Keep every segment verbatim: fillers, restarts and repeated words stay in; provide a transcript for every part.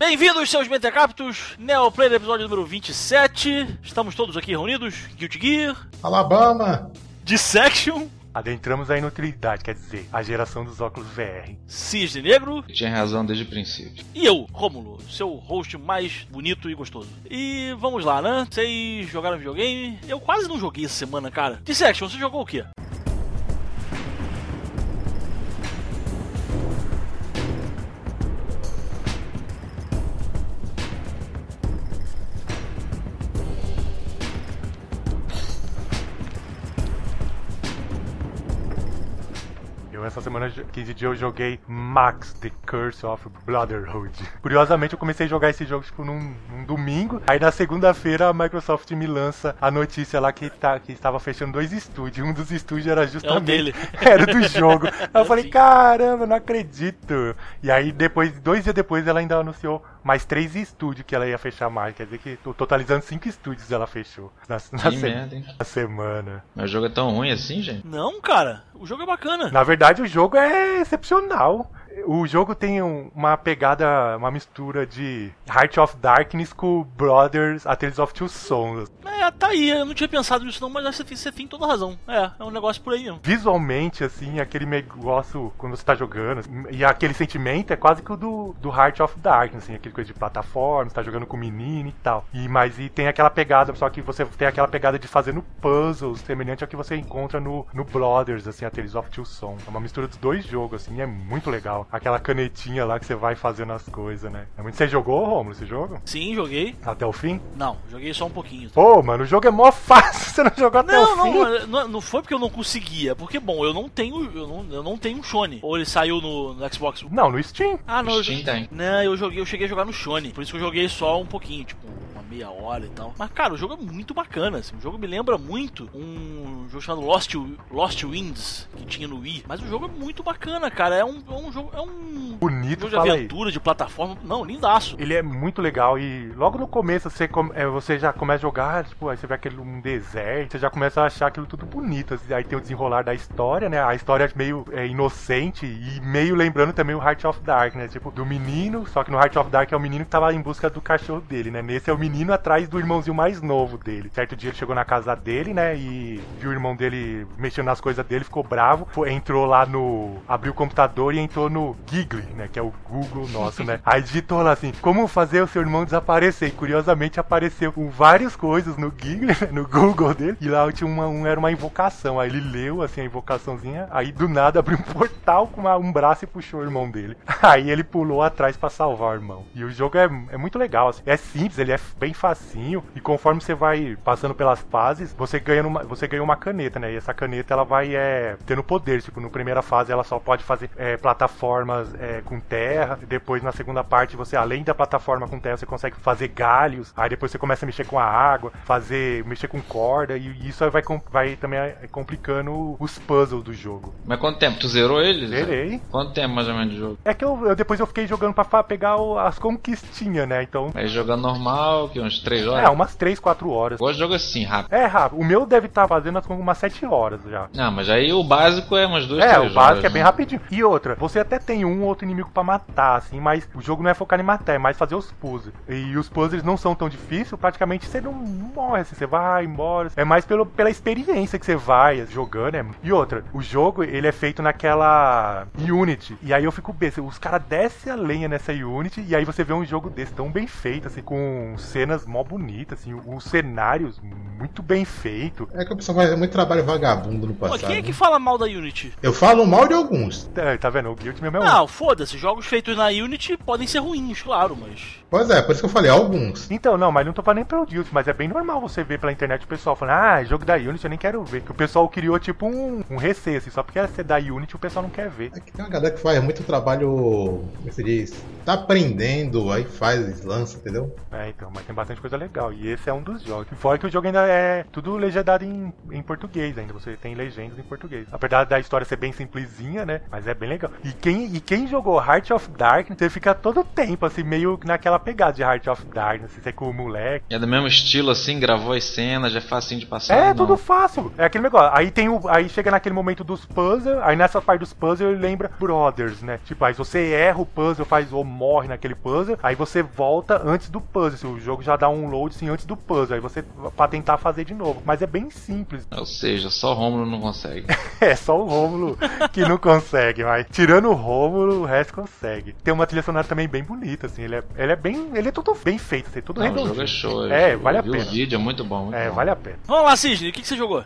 Bem-vindos, seus Mentecaptos, Neoplayer, episódio número vinte e sete. Estamos todos aqui reunidos. Guilty Gear, Alabama, Dissection, adentramos a inutilidade, quer dizer, a geração dos óculos V R. Cisne Negro. Tinha razão desde o princípio. E eu, Rômulo, seu host mais bonito e gostoso. E vamos lá, né? Vocês jogaram videogame? Eu quase não joguei essa semana, cara. Dissection, você jogou o quê? Essa semana, quinze dias, eu joguei Max, The Curse of Brotherhood. Curiosamente, eu comecei a jogar esse jogo tipo, num, num domingo. Aí na segunda-feira a Microsoft me lança a notícia lá que, tá, que estava fechando dois estúdios. Um dos estúdios era justamente... É o dele. Era do jogo. Aí eu falei, caramba, não acredito. E aí, depois, dois dias depois, ela ainda anunciou mais três estúdios que ela ia fechar mais. Quer dizer que, totalizando cinco estúdios, ela fechou na, na, que se... merda, hein? na semana. Mas o jogo é tão ruim assim, gente? Não, cara. O jogo é bacana. Na verdade, o jogo é excepcional. O jogo tem um, uma pegada, uma mistura de Heart of Darkness com Brothers, A Tales of Two Sons. É, tá aí. Eu não tinha pensado nisso não, mas você tem, você tem toda a razão. É, é um negócio por aí mesmo. Visualmente, assim, aquele negócio quando você tá jogando, e aquele sentimento é quase que o do, do Heart of Darkness, assim, aquele coisa de plataforma, você tá jogando com o menino e tal. E, mas e tem aquela pegada, só que você tem aquela pegada de fazendo puzzles, semelhante ao que você encontra no, no Brothers, assim, A Tales of Two Sons. É uma mistura dos dois jogos, assim, é muito legal. Aquela canetinha lá que você vai fazendo as coisas, né? É muito... Você jogou, Romulo, esse jogo? Sim, joguei. Até o fim? Não, joguei só um pouquinho. Pô, mano, o jogo é mó fácil, você não jogou até não, o fim? Não, não, não foi porque eu não conseguia. Porque, bom, eu não tenho eu não, eu não tenho um Shone. Ou ele saiu no, no Xbox? Não, no Steam. Ah, não. Steam eu, tem. Não, eu joguei, eu cheguei a jogar no Shone. Por isso que eu joguei só um pouquinho, tipo, uma meia hora e tal. Mas, cara, o jogo é muito bacana, assim. O jogo me lembra muito um jogo chamado Lost, Lost Winds, que tinha no Wii. Mas o jogo é muito bacana, cara. É um, é um jogo... É um bonito, jogo de fala aventura, aí. de plataforma. Não, lindaço. Ele é muito legal e logo no começo você, come, é, você já começa a jogar, tipo, aí você vê aquele um deserto, você já começa a achar aquilo tudo bonito. Assim, aí tem o desenrolar da história, né? A história é meio é, inocente e meio lembrando também o Heart of Dark, né? Tipo, do menino, só que no Heart of Dark é o menino que tava em busca do cachorro dele, né? Nesse é o menino atrás do irmãozinho mais novo dele. Certo dia ele chegou na casa dele, né? E viu o irmão dele mexendo nas coisas dele, ficou bravo, foi, entrou lá no... abriu o computador e entrou no Giggle, né? Que é o Google nosso, né? Aí digitou lá assim, como fazer o seu irmão desaparecer? E curiosamente apareceu com várias coisas no Giggle, no Google dele. E lá tinha uma, um, era uma invocação. Aí ele leu assim a invocaçãozinha. Aí do nada abriu um portal com uma, um braço e puxou o irmão dele. Aí ele pulou atrás pra salvar o irmão. E o jogo é, é muito legal. Assim. É simples, ele é bem facinho. E conforme você vai passando pelas fases, você ganha, numa, você ganha uma caneta, né? E essa caneta ela vai é, tendo poder. Tipo, na primeira fase ela só pode fazer é, plataformas é, com terra. Depois na segunda parte, você além da plataforma com terra, você consegue fazer galhos. Aí depois você começa a mexer com a água, fazer, mexer com corda. E isso aí vai, vai também complicando os puzzles do jogo. Mas quanto tempo? Tu zerou ele? Zerei. Quanto tempo mais ou menos de jogo? É que eu, eu depois eu fiquei jogando pra pegar o, as conquistinhas, né? Então. Aí jogando normal, que uns três horas? É, umas três, quatro horas. Gosto de jogo assim, rápido. É, rápido. O meu deve estar tá fazendo umas sete horas já. Não, mas aí o básico é umas duas, é, três horas. É, o básico horas, é né? bem rapidinho. E outra, você até tem um ou outro inimigo pra matar, assim, mas o jogo não é focar em matar, é mais fazer os puzzles. E os puzzles não são tão difíceis, praticamente você não morre, assim, você vai embora. É mais pelo, pela experiência que você vai jogando. É. E outra, o jogo, ele é feito naquela Unity. E aí eu fico besta, os caras descem a lenha nessa Unity e aí você vê um jogo desse tão bem feito, assim, com cenas mó bonitas, assim, os cenários muito bem feitos. É que o pessoal faz muito trabalho vagabundo no passado. Pô, quem é que fala mal da Unity? Eu falo mal de alguns. É, tá vendo? O Guild mesmo é um. Não, foda-se, jogos feitos na Unity podem ser ruins, claro, mas... Pois é, por isso que eu falei, alguns. Então, não, mas não tô falando nem pelo Guild, mas é bem normal você ver pela internet o pessoal falando, ah, jogo da Unity eu nem quero ver. Que o pessoal criou tipo um, um receio, assim, só porque é ser da Unity o pessoal não quer ver. É que tem uma galera que faz muito trabalho, como se diz, tá aprendendo, aí faz, lança, entendeu? É, então, mas tem bastante coisa legal. E esse é um dos jogos. E fora que o jogo ainda é tudo legendado em, em português ainda. Você tem legendas em português. Apesar da história ser bem simplesinha, né? Mas é bem legal. E quem, e quem jogou Heart of Darkness, você fica todo tempo, assim, meio naquela pegada de Heart of Darkness. Você com o moleque. É do mesmo estilo, assim, gravou as cenas, já é facinho de passar. É, não. tudo fácil. É aquele negócio. Aí tem o. Aí chega naquele momento dos puzzles. Aí nessa parte dos puzzles ele lembra Brothers, né? Tipo, aí você erra o puzzle, faz ou morre naquele puzzle. Aí você volta antes do puzzle. O jogo já dá um load assim antes do puzzle. Aí você. Pra tentar fazer de novo. Mas é bem simples. Ou seja, só Rômulo não consegue. É só o Rômulo que não consegue, mas tirando o Rômulo, o resto consegue. Tem uma trilha sonora também bem bonita, assim. Ele é, ele é bem. Ele é todo bem feito, assim, tudo Não, o redondinho. jogo é show. É, eu vale a vi pena. O vídeo é muito bom. Muito É, bom. vale a pena. Vamos lá, Cisne, o que, que você jogou?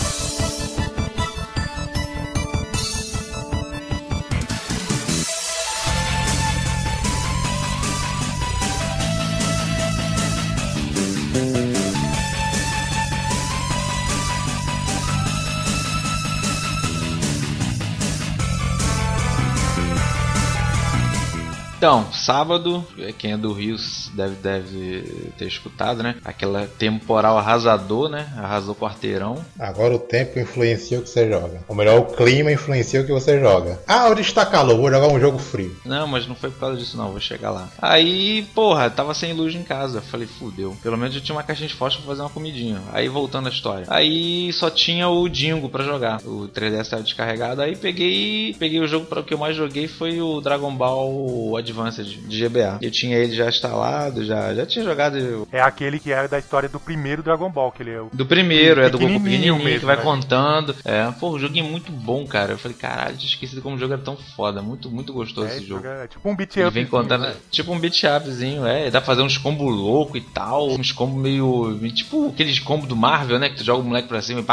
Então, sábado, quem é do Rio deve, deve ter escutado, né? Aquela temporal arrasador, né? Arrasou quarteirão. Agora o tempo influencia o que você joga. Ou melhor, o clima influencia o que você joga. Ah, hoje está calor, vou jogar um jogo frio. Não, mas não foi por causa disso não, vou chegar lá. Aí, porra, tava sem luz em casa. Falei, fudeu. Pelo menos eu tinha uma caixinha de fósforo pra fazer uma comidinha. Aí, voltando à história. Aí, só tinha o Dingo pra jogar. O três D S estava descarregado. Aí, peguei peguei o jogo para o que eu mais joguei foi o Dragon Ball Advanced de G B A. Eu tinha ele já instalado, já, já tinha jogado. É aquele que é da história do primeiro Dragon Ball, que ele é o... Do primeiro, é do Goku pequenininho mesmo, que vai né? contando. É, pô, o joguinho é muito bom, cara. Eu falei, caralho, tinha esquecido como o jogo era tão foda. Muito, muito gostoso É, esse jogo. é tipo um beat Ele up. vem contando, tipo um beat upzinho, é. Dá pra fazer uns combos loucos e tal. Uns combos meio. Tipo aqueles combos do Marvel, né? Que tu joga o moleque pra cima e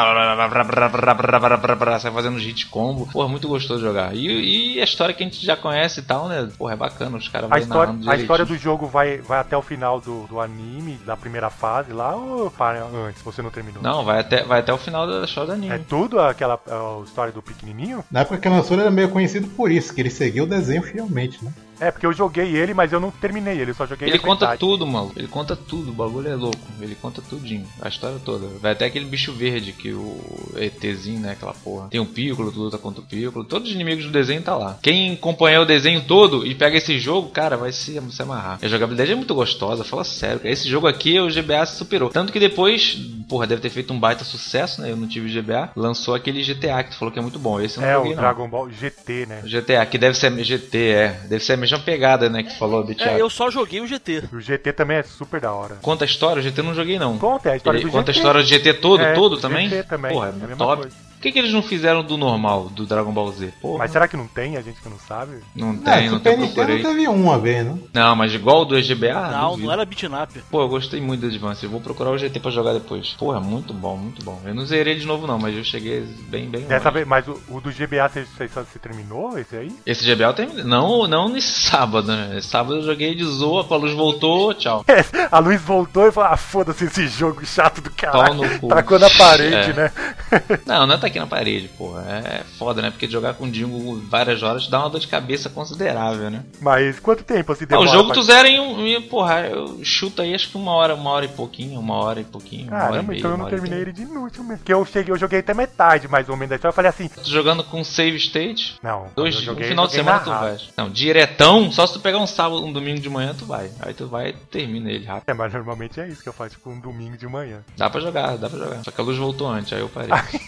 sai fazendo uns hit combo. Porra, muito gostoso de jogar. E, e a história que a gente já conhece e tal, né? Porra, é bacana. Os caras A vão história, narrando a história do direitinho. jogo vai, vai até o final do, do anime, da primeira fase lá, ou para antes, você não terminou? Não, vai até, vai até o final da história do anime. É tudo aquela a história do pequenininho? Na época que lançou ele era meio conhecido por isso, que ele seguiu o desenho fielmente, né? É, porque eu joguei ele, mas eu não terminei ele, eu só joguei Ele a conta metade. tudo, mano. Ele conta tudo, o bagulho é louco. Ele conta tudinho, a história toda. Vai até aquele bicho verde, que o ETzinho, né, aquela porra. Tem o Piccolo, tu luta contra o Piccolo. Todos os inimigos do desenho tá lá. Quem acompanhar o desenho todo e pega esse jogo, cara, vai se, se amarrar. A jogabilidade é muito gostosa, fala sério. Esse jogo aqui, o G B A se superou. Tanto que depois, porra, deve ter feito um baita sucesso, né? Eu não tive G B A. Lançou aquele G T A que tu falou que é muito bom. Esse eu não É, joguei, o não. Dragon Ball G T, né? O G T A, que deve ser G T, é. Deve ser a mesma pegada, né? Que tu falou, Beat É, eu só joguei o G T. O G T também é super da hora. Conta a história, o G T eu não joguei não. Conta, é a história Ele do conta G T. a história do G T todo, É, todo do também? G T também, Porra, é é a mesma top. coisa. Por que, que eles não fizeram do normal, do Dragon Ball Z? Porra, Mas será que não tem? A gente que não sabe? não É, tem, não tem, Super Nintendo procurei. teve uma vez, né? Não, mas igual o do G B A? não, duvido. não era beat'em up. Pô, eu gostei muito do Advance, eu vou procurar o G T pra jogar depois. Porra, muito bom, muito bom. Eu não zerei de novo não, mas eu cheguei bem, bem Dessa longe. vez, mas o, o do G B A você, você, você terminou, esse aí? Esse G B A eu terminei. Não, não nesse sábado, né? Esse sábado eu joguei de zoa, a luz voltou, tchau. A luz voltou e falou, ah, foda-se esse jogo chato do Pau caralho. no cu. Tacou na parede, É. né? Não, não é tá aqui na parede, porra. É foda, né? Porque jogar com o Dingo várias horas dá uma dor de cabeça considerável, né? Mas quanto tempo assim Ah, demora? o jogo pra- tu zera em um. em- Porra, eu chuto aí acho que uma hora, uma hora e pouquinho, uma hora e pouquinho. Uma hora e Caramba, meia, então eu uma não hora e terminei trinta. ele de inútil mesmo. Porque eu cheguei, eu joguei até metade mais ou menos da história. Eu falei assim, Tu jogando com save state, não, dois eu dias, joguei, um final de joguei semana tu narrado. vai. Não, diretão, só se tu pegar um sábado, um domingo de manhã, tu vai. Aí tu vai e termina ele rápido. É, mas normalmente é isso que eu faço, tipo um domingo de manhã. Dá pra jogar, dá pra jogar. Só que a luz voltou antes, aí eu parei.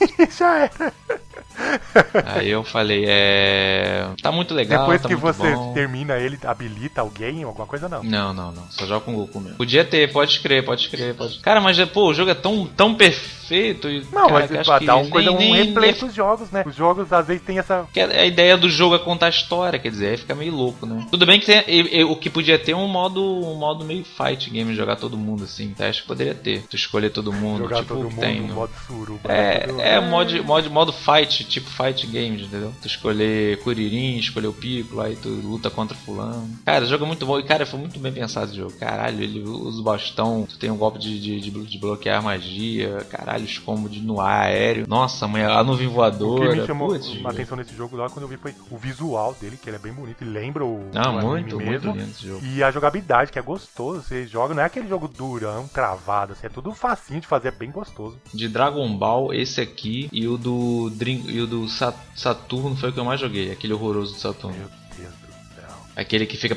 Já era. Aí eu falei, é. Tá muito legal. Depois tá que muito você bom. termina ele, habilita alguém, alguma coisa não. Não, não, não. Só joga com o Goku mesmo. Podia ter, pode crer, pode crer, pode. Cara, mas pô, o jogo é tão, tão perfeito e. Não, cara, mas que eu acho pra que dar um, nem- coisa, um nem- replay nem- pros jogos, né? Os jogos às vezes tem essa... que a ideia do jogo é contar a história, quer dizer, aí fica meio louco, né? Tudo bem que tem, e- e- o que podia ter é um modo, um modo meio fight game, jogar todo mundo assim. Tá? Acho que poderia ter. Tu escolher todo mundo, Jogar tipo todo o que mundo tem. no no- modo suruba. né? Tudo- É, é mod, mod, modo fight, tipo fight games, entendeu? Tu escolher Kuririn, escolher o Piccolo, aí tu luta contra fulano. Cara, o jogo é muito bom e, cara, foi muito bem pensado esse jogo. Caralho, ele usa o bastão, tu tem um golpe de, de, de blo- de bloquear magia. Caralho, caralho, os combos de no ar, aéreo. Nossa, mãe, a nuvem voadora. O que me chamou putz, uma atenção nesse jogo lá quando eu vi foi o visual dele, que ele é bem bonito e lembra o, Não, o muito, anime muito mesmo. lindo esse jogo. E a jogabilidade, que é gostoso. Você joga, não é aquele jogo durão, travado, assim, é tudo facinho de fazer, é bem gostoso. De Dragon Ball, esse aqui e o do Dream, e o do Saturno foi o que eu mais joguei, aquele horroroso do Saturno. Meu Deus do céu. Aquele que fica.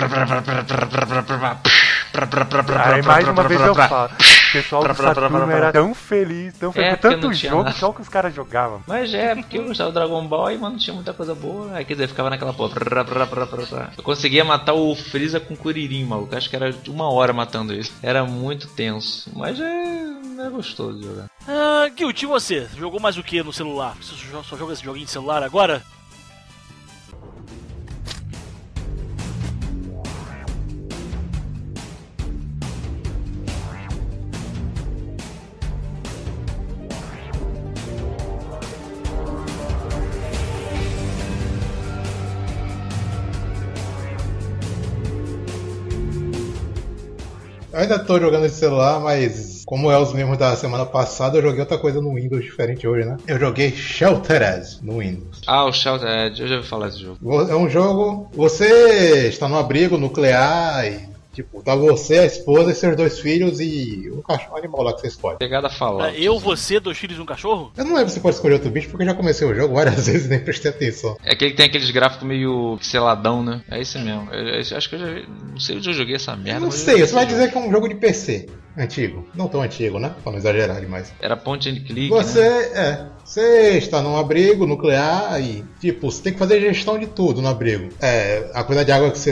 Aí mais uma vez eu falo, o pessoal do Saturno era tão feliz, tão feliz, É, com porque tanto não tinha jogo, nada. só o que os caras jogavam. Mas é, porque eu gostava do Dragon Ball e, mano, não tinha muita coisa boa. Aí, quer dizer, ficava naquela porra. Eu conseguia matar o Freeza com o Kuririn, maluco. Acho que era uma hora matando ele. Era muito tenso. Mas é, é gostoso de jogar. Ah, Guilt, e você? Jogou mais o que no celular? Você só, só joga esse joguinho de celular agora? Eu ainda tô jogando de celular, mas como é os mesmos da semana passada, eu joguei outra coisa no Windows diferente hoje, né? Eu joguei Sheltered no Windows. Ah, o Sheltered, eu já ouvi falar desse jogo. É um jogo... Você está num abrigo nuclear e... Tipo, tá você, a esposa e seus dois filhos e um cachorro animal lá que você escolhe. Pegada falar. Eu, você, dois filhos e um cachorro? Eu não lembro se pode escolher outro bicho, porque eu já comecei o jogo várias vezes e nem prestei atenção. É aquele que tem aqueles gráficos meio pixeladão, né? É esse mesmo. Eu, eu acho que eu já vi. Não sei onde eu joguei essa merda. Eu não mas eu sei, joguei você vai esse dizer jogo. que é um jogo de P C. Antigo. Não tão antigo, né? Pra não exagerar demais. Era point and click. Você, né? é... Você está num abrigo nuclear e, tipo, você tem que fazer gestão de tudo no abrigo. É, a quantidade de água que você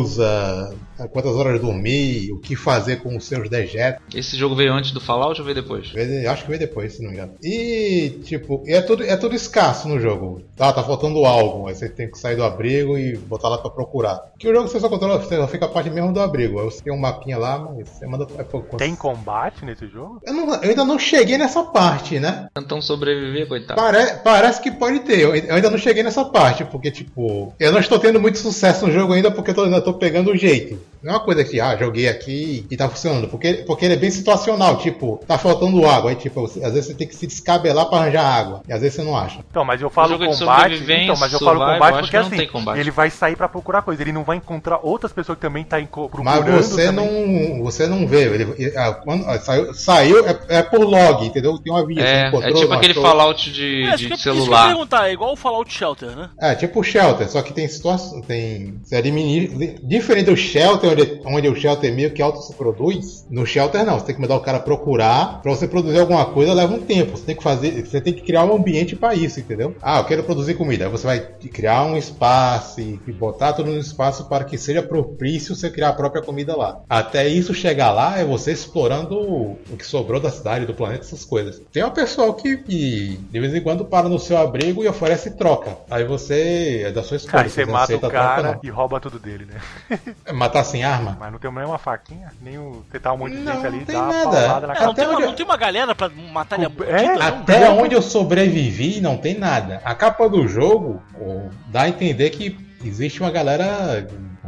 usa, quantas horas dormir, o que fazer com os seus dejetos. Esse jogo veio antes do Fallout ou veio depois? Eu acho que veio depois, se não me engano. E, tipo, é tudo, é tudo escasso no jogo. Tá, tá faltando algo, aí você tem que sair do abrigo e botar lá pra procurar. Que o jogo você só controla, você só fica a parte mesmo do abrigo. Aí você tem um mapinha lá, mas você manda... É pouco. Tem combate nesse jogo? Eu, não, eu ainda não cheguei nessa parte, né? Então sobreviver, coitado. Pare, parece que pode ter. Eu, eu ainda não cheguei nessa parte, porque, tipo, eu não estou tendo muito sucesso no jogo ainda porque eu tô, ainda tô pegando o jeito. Não é uma coisa que, ah, joguei aqui e tá funcionando. Porque, porque ele é bem situacional, tipo, tá faltando água. Aí, tipo, às vezes você tem que se descabelar pra arranjar água. E às vezes você não acha. Então, mas eu falo jogo de combate. sobrevivência, Então, mas eu survival, falo combate acho porque que não assim, tem combate. ele vai sair pra procurar coisa. Ele não vai encontrar outras pessoas que também tá em co- procurando. Mas você também. não, você não vê. Ele, ele- ah, quando, ah, saiu, saiu é, é por log, entendeu? Tem uma via. É, você encontrou, é tipo não aquele achou. Fallout de, É, de isso, que, isso que eu ia celular. perguntar, é igual o Fallout Shelter, né? É, tipo o Shelter, só que tem situação. Tem. Você administra, diferente do Shelter, onde, onde o Shelter meio que auto se produz, no Shelter não. Você tem que mandar o cara procurar. Pra você produzir alguma coisa leva um tempo. Você tem que fazer. Você tem que criar um ambiente pra isso, entendeu? Ah, eu quero produzir comida. Aí você vai criar um espaço e botar tudo no espaço para que seja propício você criar a própria comida lá. Até isso chegar lá é você explorando o, o que sobrou da cidade, do planeta, essas coisas. Tem um pessoal que, que de vez em quando para no seu abrigo e oferece troca. Aí você é da sua escolha. Aí você não mata aceita o a troca, cara não. e rouba tudo dele, né? Matar sem arma? Mas não tem nenhuma faquinha, nem o. Você tá um monte de Não, gente ali não e tem dá uma nada. paulada na É, cara. não, tem Até uma, onde- não tem uma galera pra matar ele a O- é, mordida, não? Até onde eu sobrevivi, não tem nada. A capa do jogo ó, dá a entender que existe uma galera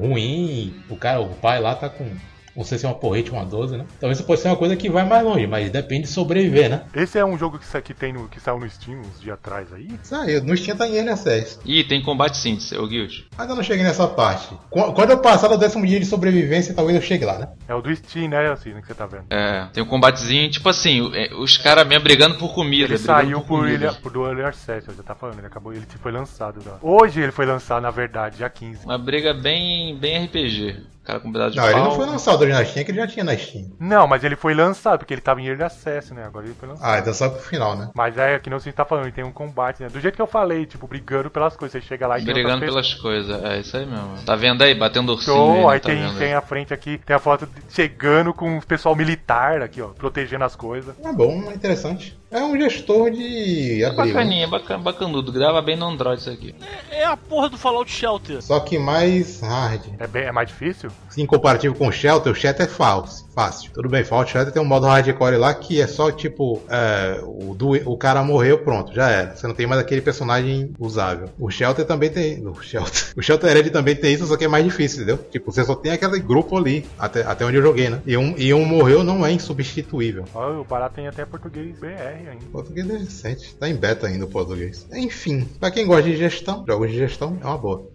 ruim. O cara, o pai lá tá com. Não sei se é uma porrete, uma doze, né? Então isso pode ser uma coisa que vai mais longe, mas depende de sobreviver, né? Esse é um jogo que, sa- que, tem no, que saiu no Steam uns dias atrás aí. Saiu, no Steam tá em Early Access. Ih, tem combate sim, o Guild. Ainda não cheguei nessa parte. Qu- Quando eu passar do décimo dia de sobrevivência, talvez eu chegue lá, né? É o do Steam, né, assim, que você tá vendo. É, tem um combatezinho, tipo assim, o- é, os caras mesmo brigando por comida. Ele brigando saiu por comida. ele, por do Early Access, eu já tá falando, ele acabou, ele foi lançado. Já. Hoje ele foi lançado, na verdade, dia quinze. Uma briga bem, bem R P G. O cara com um pedaço de Não, ele pau. não foi lançado hoje na Steam, é que ele já tinha na Steam. Não, mas ele foi lançado, porque ele tava em Early Access, né, agora ele foi lançado. Ah, então só pro final, né? Mas é que não se tá falando, ele tem um combate, né? Do jeito que eu falei, tipo, brigando pelas coisas. Você chega lá e tem Brigando outras pelas coisas, é isso aí mesmo. Tá vendo aí? Batendo ursinho pessoas. aí, né? Aí Tá tem, vendo tem aí? a frente aqui, tem a foto de- chegando com o pessoal militar aqui, ó, protegendo as coisas. Ah, bom, é interessante. É um gestor de É abrigo. bacaninha, bacana, bacanudo. Grava bem no Android isso aqui. É, é a porra do Fallout Shelter. Só que mais hard. É, bem, é mais difícil? Em comparativo com o Shelter, o Shelter é falso, fácil. Tudo bem, Fallout Shelter tem um modo hardcore lá que é só tipo, é, o, do, o cara morreu, pronto, já era. Você não tem mais aquele personagem usável. O Shelter também tem. O Shelter, o Shelter Red também tem isso, só que é mais difícil, entendeu? Tipo, você só tem aquele grupo ali, até, até onde eu joguei, né? E um, e um morreu não é insubstituível. Ó, o barato tem até português B R ainda. Português é recente, tá em beta ainda o português. Enfim, pra quem gosta de gestão, jogos de gestão, é uma boa.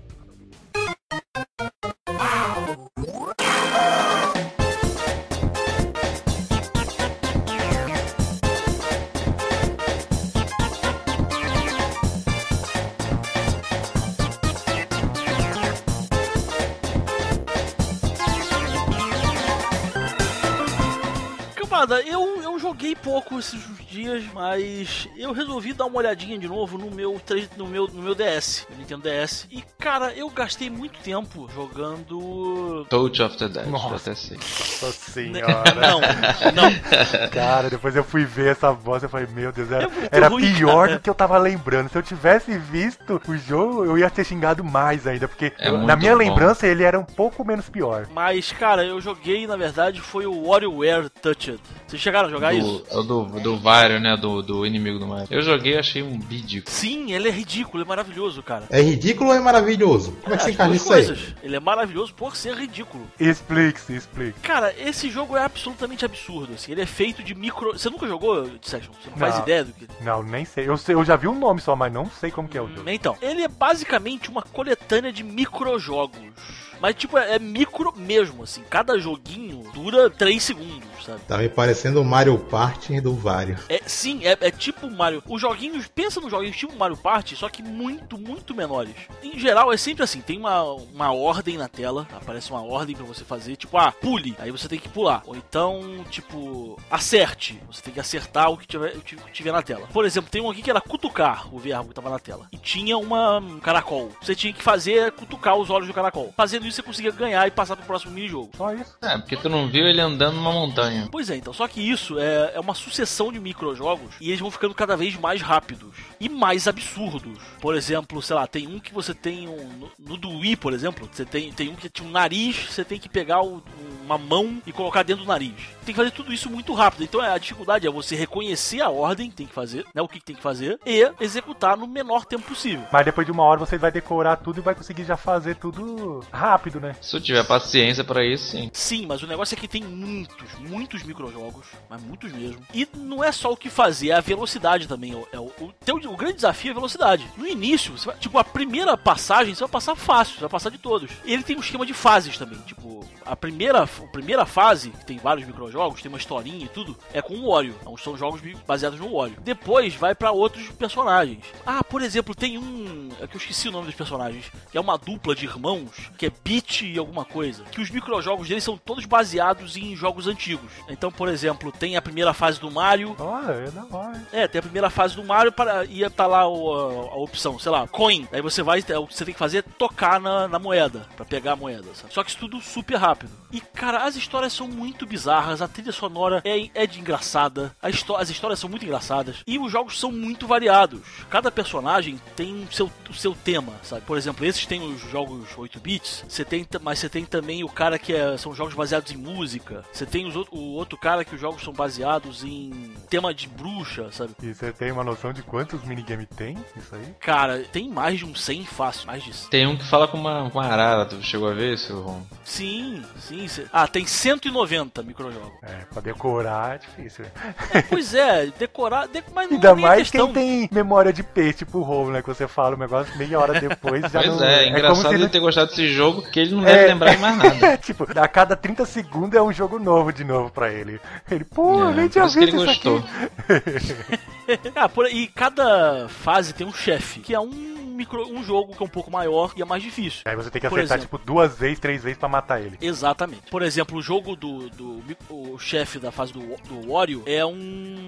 Eu, eu joguei pouco esses dias, mas eu resolvi dar uma olhadinha de novo no meu, no meu, no meu D S, no Nintendo D S. E, cara, eu gastei muito tempo jogando... Touch of the Dead, Nossa. até sei. Nossa senhora. Não, não. Cara, depois eu fui ver essa voz e falei, meu Deus, era, É muito era ruim, pior cara. do que eu tava lembrando. Se eu tivesse visto o jogo, eu ia ter xingado mais ainda, porque É eu- muito na minha bom. lembrança ele era um pouco menos pior. Mas, cara, eu joguei, na verdade, foi o WarioWare Touched. Vocês chegaram a jogar isso? Do, do, do Vario, né? Do, do inimigo do Mario. Eu joguei e achei um bídio. Sim, ele é ridículo, é maravilhoso, cara. É ridículo ou é maravilhoso? Como é que É, você as encaixa duas isso aí? coisas. Ele é maravilhoso por ser ridículo. Explique-se, explique. Cara, esse jogo é absolutamente absurdo, assim. Ele é feito de micro... Você nunca jogou, Session? Você não, faz Não. ideia do que... Não, nem sei. Eu, sei. eu já vi o nome só, mas não sei como que é o jogo. Então, ele é basicamente uma coletânea de microjogos. Mas, tipo, é, é micro mesmo, assim. Cada joguinho dura três segundos, sabe? Tá me parecendo o Mario Party do Vario. É, sim, é, é tipo Mario. Os joguinhos, pensa nos joguinhos tipo Mario Party, só que muito, muito menores. Em geral, é sempre assim: tem uma, uma ordem na tela, aparece uma ordem pra você fazer, tipo, ah, pule, aí você tem que pular. Ou então, tipo, acerte, você tem que acertar o que tiver, o que tiver na tela. Por exemplo, tem um aqui que era cutucar o verbo que tava na tela. E tinha uma, um caracol. Você tinha que fazer cutucar os olhos do caracol. Fazendo isso, você conseguia ganhar e passar pro próximo minijogo. Só isso. É, porque tu não viu ele andando numa montanha. Pois é, então, só que isso é, é uma sucessão de microjogos e eles vão ficando cada vez mais rápidos e mais absurdos. Por exemplo, sei lá, tem um que você tem um, no, no do Wii, por exemplo, você tem, tem um que tinha um nariz, você tem que pegar o, uma mão e colocar dentro do nariz. Tem que fazer tudo isso muito rápido. Então a dificuldade é você reconhecer a ordem que tem que fazer, né, o que tem que fazer, e executar no menor tempo possível. Mas depois de uma hora você vai decorar tudo e vai conseguir já fazer tudo rápido, né? Se tu tiver paciência pra isso, sim. Sim, mas o negócio é que tem muitos, muitos microjogos, mas muitos mesmo. E não é só o que fazer, é a velocidade também. É o, o, teu, o grande desafio é a velocidade. No início, você vai, tipo, a primeira passagem você vai passar fácil, você vai passar de todos. E ele tem um esquema de fases também. Tipo, a primeira, a primeira fase, que tem vários microjogos, tem uma historinha e tudo, é com o Wario. Então, são jogos baseados no Wario. Depois vai pra outros personagens. Ah, por exemplo, tem um... é que eu esqueci o nome dos personagens. Que é uma dupla de irmãos, que é Peach e alguma coisa. Que os microjogos deles são todos baseados em jogos antigos. Então, por exemplo, tem a primeira fase do Mario. Olha, é da hora. É, tem a primeira fase do Mario para ia tá lá o, a, a opção, sei lá, coin. Aí você vai, o que você tem que fazer é tocar na, na moeda, pra pegar a moeda, sabe? Só que isso tudo super rápido. E, cara, as histórias são muito bizarras, a trilha sonora é, é de engraçada, a histó- as histórias são muito engraçadas, e os jogos são muito variados. Cada personagem tem o seu, o seu tema, sabe? Por exemplo, esses tem os jogos oito bits, você tem, mas você tem também o cara que é, são jogos baseados em música, você tem os, o outro cara que os jogos são baseados em tema de bruxa, sabe? E você tem uma noção de quantos minigames tem? Isso aí? Cara, tem mais de uns cem fácil, mais disso. Tem um que fala com uma, com uma arara, tu chegou a ver isso, Ron? Sim, sim. cê- Ah, tem cento e noventa microjogos. É, pra decorar é difícil. É, pois é, decorar, de... mas não Ainda é nem a mais questão. quem tem memória de peixe, tipo o Rolo, né? Que você fala o negócio meia hora depois já Pois não... é, é como engraçado se ele não- ter gostado desse jogo, que ele não deve lembrar de mais nada. tipo, a cada trinta segundos é um jogo novo de novo pra ele. Ele, pô, eu É, nem por tinha isso que ele visto isso gostou. aqui. Ah, por... E cada fase tem um chefe, que é um micro, um jogo que é um pouco maior e é mais difícil. Aí você tem que Por acertar, exemplo. tipo, duas vezes, três vezes pra matar ele. Exatamente. Por exemplo, o jogo do, do o chefe da fase do, do Wario é um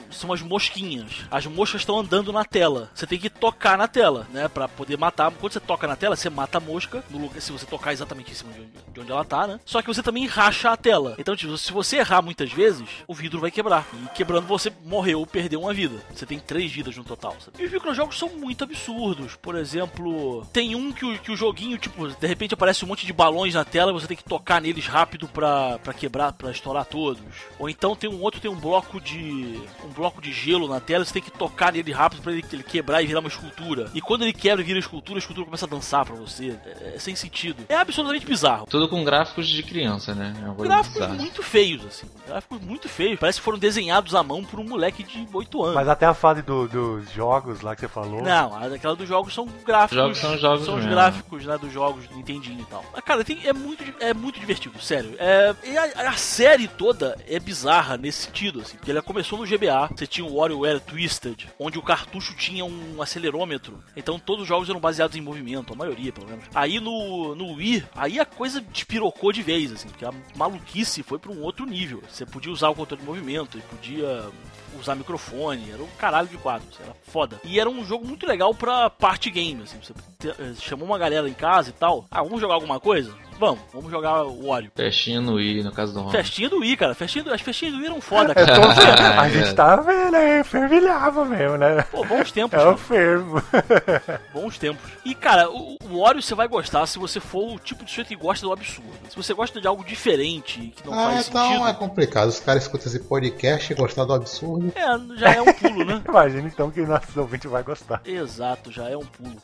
são as mosquinhas. As moscas estão andando na tela. Você tem que tocar na tela, né? Pra poder matar. Quando você toca na tela, você mata a mosca, no lugar, se você tocar exatamente em cima de onde, de onde ela tá, né? Só que você também racha a tela. Então, tipo, se você errar muitas vezes, o vidro vai quebrar. E quebrando, você morreu, perdeu uma vida. Você tem três vidas no total, sabe? E os microjogos são muito absurdos. Por exemplo, tem um que o, que o joguinho, tipo, de repente aparece um monte de balões na tela e você tem que tocar neles rápido pra, pra quebrar, pra estourar todos. Ou então tem um outro, tem um bloco de um bloco de gelo na tela, você tem que tocar nele rápido pra ele, ele quebrar e virar uma escultura. E quando ele quebra e vira escultura, a escultura começa a dançar pra você. É, é sem sentido. É absolutamente bizarro. Tudo com gráficos de criança, né? É uma coisa Gráficos bizarra. muito feios, assim. Gráficos muito feios. Parece que foram desenhados à mão por um moleque de oito anos. Mas até a fase do, dos jogos lá que você falou. Não, aquela dos jogos são gráficos. Jogos são jogos São os mesmo. gráficos, né, dos jogos do Nintendinho e tal. Mas, cara, tem, é, muito, é muito divertido, sério. É, e a, a série toda é bizarra nesse sentido, assim. Porque ela começou no G B A, você tinha o WarioWare Twisted, onde o cartucho tinha um acelerômetro. Então todos os jogos eram baseados em movimento, a maioria, pelo menos. Aí no, no Wii, aí a coisa despirocou de vez, assim. Porque a maluquice foi pra um outro nível. Você podia usar o controle de movimento, e podia usar microfone, era um caralho de quadros, era foda. E era um jogo muito legal pra party game, assim, você te, chamou uma galera em casa e tal, ah, vamos jogar alguma coisa? Vamos, vamos jogar o Wario. Festinha no Wii, no caso do Ron. Festinha do Wii, cara, festinha do, as festinhas do Wii eram foda, É, cara. tô vendo. A gente tá vendo, é, fervilhava mesmo, né? Pô, bons tempos, É cara. o fervo. Bons tempos. E, cara, o, o Wario você vai gostar se você for o tipo de sujeito que gosta do absurdo. Se você gosta de algo diferente, que não Ah, faz então sentido... é complicado. Os caras escutam esse podcast e gostam do absurdo. É, já é um pulo, né? Imagina então que o nosso ouvinte vai gostar. Exato, já é um pulo.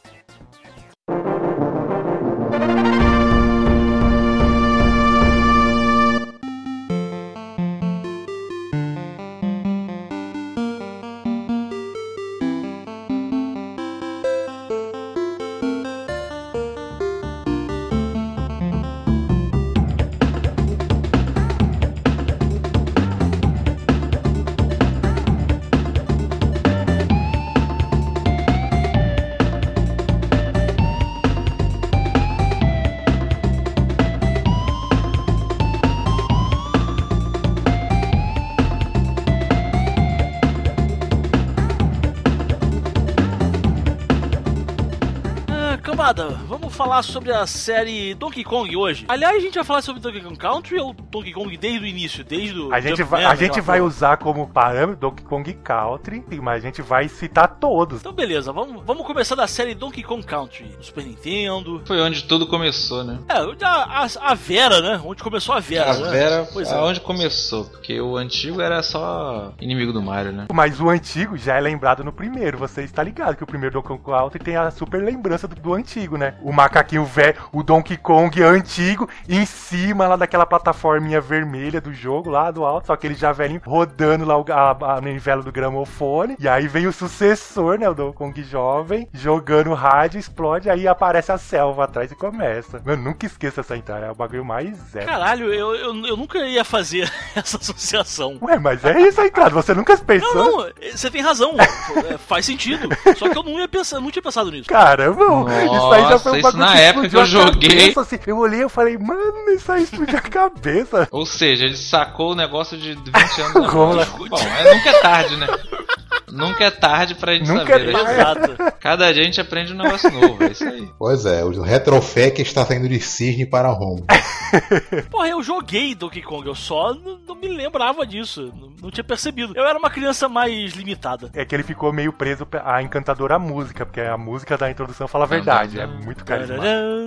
Vamos falar sobre a série Donkey Kong hoje. Aliás, a gente vai falar sobre Donkey Kong Country ou Donkey Kong desde o início, desde o... A gente vai, a gente vai usar como parâmetro Donkey Kong Country, mas a gente vai citar todos. Então beleza, vamos, vamos começar da série Donkey Kong Country, no Super Nintendo. Foi onde tudo começou, né? É, a, a, a Vera, né? Onde começou a Vera, A né? Vera, Pois é. aonde começou, porque o antigo era só inimigo do Mario, né? Mas o antigo já é lembrado no primeiro, você está ligado que o primeiro Donkey Kong Country tem a super lembrança do, do antigo, né? O macaquinho velho, o Donkey Kong antigo, em cima lá daquela plataforminha vermelha do jogo, lá do alto, só que ele já velhinho rodando lá o a, a manivela do gramofone, e aí vem o sucessor, né, o Donkey Kong jovem, jogando o rádio, explode, aí aparece a selva atrás e começa. Eu nunca esqueço essa entrada, é o bagulho mais zero. Caralho, eu, eu, eu nunca ia fazer essa associação. Ué, mas é isso a entrada, você nunca pensou? Não, não, você tem razão, é, faz sentido, só que eu não ia pensar, não tinha pensado nisso. Caramba, isso aí já foi um isso bagulho na que época que eu explodiu a joguei. cabeça, assim. Eu olhei e falei, mano, isso aí explodiu a cabeça. Ou seja, ele sacou o negócio de vinte anos Como? atrás. Bom, é, nunca é tarde, né? Nunca é tarde pra gente Nunca saber. é né? Exato. Cada dia a gente aprende um negócio novo, é isso aí. Pois é, o Retrofec está saindo de cisne para Roma. Porra, eu joguei Donkey Kong, eu só não, não me lembrava disso, não, não tinha percebido. Eu era uma criança mais limitada. É que ele ficou meio preso à encantadora música, porque a música da introdução fala a verdade, é muito carismático.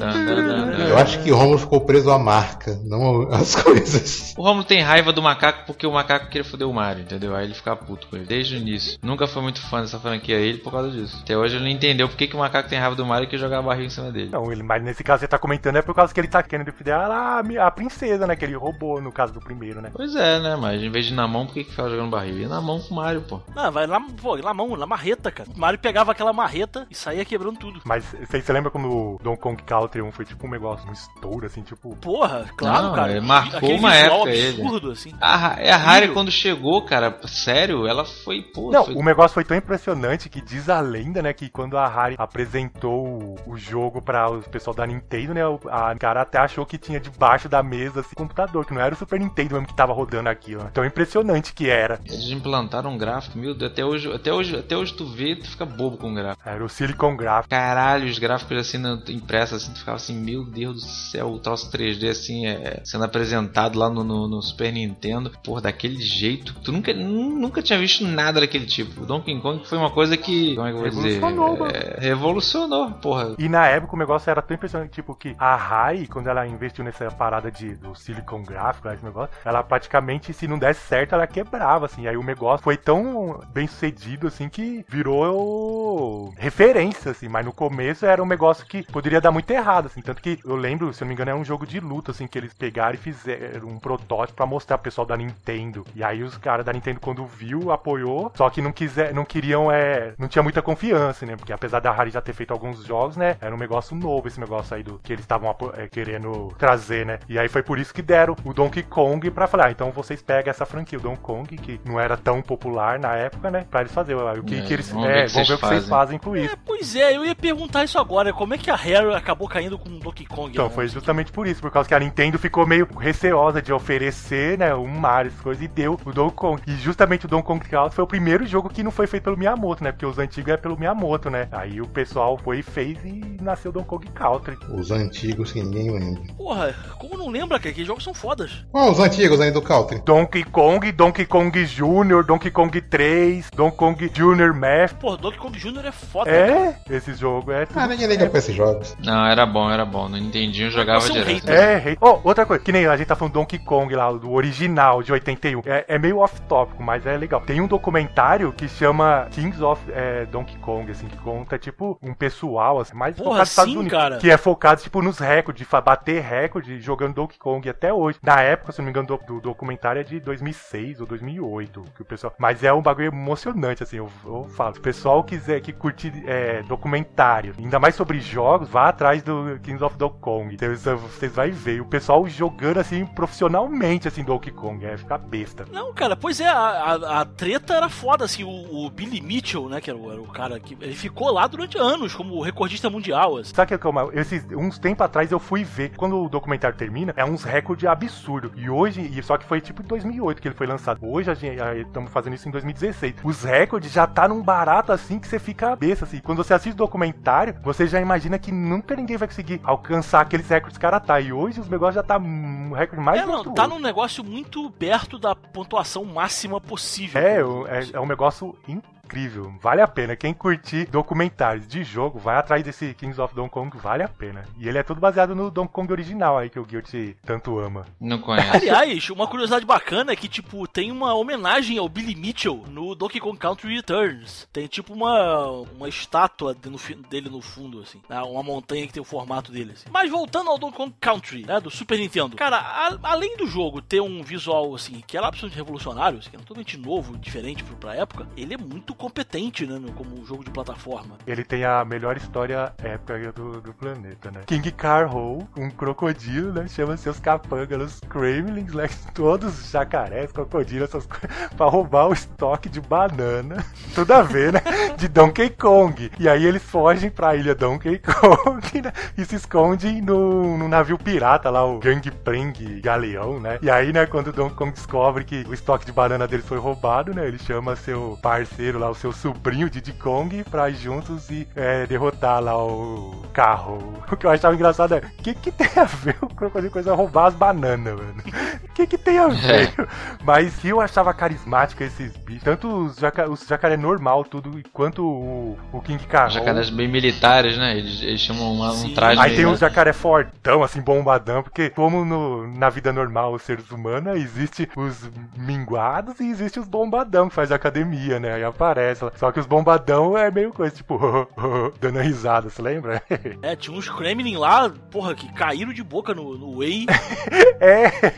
Eu acho que o Romulo ficou preso à marca, não às coisas. O Romulo tem raiva do macaco porque o macaco queria foder o Mario, entendeu? Aí ele fica puto com ele, desde o início. Nunca foi muito fã dessa franquia ele por causa disso. Até hoje ele não entendeu porque que o macaco tem raiva do Mario e quer jogar a barriga em cima dele. Não, ele, mas nesse caso você tá comentando é por causa que ele tá querendo defender a, a princesa, né? Que ele roubou no caso do primeiro, né? Pois é, né? Mas em vez de ir na mão, por que que ficava jogando barriga? Ia na mão com o Mario, pô. Não, vai lá, pô, na mão, na marreta, cara. O Mario pegava aquela marreta e saía quebrando tudo. Mas você, você lembra quando o Donkey Kong Country um foi tipo um negócio, um estouro, assim, tipo... Porra, claro, Não, cara. ele marcou Aquele uma visual época ele. absurdo, assim. A, a Rare quando chegou, cara, sério, ela foi, pô, Não, foi o negócio foi tão impressionante que diz a lenda, né, que quando a Rare apresentou o, o jogo para o pessoal da Nintendo, né, o a cara até achou que tinha debaixo da mesa assim, computador, que não era o Super Nintendo mesmo que tava rodando aquilo, né? Tão impressionante que era. Eles implantaram um gráfico, meu Deus, até hoje, até hoje, até hoje tu vê, tu fica bobo com o gráfico. Era o Silicon Graphics. Caralho, os gráficos assim no, impressos assim, tu ficava assim, meu Deus do céu, o troço três D assim, é, sendo apresentado lá no, no, no Super Nintendo, porra, daquele jeito. Tu nunca, nunca tinha visto nada daquele tipo. O Donkey Kong foi uma coisa que, como é que eu vou dizer? Revolucionou, é, revolucionou, porra. E na época o negócio era tão impressionante, tipo, que a Rai, quando ela investiu nessa parada de, do Silicon Graphics, esse negócio, ela praticamente, se não desse certo, ela quebrava, assim. Aí o negócio foi tão bem sucedido, assim, que virou referência, assim. Mas no começo era um negócio que poderia dar muito errado, assim. Tanto que eu lembro, se eu não me engano, é um jogo de luta, assim, que eles pegaram e fizeram um protótipo pra mostrar pro pessoal da Nintendo. E aí os caras da Nintendo, quando viu, apoiou, só que não quiser, não queriam, é, não tinha muita confiança, né? Porque apesar da Rare já ter feito alguns jogos, né? Era um negócio novo esse negócio aí do que eles estavam é, querendo trazer, né? E aí foi por isso que deram o Donkey Kong pra falar, ah, então vocês pegam essa franquia, o Donkey Kong, que não era tão popular na época, né? Pra eles fazerem. O que, é, que eles vamos é, ver, vão ver o que vocês fazem com isso. É, pois é, eu ia perguntar isso agora. Como é que a Rare acabou caindo com o Donkey Kong? Então, né? foi justamente por isso, por causa que a Nintendo ficou meio receosa de oferecer, né, um Mario, essas coisas, e deu o Donkey Kong. E justamente o Donkey Kong Country foi o primeiro jogo que não foi feito pelo Miyamoto, né? Porque os antigos é pelo Miyamoto, né? Aí o pessoal foi e fez e nasceu o Donkey Kong Country. Os antigos que ninguém lembra. Porra, como não lembra, cara? Que jogos são fodas. Qual os antigos aí do Country? Donkey Kong, Donkey Kong Júnior, Donkey Kong três, Donkey Kong Junior Math. Porra, Donkey Kong Júnior é foda. É, cara. Esse jogo é... Ah, ninguém liga pra esses jogos. Não, era bom, era bom. No Nintendinho eu jogava Você é um direto. hater. É, rei. Oh, outra coisa, que nem a gente tá falando do Donkey Kong lá, do original, de oitenta e um. É, é meio off-tópico, mas é legal. Tem um documentário que chama Kings of é, Donkey Kong, assim, que conta, tipo, um pessoal, assim, mais Porra, focado nos Estados sim, Unidos. cara. Que é focado, tipo, nos recordes, de fa- bater recorde jogando Donkey Kong até hoje. Na época, se não me engano, do, do documentário é de dois mil e seis ou dois mil e oito, que o pessoal... Mas é um bagulho emocionante, assim, eu, eu falo. Se o pessoal quiser que curtir é, documentário, ainda mais sobre jogos, vá atrás do Kings of Donkey Kong. Então, vocês vão ver o pessoal jogando, assim, profissionalmente, assim, Donkey Kong. É ficar besta. Não, cara, pois é, a, a, a treta era foda, assim, o, o Billy Mitchell, né, que era o, era o cara que... Ele ficou lá durante anos como recordista mundial, assim. Sabe o que é uma... Esses, uns tempos atrás eu fui ver, quando o documentário termina, é uns recordes absurdos. E hoje, e só que foi tipo em dois mil e oito que ele foi lançado. Hoje a gente estamos fazendo isso em dois mil e dezesseis. Os recordes já tá num barato assim que você fica cabeça, assim. Quando você assiste o documentário, você já imagina que nunca ninguém vai conseguir alcançar aqueles recordes que o cara tá. E hoje os negócios já tá um recorde mais É, não, tá num negócio muito perto da pontuação máxima possível. É, é, é um negócio incrível, vale a pena. Quem curtir documentários de jogo, vai atrás desse Kings of Donkey Kong, vale a pena. E ele é tudo baseado no Donkey Kong original aí, que o Guilty tanto ama. Não conheço. Aliás, uma curiosidade bacana é que, tipo, tem uma homenagem ao Billy Mitchell no Donkey Kong Country Returns. Tem, tipo, uma, uma estátua de, no, dele no fundo, assim. Né? Uma montanha que tem o formato dele, assim. Mas voltando ao Donkey Kong Country, né, do Super Nintendo. Cara, a, além do jogo ter um visual, assim, que era absolutamente revolucionário, assim, que era totalmente novo, diferente pra época, ele é muito competente, né, no, como um jogo de plataforma. Ele tem a melhor história épica do, do planeta, né? King Carhole, um crocodilo, né? Chama seus capangas, os Kremlings, né? Todos jacarés, crocodilos, essas coisas, pra roubar o estoque de banana. Tudo a ver, né? De Donkey Kong. E aí eles fogem pra ilha Donkey Kong, né? E se escondem no, no navio pirata lá, o Gangplank Galeão, né? E aí, né, quando o Donkey Kong descobre que o estoque de banana deles foi roubado, né? Ele chama seu parceiro lá, o seu sobrinho Diddy Kong, pra ir juntos e é, derrotar lá o carro. O que eu achava engraçado é, o que que tem a ver o crocodilo coisa roubar as bananas, mano? O que que tem a ver? É. Mas que eu achava carismático esses bichos, tanto os, jaca os jacaré normal, tudo, quanto o, o King Carhole. Jacarés bem militares, né? Eles, eles chamam uma, um traje... Aí tem né? uns jacaré fortão, assim, bombadão, porque como no, na vida normal, os seres humanos, existe os minguados e existe os bombadão que faz academia, né? Aí aparece lá. Só que os bombadão é meio coisa, tipo, dando risada, você lembra? É, tinha uns Kremlin lá, porra, que caíram de boca no, no Whey. É. Bicho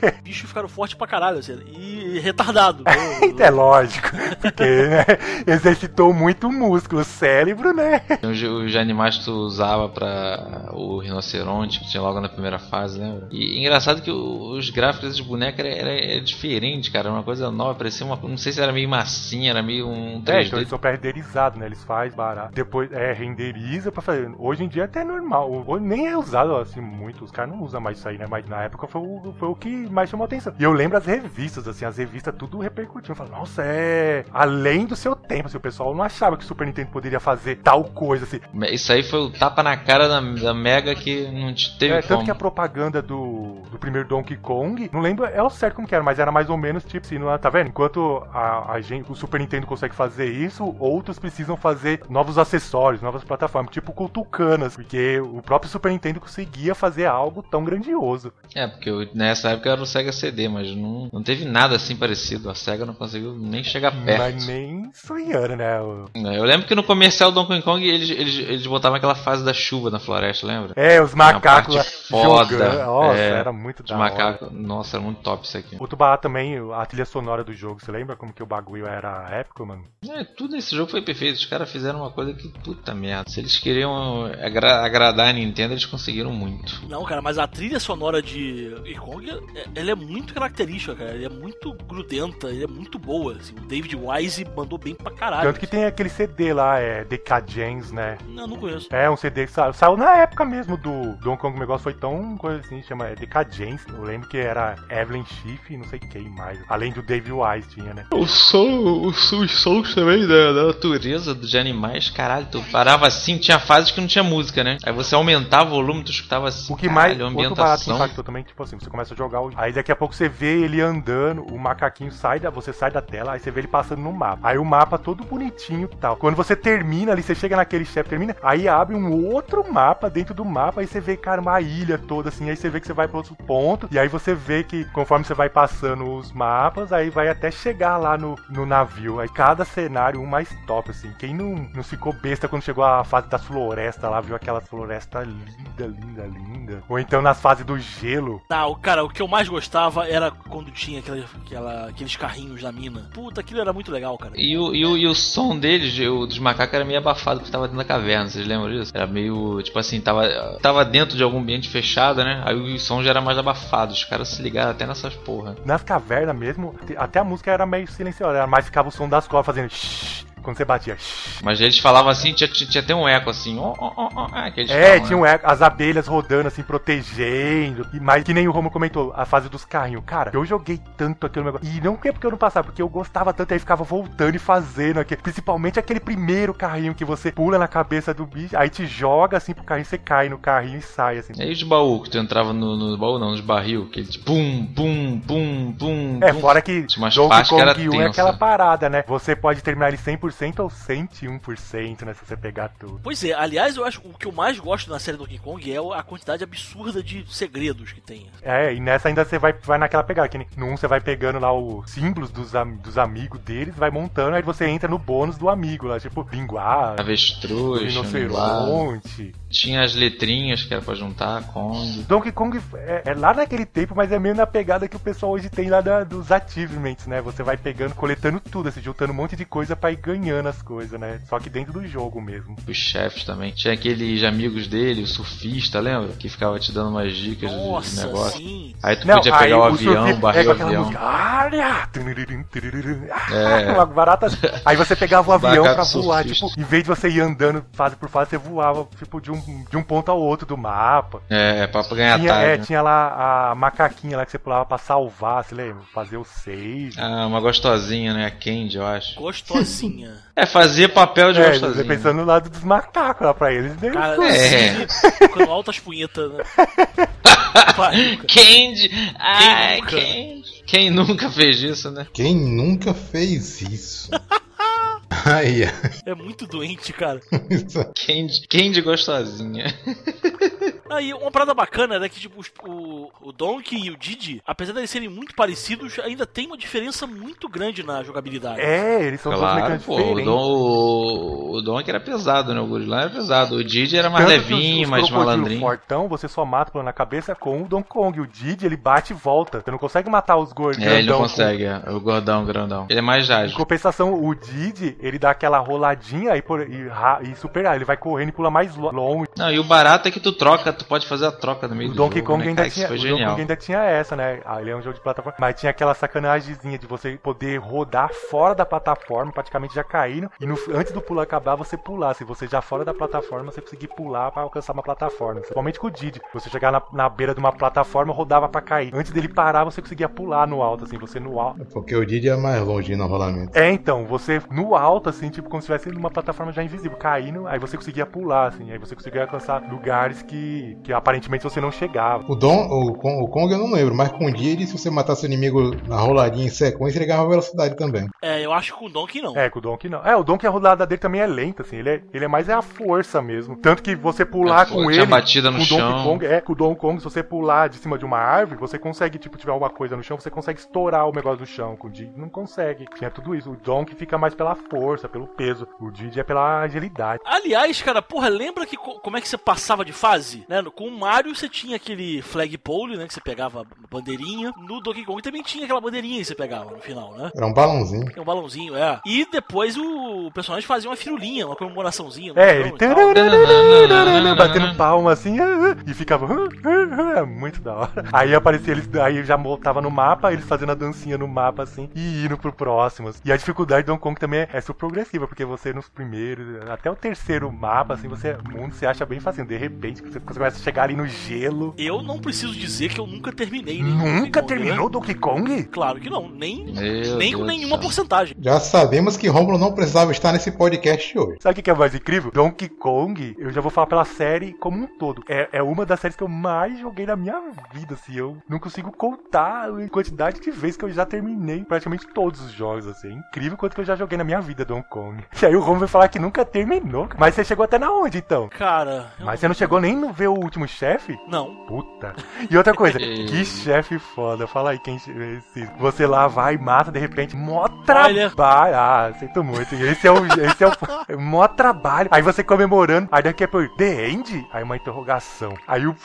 ficaram fortes pra caralho, assim, e retardado. É lógico, porque, né, exercitou muito o músculo, o cérebro, né? Os, os animais que tu usava pra o rinoceronte, que tinha logo na primeira fase, lembra? E engraçado que o, os gráficos desses bonecos era, era, era diferente, cara, era uma coisa nova, parecia uma, não sei se era meio massinha, era meio um É, três D. então eles são pré-renderizados, né? Eles fazem barato. Depois, é, renderiza pra fazer. Hoje em dia é até normal. Hoje nem é usado assim muito. Os caras não usam mais isso aí, né? Mas na época foi o, foi o que mais chamou atenção. E eu lembro as revistas, assim, as revistas tudo repercutindo. Eu falo, nossa, é além do seu tempo. Assim, o pessoal não achava que o Super Nintendo poderia fazer tal coisa, assim. Isso aí foi o tapa na cara da, da Mega que não teve É, como. tanto que a propaganda do, do primeiro Donkey Kong, não lembro é o certo como que era, mas era mais ou menos tipo assim, não, tá vendo? Enquanto a, a gente, o Super Nintendo consegue fazer isso, outros precisam fazer novos acessórios, novas plataformas, tipo com Tucanas, porque o próprio Super Nintendo conseguia fazer algo tão grandioso. É, porque eu, nessa época era o Sega C D, mas não, não teve nada assim parecido. A Sega não conseguiu nem chegar perto. Mas nem sonhando, né? O... Eu lembro que no comercial do Donkey Kong eles, eles, eles botavam aquela fase da chuva na floresta, lembra? É, os macacos lá foda. jogando. Nossa, é, era muito da hora. Macaco, hora. nossa, era muito top isso aqui. Outro barato também, a trilha sonora do jogo, você lembra como que o bagulho era épico, mano? É, tudo nesse jogo foi perfeito. Os caras fizeram uma coisa que, puta merda. Se eles queriam agra agradar a Nintendo, eles conseguiram muito. Não, cara, mas a trilha sonora de Donkey Kong, ela é muito característica, cara. Ela é muito grudenta, ela é muito boa. Assim. O David Wise mandou bem pra caralho. Tanto que tem aquele C D lá, é Decadence, né? Não, não conheço. É um C D que saiu, saiu na época mesmo do Donkey Kong. O negócio foi tão coisa assim, chama Decadence. Eu lembro que era Evelyn Schiff e não sei quem mais. Além do David Wise tinha, né? O som, os, os sons também da, da natureza de animais, caralho, tu parava assim, tinha fases que não tinha música, né? Aí você aumentava o volume, tu escutava assim, o que caralho, mais, outro barato que ambientação. impactou também, tipo assim, você começa a jogar o... Aí daqui a pouco você vê ele andando, o macaquinho sai da, você sai da tela, aí você vê ele passando no mapa. Aí o mapa todo bonitinho e tal. Quando você termina ali, você chega naquele chefe, termina, aí abre um outro mapa dentro do mapa, aí você vê, cara, uma ilha toda assim, aí você vê que você vai pra outro ponto, e aí você vê que conforme você vai passando os mapas, aí vai até chegar lá no, no navio. Aí cada cenário um mais top, assim. Quem não, não ficou besta quando chegou a fase das florestas lá, viu aquela floresta linda, linda, linda. Ou então nas fases do gelo. Não, cara, o que eu mais gostava era quando tinha aquela, aquela, aqueles carrinhos na mina. Puta, aquilo era muito legal, cara. E o, e o, e o som deles, o dos macacos, era meio abafado porque tava dentro da caverna, vocês lembram disso? Era meio, tipo assim, tava, tava dentro de algum ambiente fechado, né? Aí o som já era mais abafado, os caras se ligaram até nessas porra. Nas cavernas mesmo, até a música era meio silenciosa, mas ficava o som das cordas fazendo shhh. Quando você batia. Mas eles falavam assim, tinha, tinha, tinha até um eco assim. Oh, oh, oh, oh, é, que eles é falam, tinha né? um eco, as abelhas rodando assim, protegendo. E mais que nem o Romo comentou, a fase dos carrinhos. Cara, eu joguei tanto aquele negócio. E não é porque eu não passava, porque eu gostava tanto, aí ficava voltando e fazendo aquele. Principalmente aquele primeiro carrinho que você pula na cabeça do bicho, aí te joga assim pro carrinho, você cai no carrinho e sai assim. E aí os baú, que tu entrava no, no baú, não, nos barril, que ele tipo, pum, pum, pum, pum. É, pum. fora que Tinha umas Donkey partes que era Kong um é tensa. aquela parada, né? Você pode terminar ele cem por cento ou cento e um por cento, né? Se você pegar tudo. Pois é, aliás, eu acho que o que eu mais gosto na série Donkey Kong é a quantidade absurda de segredos que tem. É, e nessa ainda você vai, vai naquela pegada, que no um você vai pegando lá os símbolos dos, am dos amigos deles, vai montando, aí você entra no bônus do amigo lá, tipo, linguar, Avestruz, rinoceronte. Tinha as letrinhas que era pra juntar, Kong. Donkey Kong é, é lá naquele tempo, mas é meio na pegada que o pessoal hoje tem lá da, dos achievements, né? Você vai pegando, coletando tudo, assim, juntando um monte de coisa pra ir ganhando as coisas, né? Só que dentro do jogo mesmo. Os chefes também. Tinha aqueles amigos dele, o surfista, lembra? Que ficava te dando umas dicas Nossa, de negócio. sim. Aí tu Não, podia pegar aí o o avião, surfista barril pega o aquela avião. música, área! É. Uma barata. Aí você pegava o avião pra Bacana voar, surfista. tipo, em vez de você ir andando fase por fase, você voava, tipo, de um, de um ponto ao outro do mapa. É, pra ganhar Tinha, é, tarde. tinha lá a macaquinha lá que você pulava pra salvar, você lembra? Fazer o save. Ah, uma gostosinha, né? A Candy, eu acho. Gostosinha. É, fazia papel de É, gostosinha. você pensando no lado dos macacos lá pra eles. Né? Cara, É. ficando altas punhetas, né? Pariu, cara. Candy! Ai, nunca? Candy! Quem nunca fez isso, né? Quem nunca fez isso? Ai, ai. É muito doente, cara. Candy, Candy gostosinha. Aí, uma parada bacana é que, tipo, o, o Donkey e o Diddy, apesar de eles serem muito parecidos, ainda tem uma diferença muito grande na jogabilidade. É, eles são Claro, duas mecânicas pô, o, diferentes. Don, o, o Donkey era pesado, né? O Gorilão era pesado. O Diddy era mais Tanto que levinho, os, os mais crocodilos malandrinho. fortão, você só mata pulando na cabeça com o Donkey Kong. O Diddy, ele bate e volta. Você não consegue matar os gordos. É, ele não consegue, é. O gordão, grandão. Ele é mais Em ágil. compensação, o Diddy, ele dá aquela roladinha e, por, e, ra- e superar. Ele vai correndo e pula mais lo- longe. Não, e o barato é que tu troca, tu pode fazer a troca no meio O do Donkey jogo, Kong né, ainda cara? tinha, Isso foi o Donkey genial. Kong ainda tinha essa, né? Ah, ele é um jogo de plataforma, mas tinha aquela sacanagemzinha de você poder rodar fora da plataforma, praticamente já caindo, e no- antes do pulo acabar, você pular. Se você já fora da plataforma, você conseguir pular pra alcançar uma plataforma. Principalmente com o Diddy. Você chegar na, na beira de uma plataforma, rodava pra cair. Antes dele parar, você conseguia pular no alto, assim, você no alto. Porque o Diddy é mais longe no rolamento. É, então, você no alto, assim, tipo, como se estivesse numa plataforma já invisível, caindo, aí você conseguia pular, assim, aí você conseguia alcançar lugares que, que aparentemente você não chegava. O, Don, o, Kong, o Kong eu não lembro, mas com o Diddy, se você matasse o inimigo na roladinha em sequência, ele ganhava velocidade também. É, eu acho que com o Donkey não. É, com o Donkey não. É, o Donkey, a rodada dele também é lenta, assim, ele é, ele é mais é a força mesmo. Tanto que você pular É, com tinha ele, batida no com o Donkey chão. Kong, é, com o Donkey Kong, se você pular de cima de uma árvore, você consegue, tipo, tiver alguma coisa no chão, você consegue estourar o negócio do chão. Com o Diddy não consegue. Tinha tudo isso. O Donkey fica mais pela força, pelo peso. O Diddy é pela agilidade. Aliás, cara, porra, lembra que co- como é que você passava de fase? Né? Com o Mario você tinha aquele flagpole, né? Que você pegava a bandeirinha. No Donkey Kong também tinha aquela bandeirinha que você pegava no final, né? Era um balãozinho. Tem um balãozinho, é. E depois o personagem fazia uma firulinha, uma comemoraçãozinha. no É, chão ele e tal. tarararararara, batendo palma assim e ficava é muito da hora. Aí aparecia eles, aí já voltava no mapa, eles fazendo a dancinha no mapa assim e indo pro próximo. E a dificuldade do Donkey Kong também é, é super progressiva, porque você nos primeiros, até o terceiro mapa, assim, você, o mundo se acha bem facinho. De repente, você começa a chegar ali no gelo. Eu não preciso dizer que eu nunca terminei nenhum Donkey Nunca Kong, terminou né? Donkey Kong? Claro que não, nem, Meu nem com Deus nenhuma do céu. porcentagem. Já sabemos que Rômulo não precisava estar nesse podcast hoje. Sabe o que que é mais incrível? Donkey Kong, eu já vou falar pela série como um todo. É, é uma das séries que eu mais joguei na minha vida, assim. Eu não consigo contar a quantidade de vezes que eu já terminei praticamente todos os jogos, assim. É incrível quanto que eu já joguei na minha vida, Donkey Kong. E aí o Romulo vai falar que nunca terminou. Mas você chegou até na onde, então? Cara, eu Mas você não chegou nem no ver o último chefe? não. Puta. E outra coisa, que chefe foda. Fala aí quem esse. Você lá vai e mata, de repente, mó Olha. trabalho. Ah, sinto muito. Esse é o. Esse é o. Mó trabalho. Aí você comemorando. Aí daqui a pouco, The End? Aí uma interrogação. Aí o.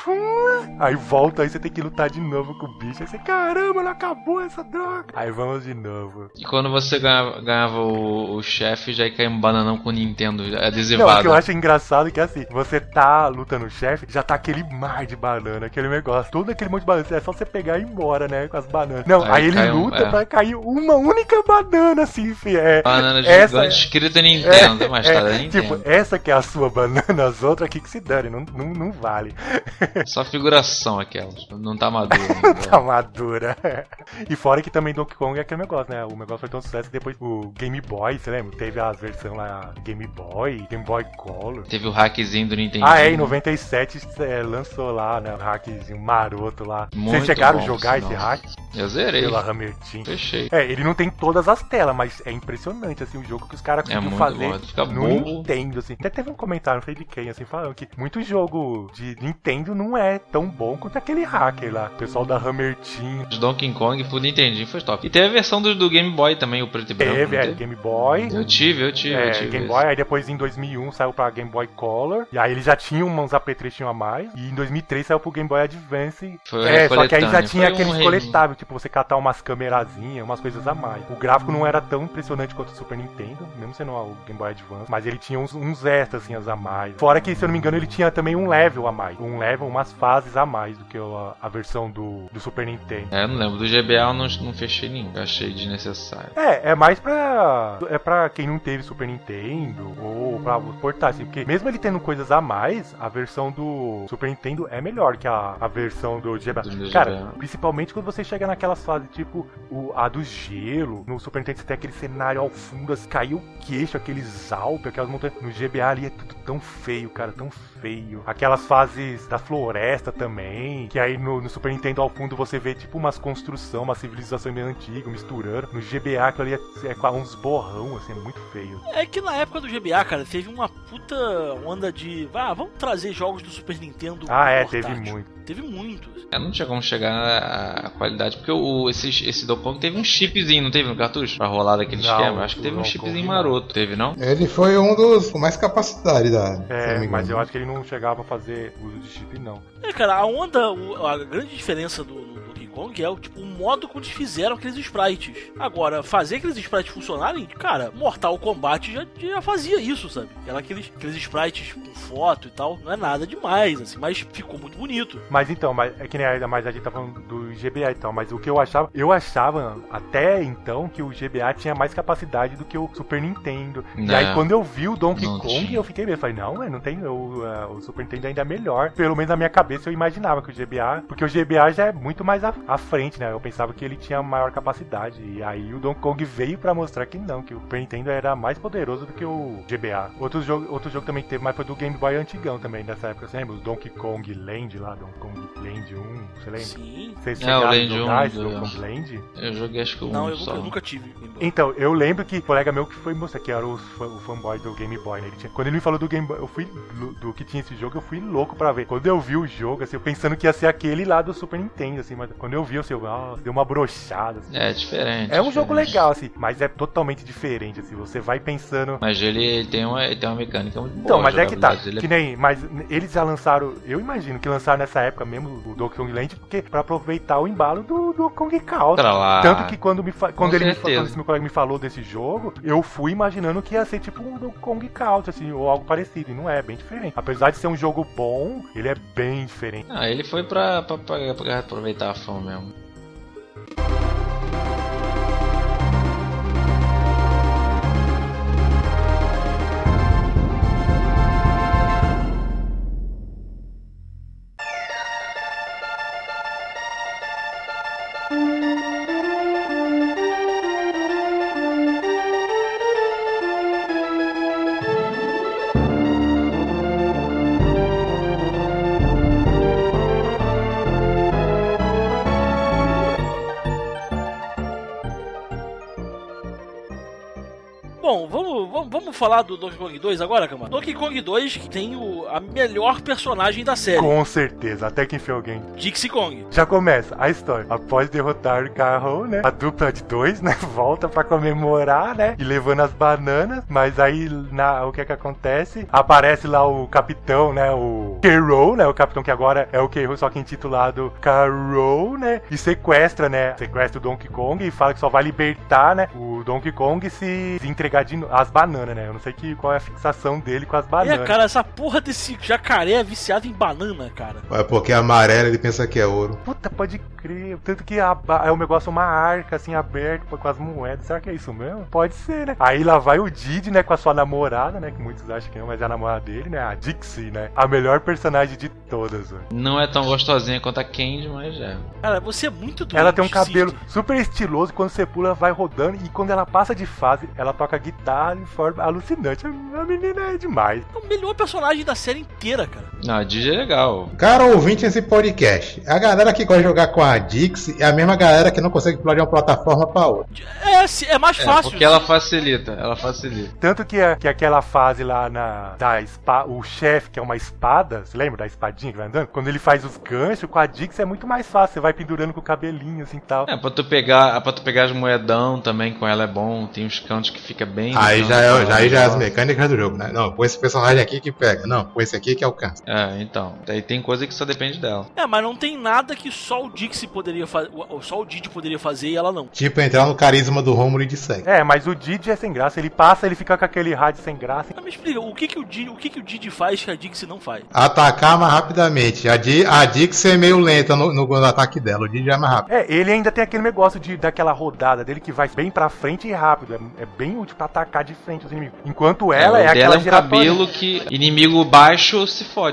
Aí volta, aí você tem que lutar de novo com o bicho. Aí você, caramba, não acabou essa droga. Aí vamos de novo. E quando você ganhava, ganhava o, o chefe, já ia cair um bananão com o Nintendo Não, o adesivado. que eu acho engraçado é que assim, você tá lutando o chefe, já tá aquele mar de banana, aquele negócio, todo aquele monte de banana, é só você pegar e ir embora, né, com as bananas. Não, aí, Aí ele cai um- luta é. pra cair uma única banana, assim, fi, é. Banana essa gigante é- escrita Nintendo, mas tá, é, Nintendo. tipo, essa que é a sua banana, as outras aqui que se dane, não, não, não vale. Só figuração aquelas, não tá maduro ainda. Tá madura. E fora que também Donkey Kong é aquele negócio, né? O negócio foi tão sucesso que depois o Game Boy, você lembra? Teve as versões lá, Game Boy, Game Boy Color. Teve o hackzinho do Nintendo. Ah, é, em noventa e sete é, lançou lá, né, o hackzinho maroto lá. Vocês Muito chegaram a bom, jogar sinal. esse hack? Eu zerei. Pela Hammer Team. Fechei. É, ele não tem todas as telas, mas é impressionante, assim, o jogo que os caras É conseguiram muito fazer bom, fica no bobo. Nintendo, assim. Até teve um comentário, não sei de quem, assim, falando que muito jogo de Nintendo não é tão bom quanto aquele hacker lá. O pessoal da Hammer Team. De Donkey Kong pro Nintendinho foi top. E teve a versão do, do Game Boy também, o preto e branco. Teve, não é, teve? Game Boy. Eu tive, eu tive, É, eu tive. Game esse. Boy, aí depois em dois mil e um saiu pra Game Boy Color, e aí ele já tinha uns apetrechinhos a mais, e em dois mil e três saiu pro Game Boy Advance. Foi É, só que aí já coletânea. tinha Foi um aqueles rei- coletáveis, tipo você catar umas camerazinhas, umas coisas a mais. O gráfico não era tão impressionante quanto o Super Nintendo, mesmo sendo o Game Boy Advance, mas ele tinha uns, uns extras assim, a mais. Fora que, se eu não me engano, ele tinha também um level a mais. Um level, umas fases a mais do que a, a versão do, do Super Nintendo. É, eu não lembro. Do G B A eu não, não fechei nenhum. Eu achei desnecessário. É, é mais pra. É pra quem não teve Super Nintendo ou pra portar, assim, porque mesmo ele tendo coisas a mais, a versão do Super Nintendo é melhor que a, a versão do G B A. Do G B A. Cara, principalmente quando você chega naquelas fases, tipo o, a do gelo. No Super Nintendo você tem aquele cenário ao fundo, assim, caiu o queixo, aqueles Alpes, aquelas montanhas. No G B A ali é tudo tão feio, cara, tão feio. Aquelas fases da floresta também, que aí no, no Super Nintendo ao fundo você vê tipo umas construções, uma civilização meio antiga, misturando. No G B A aquilo ali é, é com uns borrão, assim, é muito feio. É que na época do G B A, cara, teve uma puta onda de... Ah, vamos trazer jogos do Super Nintendo. Ah, é, portátil. teve muito. Teve muitos. É, não tinha como chegar à qualidade, porque o, esse, esse Donkey Kong teve um chipzinho, não teve no cartucho? Pra rolar daquele Não, esquema? Acho que teve um Donkey chipzinho Kong maroto, teve não? Ele foi um dos com mais capacidade da. se É, não me mas eu engano. acho que ele não chegava a fazer uso de chip, não. É, cara, a onda, o- a grande diferença do, do Donkey Kong é o, tipo, o modo como eles fizeram aqueles sprites. Agora, fazer aqueles sprites funcionarem, cara, Mortal Kombat já, já fazia isso, sabe? Era aqueles, aqueles sprites com foto e tal, não é nada demais, assim, mas ficou muito bonito. Mas então, mas, é que nem a, mas a gente tá falando do G B A e tal, mas o que eu achava, eu achava até então que o G B A tinha mais capacidade do que o Super Nintendo. E Não, aí quando eu vi o Donkey não Kong, tinha. eu fiquei meio, falei, não, não tem, o, uh, o Super Nintendo ainda é melhor. Pelo menos na minha cabeça eu imaginava que o G B A, porque o G B A já é muito mais à, à frente, né? Eu pensava que ele tinha maior capacidade. E aí o Donkey Kong veio pra mostrar que não, que o Super Nintendo era mais poderoso do que o G B A. Outro jogo, outro jogo também que teve, mas foi do Game Boy antigão também, nessa época. Você lembra? O Donkey Kong Land lá, Donkey Kong Land um, você lembra? Sim. Vocês É, o chegaram a Land jogar um esse do- Donkey Kong Land? Eu joguei acho que um Não, eu só. nunca, eu nunca tive. Game Boy. Então, eu lembro que o colega meu que foi mostrar, que era o, fã- o fanboy do Game Boy, né? Ele tinha, quando ele me falou do Game Boy, eu fui do, do que tinha esse jogo, eu fui louco pra ver. Quando eu vi o jogo, assim, eu pensando que ia ser aquele lá do Super Nintendo, assim, mas quando eu vi, assim, eu, ah, deu uma brochada, assim. É diferente. É um jogo diferente. legal, assim, mas é totalmente diferente, assim, você vai pensando... Mas ele, ele tem uma, ele tem uma mecânica muito boa. Então, mas a é que tá, jogabilidade dele que nem, mas eles já lançaram, eu imagino que lançaram nessa época mesmo o Donkey Kong Land, porque pra aproveitar o embalo do, do Kong Country. Pra lá. Tanto que quando, me fa- quando, Com ele me fa- certeza. quando esse meu colega me falou desse jogo, eu fui imaginando que ia ser tipo um Donkey Kong Country, assim, ou algo parecido, e não é, é bem diferente. Apesar de ser um jogo bom, ele é bem diferente. Ah, ele foi pra, pra, pra, pra aproveitar a fama mesmo. Bom, vamos, vamos, vamos falar do Donkey Kong dois agora, Camaro? Donkey Kong dois que tem o, a melhor personagem da série, Com certeza, até que enfim alguém. Dixie Kong. Já começa a história. Após derrotar o Carro, né? A dupla de dois, né? Volta pra comemorar, né? E levando as bananas. Mas aí, na, o que é que acontece? Aparece lá o capitão, né? O K-Rool, né? O capitão que agora é o K-Rool, só que intitulado K-Rool, né? E sequestra, né? Sequestra o Donkey Kong e fala que só vai libertar, né? O Donkey Kong se, se entregar de no... as bananas, né? Eu não sei que, qual é a fixação dele com as E, bananas. cara, essa porra desse jacaré é viciado em banana, cara. É porque é amarelo, ele pensa que é ouro. Puta, pode crer. Tanto que a, é um negócio, uma arca assim aberta com as moedas. Será que é isso mesmo? Pode ser, né? Aí lá vai o Didi, né? Com a sua namorada, né? Que muitos acham que não, mas é a namorada dele, né? A Dixie, né? A melhor personagem de todas, velho. Não é tão gostosinha quanto a Candy, mas é. Cara, você é muito doente. Ela tem um cabelo Cid. super estiloso. Quando você pula, ela vai rodando. E quando ela passa de fase, ela toca guitarra de forma alucinante. A menina é demais. É o melhor personagem da série inteira, cara. Não, a Digi é legal. Cara ouvinte nesse podcast, a galera que gosta de jogar com a Dixie é a mesma galera que não consegue pular de uma plataforma pra outra. É, se- é mais É, fácil. porque ela facilita, ela facilita. Tanto que, a- que aquela fase lá na da espa, o chefe, que é uma espada, você lembra da espadinha que vai andando? Quando ele faz os ganchos, com a Dix é muito mais fácil, você vai pendurando com o cabelinho assim e tal. É, pra tu pegar, pra tu pegar as moedão também com ela é bom, tem uns cantos que fica bem... Aí já, é, já, aí já é as legal. mecânicas do jogo, né? Não, põe esse personagem aqui que pega. Não, põe esse aqui que alcança. É, então, daí tem coisa que só depende dela. É, mas não tem nada que só o Dixie poderia fazer. Só o Didi poderia fazer e ela não. Tipo, entrar no carisma do Romulo e de segue. É, mas o Didi é sem graça, ele passa, ele fica com aquele rádio sem graça. Mas me explica, o que que o Didi, o que que o Didi faz que a Dixie não faz? Atacar mais rapidamente. A, Di, a Dixie é meio lenta no, no, no ataque dela, o Didi é mais rápido. É, ele ainda tem aquele negócio de daquela rodada dele que vai bem pra frente e rápido. É, é bem útil pra atacar de frente os inimigos. Enquanto ela é, o dela aquela é um giratória. cabelo que inimigo baixo se fode,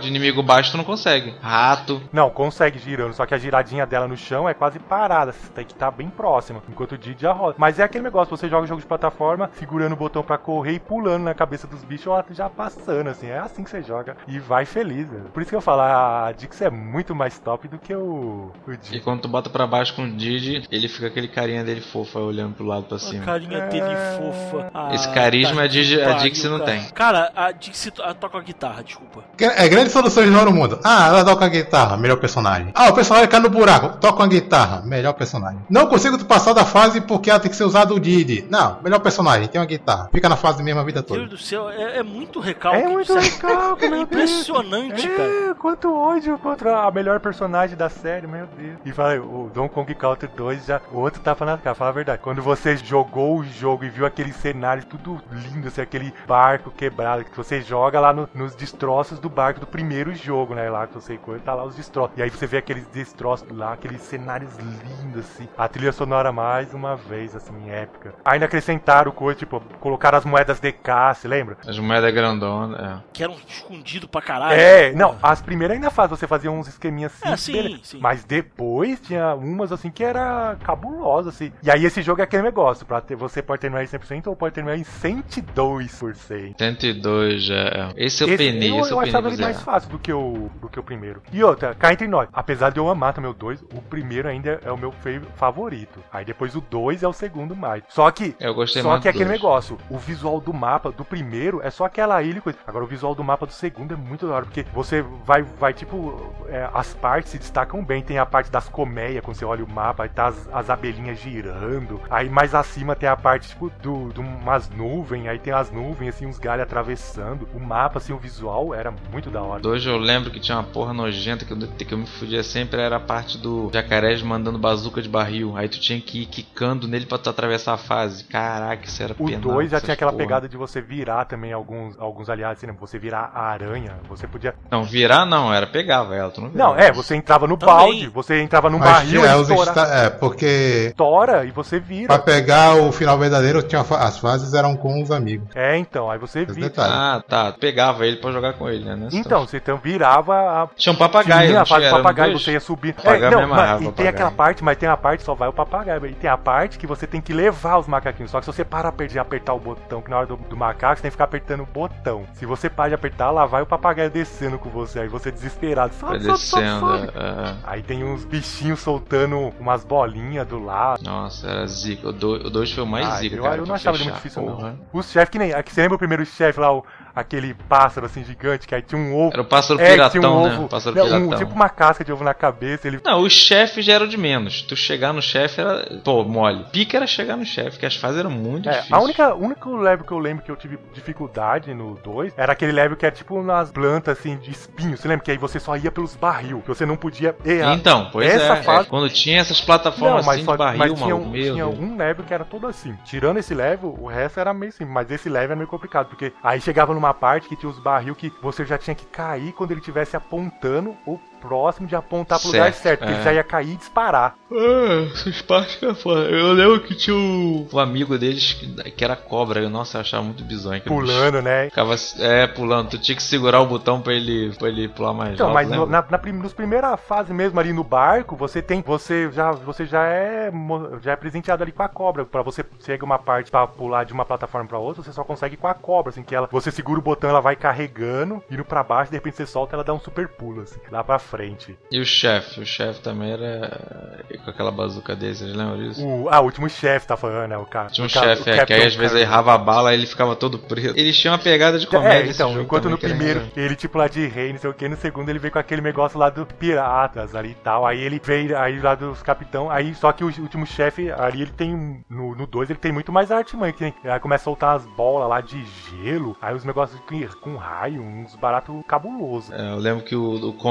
inimigo baixo tu não consegue. Rato. Não, consegue girando, só que a giradinha dela no chão é quase parada, você tem que estar bem próxima, enquanto o Didi já roda. Mas é aquele negócio, você joga jogo de plataforma, segurando o botão pra correr e pulando na cabeça dos bichos, ela já passando, assim, é assim que você joga e vai feliz, velho. Por isso que eu falo, a Dix é muito mais top do que o, o Didi. E quando tu bota pra baixo com o Didi, ele fica aquele carinha dele fofo, olhando pro lado pra cima. A carinha É... dele fofa. Ah, Esse carisma tá, a, Digi, a pariu, Dixie não cara. tem. Cara, a Dixie to- toca a guitarra, desculpa. É grande solução de no mundo. Ah, ela toca a guitarra, melhor personagem. Ah, o personagem cai no buraco, toca a guitarra, melhor personagem. Não consigo passar da fase porque ela tem que ser usada o Didi. Não, melhor personagem, tem uma guitarra. Fica na fase mesmo a vida Meu toda. Deus do céu, é, é muito recalque. É muito sabe? recalque, É meu Deus. impressionante, É, cara. quanto ódio contra a melhor personagem da série, meu Deus. E fala, o Donkey Kong Country dois, já, o outro tapa na cara, fala a verdade. Quando você jogou o jogo e viu aquele cenário tudo lindo, assim, aquele barco quebrado, que você joga lá no, nos destroços do barco do primeiro jogo, né? Lá que você coisa, tá lá os destroços. E aí você vê aqueles destroços lá, aqueles cenários lindos, assim. A trilha sonora mais uma vez, assim, épica. Ainda acrescentaram coisa, tipo, colocaram as moedas D K, você lembra? As moedas grandonas, é. Que era um escondido pra caralho. É, não, as primeiras ainda faz, você fazia uns esqueminhas assim, É, sim, beleza. sim. Mas depois tinha umas assim que era cabulosa, assim. E aí esse jogo é aquele negócio, pra ter, você pode terminar em cem por cento ou pode terminar em cento e dois por cento. cento e dois já é. Esse eu Esse, penei, eu, esse eu, eu penei achava pra ele zerar. mais fácil do que, o, do que o primeiro. E outra, cá entre nós, apesar de eu amar também o dois, o primeiro ainda é o meu fav- favorito. Aí depois o dois é o segundo mais. Só que, Eu gostei só mais que é do aquele dois. negócio, o visual do mapa do primeiro é só aquela ilha e coisa. Agora o visual do mapa do segundo é muito da hora, porque você vai, vai tipo, é, as partes se destacam bem. Tem a parte das colmeias, quando você olha o mapa, aí tá as, as abelhinhas girando. Aí mais acima tem a parte, tipo, do, de umas nuvens, aí tem as nuvens, assim, uns galhos atravessando. O mapa, assim, o visual era muito da hora. Hoje eu lembro que tinha uma porra nojenta que eu, que eu me fudia sempre, era a parte do jacaré mandando bazuca de barril. Aí tu tinha que ir quicando nele pra tu atravessar a fase. Caraca, isso era O penal. dois já essas tinha aquela porra. pegada de você virar também alguns, alguns aliados, assim, né? Você virar a aranha, você podia... Não, virar não, era pegava ela, tu não virava. Não, é, você entrava no Também. balde, você entrava num Mas barril, é, ele os estoura, esta- é, porque estoura e você vira. pra pegar o final verdadeiro, tinha fa- as fases eram com os amigos. É, então, aí você Esse vira. detalhe. Ah, tá. Pegava ele pra jogar com ele, né? Nessa- Então, você então virava a... Tinha um papagaio, Tinha não a fase tinha? do Era um papagaio, dois? você ia subir. Papagaio É, não, me amarrava, mas, e tem papagaio. aquela parte, mas tem a parte, só vai o papagaio. E tem a parte que você tem que levar os macaquinhos. Só que se você para de apertar o botão, que na hora do, do macaco, você tem que ficar apertando o botão. Se você para de apertar, lá vai o papagaio descendo com você. Aí você desesperado. Vai Sobe, sobe, sobe, descendo. sobe. é, é. Aí tem uns bichinhos soltando umas bolinhas do lado. Nossa, era zica. O dois foi o mais Ah, zica, eu, cara. eu não pra achava ele fechar, muito difícil, porra. não. Os chefes que nem. Aqui, você lembra o primeiro chefe lá, o, aquele pássaro assim gigante, que aí tinha um ovo. Era o pássaro É, que tinha piratão, um né? ovo. O pássaro não, um- piratão. tipo uma casca de ovo na cabeça. Ele Não, os chefes já eram de menos. Tu chegar no chefe era. Pô, mole. Pica era chegar no chefe, que as fases eram muito É, difíceis. a única, único level que eu lembro que eu tive dificuldade no dois era aquele level que é tipo nas plantas assim de espinho. Você lembra que aí você só ia pelos barril, que você não podia errar. Então, pois Essa é. fase- é. Quando tinha essas plataformas Não, mas, assim só, de barril, mas tinha, maluco, um, meu tinha Deus. um level que era todo assim. Tirando esse level, o resto era meio simples. Mas esse level era meio complicado, porque aí chegava numa parte que tinha os barril que você já tinha que cair quando ele estivesse apontando ou próximo de apontar pro lugar Certo, certo, porque é. ele já ia cair e disparar. Ah, essas partes que é foda. Eu lembro que tinha o, o amigo deles que, que era cobra. Eu, nossa, eu achava muito bizonho. aquele bicho. Pulando, né? Ficava, é, pulando. Tu tinha que segurar o botão pra ele, pra ele pular mais Então, alto, mas no, lembra? na, na prim, nos primeira fase mesmo ali no barco, você tem, você já, você já é, mo- já é presenteado ali com a cobra. Pra você chega uma parte pra pular de uma plataforma pra outra, você só consegue com a cobra, assim que ela, você segura o botão, ela vai carregando, indo pra baixo, de repente você solta, ela dá um super pulo, assim, lá pra frente. E o chefe, o chefe também era com aquela bazuca dele, vocês lembram disso? O, ah, o último chefe tá falando, né, o cara. Tinha um o cara- chefe o é, que aí Captain às vezes Kirk. errava a bala e ele ficava todo preto. Eles tinham uma pegada de comédia. É, esse então, jogo enquanto também, no que era primeiro engraçado. ele tipo lá de rei, não sei o que, no segundo ele veio com aquele negócio lá do piratas ali e tal, aí ele veio aí lá dos capitão, aí só que o último chefe ali ele tem, um- no no dois ele tem muito mais artimanha, que nem- aí começa a soltar as bolas lá de gelo, aí os negócios com, com raio, uns baratos cabulosos. É, eu lembro que o, o Kong, Kong-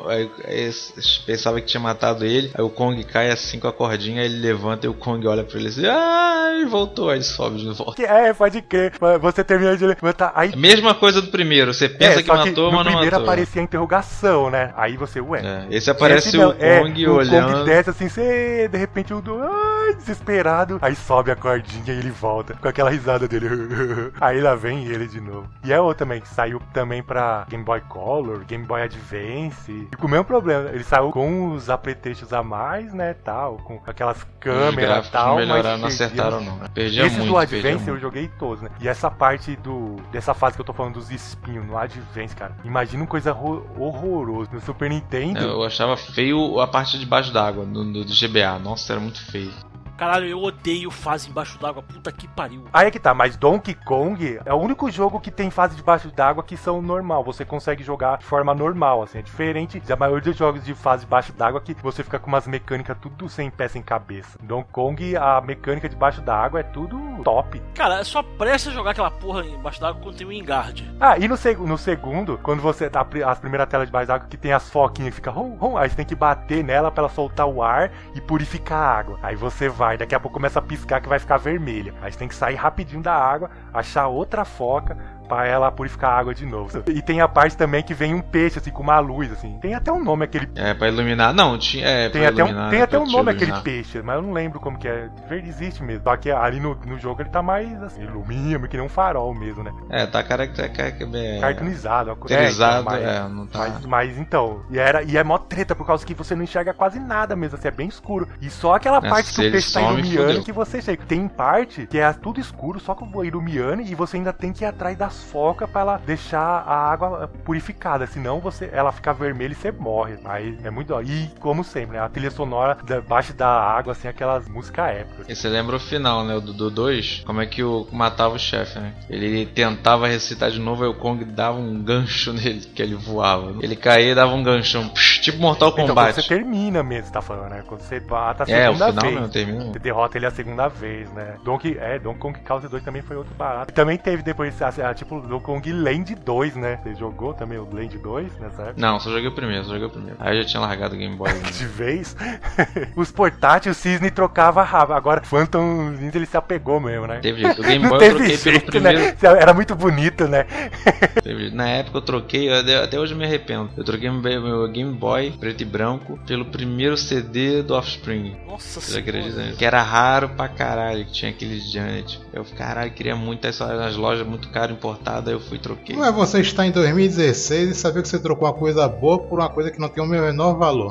não, aí, aí, pensava que tinha matado ele, aí o Kong cai assim com a cordinha, aí ele levanta e o Kong olha pra ele assim, ah, e voltou, aí ele sobe de volta. É, pode crer, você termina de levantar, aí... Mesma coisa do primeiro, você pensa é, que matou, que mas não matou. No primeiro aparecia a interrogação, né, aí você, ué... É, esse aparece esse o Kong é, olhando... O Kong desce assim, você, de repente o do, ai, desesperado, aí sobe a cordinha e ele volta, com aquela risada dele, aí lá vem ele de novo. E é outro também, que saiu também pra Game Boy Color, Game Boy Advance, e com o mesmo problema, ele saiu com os apetrechos a mais, né, tal, com aquelas câmeras e tal, melhoraram, mas não acertaram não, né? Perdia esse muito, do Advance perdia eu muito. joguei todos, né, e essa parte do, dessa fase que eu tô falando dos espinhos no Advance, cara, imagina uma coisa horror, horrorosa, no Super Nintendo. É, eu achava feio a parte de baixo d'água, do, do, do G B A, nossa, era muito feio. Caralho, eu odeio fase embaixo d'água, puta que pariu. Aí é que tá, mas Donkey Kong é o único jogo que tem fase debaixo d'água que são normal, você consegue jogar de forma normal, assim, é diferente da maioria dos jogos de fase debaixo d'água que você fica com umas mecânicas tudo sem pé, sem cabeça. Donkey Kong, a mecânica debaixo d'água é tudo top. Cara, é só presta jogar aquela porra embaixo d'água quando tem o Enguarde. Ah, e no, seg no segundo, quando você tá as primeiras telas debaixo d'água que tem as foquinhas que fica rum, rum, aí você tem que bater nela pra ela soltar o ar e purificar a água. Aí você vai, daqui a pouco começa a piscar que vai ficar vermelha. Aí você tem que sair rapidinho da água, achar outra foca pra ela purificar a água de novo. E tem a parte também que vem um peixe, assim, com uma luz, assim. Tem até um nome aquele... É, pra iluminar. Não, tinha... É, tem pra até iluminar, um, tem até um nome iluminar. aquele peixe, mas eu não lembro como que é. Existe mesmo. Só que ali no, no jogo ele tá mais, assim, ilumina, que nem um farol mesmo, né? É, tá caracterizado. É, cartunizado. Caracterizado, é, é, não tá... Mas, mas então, e, era, e é mó treta, por causa que você não enxerga quase nada mesmo, assim, é bem escuro. E só aquela É, parte que o peixe tá some, iluminando fudeu. que você chega. Tem parte que é tudo escuro, só que eu iluminando, e você ainda tem que ir atrás das focas pra ela deixar a água purificada, senão você, ela fica vermelha e você morre. Aí é muito... E, como sempre, né, a trilha sonora debaixo da água, assim, aquelas músicas épicas. E você lembra o final, né? O do dois? Como é que o matava o chefe, né? Ele tentava recitar de novo, aí o Kong dava um gancho nele, que ele voava. Ele caía e dava um ganchão, psh, tipo Mortal Então, Kombat. quando você termina mesmo, você tá falando, né? Quando você mata a É, o segunda final vez. mesmo termina. Você derrota ele a segunda vez, né? Donkey, é, Donkey Kong Country dois também foi outro barato. E também teve depois, a, a, tipo, Donkey Kong Land dois, né? Você jogou também o Land dois nessa época? Não, só joguei o primeiro, só joguei o primeiro. Aí eu já tinha largado o Game Boy. Né? De vez. Os portáteis, o Cisne trocava rápido. Agora, Phantom Ninja, ele se apegou mesmo, né? Teve jeito. O Game Não Boy eu teve troquei jeito, pelo primeiro. né? Era muito bonito, né? Teve jeito. Na época eu troquei, eu, até hoje eu me arrependo. Eu troquei meu, meu Game Boy preto e branco pelo primeiro C D do Offspring. Nossa Você senhora. acredita nisso? Que era raro pra caralho, que tinha aqueles Janet. Eu, caralho, queria muito essa nas lojas, muito caro, importada, aí eu fui e troquei. Não é você estar em dois mil e dezesseis e saber que você trocou uma coisa boa por uma coisa que não tem o menor valor.